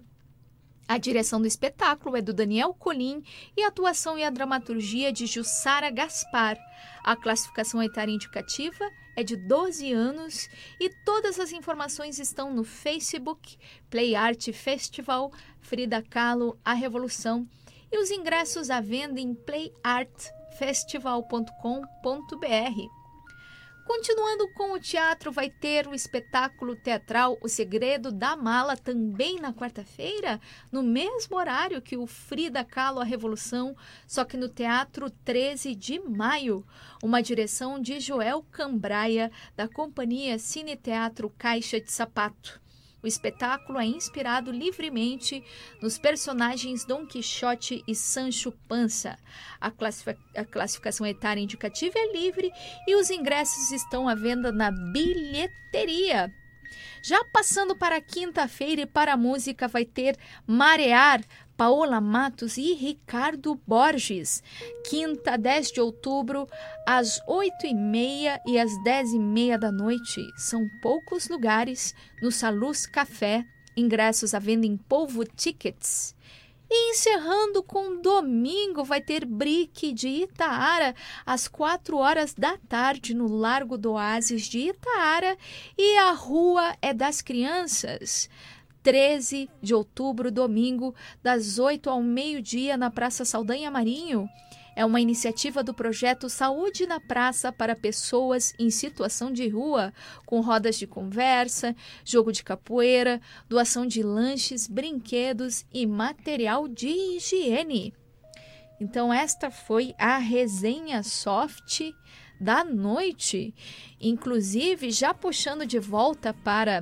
A direção do espetáculo é do Daniel Colim e a atuação e a dramaturgia de Jussara Gaspar. A classificação etária indicativa é de doze anos e todas as informações estão no Facebook, Play Art Festival, Frida Kahlo, A Revolução, e os ingressos à venda em play art festival ponto com ponto b r. Continuando com o teatro, vai ter o espetáculo teatral O Segredo da Mala, também na quarta-feira, no mesmo horário que o Frida Kahlo, A Revolução, só que no Teatro treze de maio. Uma direção de Joel Cambraia, da companhia Cine Teatro Caixa de Sapato. O espetáculo é inspirado livremente nos personagens Dom Quixote e Sancho Panza. A, classific- a classificação etária indicativa é livre e os ingressos estão à venda na bilheteria. Já passando para quinta-feira e para a música, vai ter Marear, Paola Matos e Ricardo Borges. Quinta, dez de outubro, às oito e meia e às dez e meia da noite. São poucos lugares no Salus Café. Ingressos à venda em Polvo Tickets. E encerrando com domingo, vai ter Brick de Itaara, às quatro horas da tarde, no Largo do Oásis de Itaara. E a Rua é das Crianças. treze de outubro, domingo, das oito ao meio-dia, na Praça Saldanha Marinho. É uma iniciativa do projeto Saúde na Praça para pessoas em situação de rua, com rodas de conversa, jogo de capoeira, doação de lanches, brinquedos e material de higiene. Então, esta foi a resenha soft da noite. Inclusive, já puxando de volta para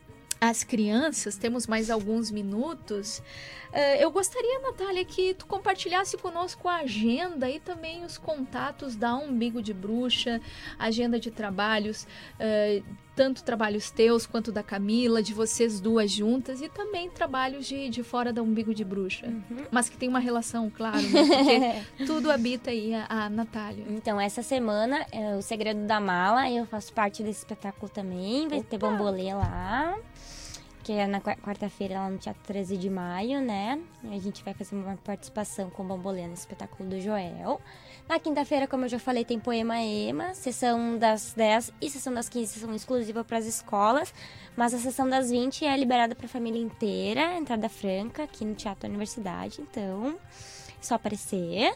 as crianças, temos mais alguns minutos. Uh, eu gostaria, Natália, que tu compartilhasse conosco a agenda e também os contatos da Umbigo de Bruxa, agenda de trabalhos, uh, tanto trabalhos teus quanto da Camila, de vocês duas juntas, e também trabalhos de, de fora da Umbigo de Bruxa. Uhum. Mas que tem uma relação, claro, né? Porque tudo habita aí a, a Natália. Então, essa semana, é O Segredo da Mala, eu faço parte desse espetáculo também, vai Opa. ter bambolê lá. Que é na quarta-feira lá no Teatro treze de maio, né? A gente vai fazer uma participação com o bambolê no espetáculo do Joel. Na quinta-feira, como eu já falei, tem Poema Ema, sessão das dez e sessão das quinze, sessão exclusiva para as escolas. Mas a sessão das vinte é liberada para a família inteira, entrada franca, aqui no Teatro da Universidade. Então, é só aparecer.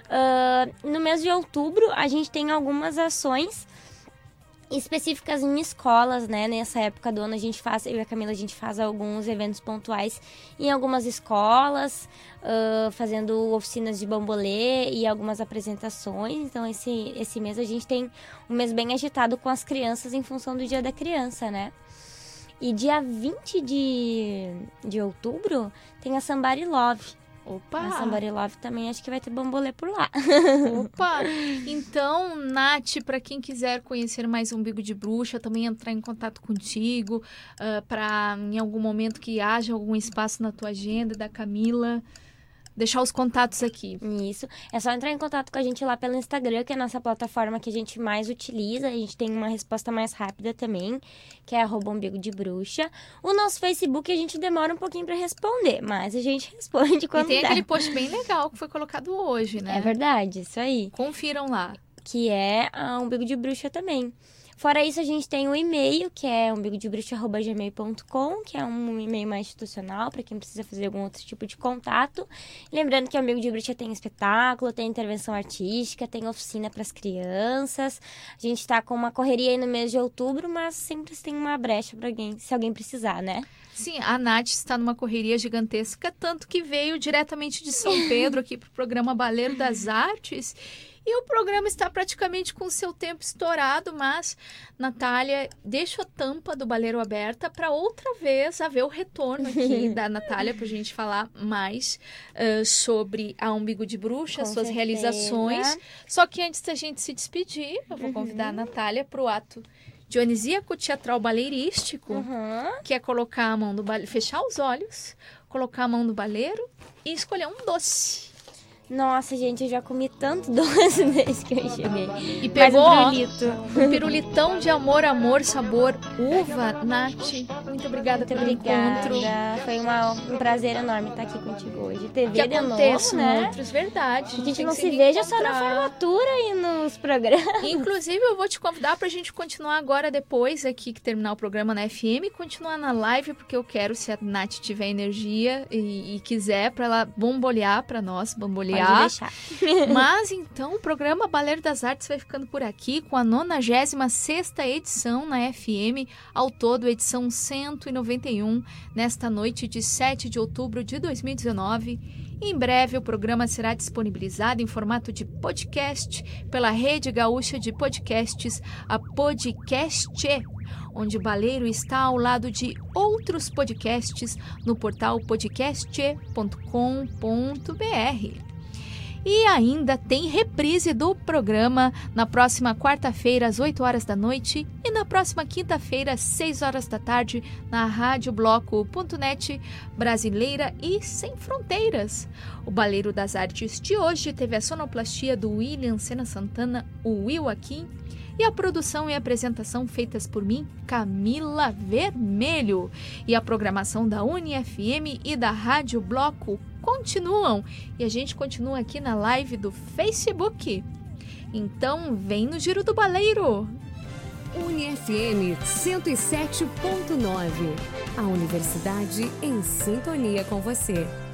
Uh, no mês de outubro, a gente tem algumas ações específicas em escolas, né? Nessa época do ano a gente faz, eu e a Camila, a gente faz alguns eventos pontuais em algumas escolas, uh, fazendo oficinas de bambolê e algumas apresentações. Então esse, esse mês a gente tem um mês bem agitado com as crianças em função do Dia da Criança, né? E dia vinte de, de outubro tem a Somebody Love. Opa! A Somebody Love também acho que vai ter bambolê por lá. Opa! Então, Nath, para quem quiser conhecer mais Umbigo de Bruxa, também entrar em contato contigo, uh, para em algum momento que haja algum espaço na tua agenda, da Camila, deixar os contatos aqui. Isso. É só entrar em contato com a gente lá pelo Instagram, que é a nossa plataforma que a gente mais utiliza. A gente tem uma resposta mais rápida também, que é arroba umbigo de bruxa. O nosso Facebook a gente demora um pouquinho para responder, mas a gente responde quando E tem dá. aquele post bem legal que foi colocado hoje, né? É verdade, isso aí. Confiram lá. Que é a Umbigo de Bruxa também. Fora isso, a gente tem o e-mail, que é umbigo de bruxa arroba gmail ponto com, que é um e-mail mais institucional, para quem precisa fazer algum outro tipo de contato. Lembrando que o Umbigo de Bruxa tem espetáculo, tem intervenção artística, tem oficina para as crianças. A gente está com uma correria aí no mês de outubro, mas sempre tem uma brecha para alguém, se alguém precisar, né? Sim, a Nath está numa correria gigantesca, tanto que veio diretamente de São Pedro aqui para o programa Baleiro das Artes. E o programa está praticamente com o seu tempo estourado, mas, Natália, deixa a tampa do Baleiro aberta para outra vez haver o retorno aqui da Natália, para a gente falar mais uh, sobre a Umbigo de Bruxa, Com suas certeza. realizações. Só que antes da gente se despedir, eu vou convidar Uhum. a Natália para o ato dionisíaco teatral baleirístico, Uhum. que é colocar a mão no baleiro, fechar os olhos, colocar a mão no baleiro e escolher um doce. Nossa, gente, eu já comi tanto doce desde que eu cheguei. E pegou Mais um ó, pirulito. um pirulitão de amor, amor, sabor, uva. Nath, muito obrigada Muito pelo obrigada. encontro. Foi uma, um prazer enorme estar aqui contigo hoje. T V Que de aconteçam novo, né? outros, verdade. A gente tem não que se veja só na reencontrar. formatura e nos programas. Inclusive, eu vou te convidar pra gente continuar agora, depois aqui que terminar o programa na F M, e continuar na live, porque eu quero, se a Nath tiver energia e, e quiser, pra ela bombolear pra nós, bambolear. Pode deixar. Mas então o programa Baleiro das Artes vai ficando por aqui com a nonagésima sexta edição na F M, ao todo edição cento e noventa e um, nesta noite de sete de outubro de dois mil e dezenove. Em breve o programa será disponibilizado em formato de podcast pela Rede Gaúcha de Podcasts, a Podcast, onde Baleiro está ao lado de outros podcasts no portal podcast ponto com ponto b r. E ainda tem reprise do programa na próxima quarta-feira, às oito horas da noite, e na próxima quinta-feira, às seis horas da tarde, na rádio bloco ponto net, brasileira e sem fronteiras. O Baleiro das Artes de hoje teve a sonoplastia do William Sena Santana, o Will Aquim, e a produção e apresentação feitas por mim, Camila Vermelho. E a programação da Uni F M e da Rádio Bloco continuam. E a gente continua aqui na live do Facebook. Então, vem no Giro do Baleiro. Uni F M cento e sete ponto nove. A universidade em sintonia com você.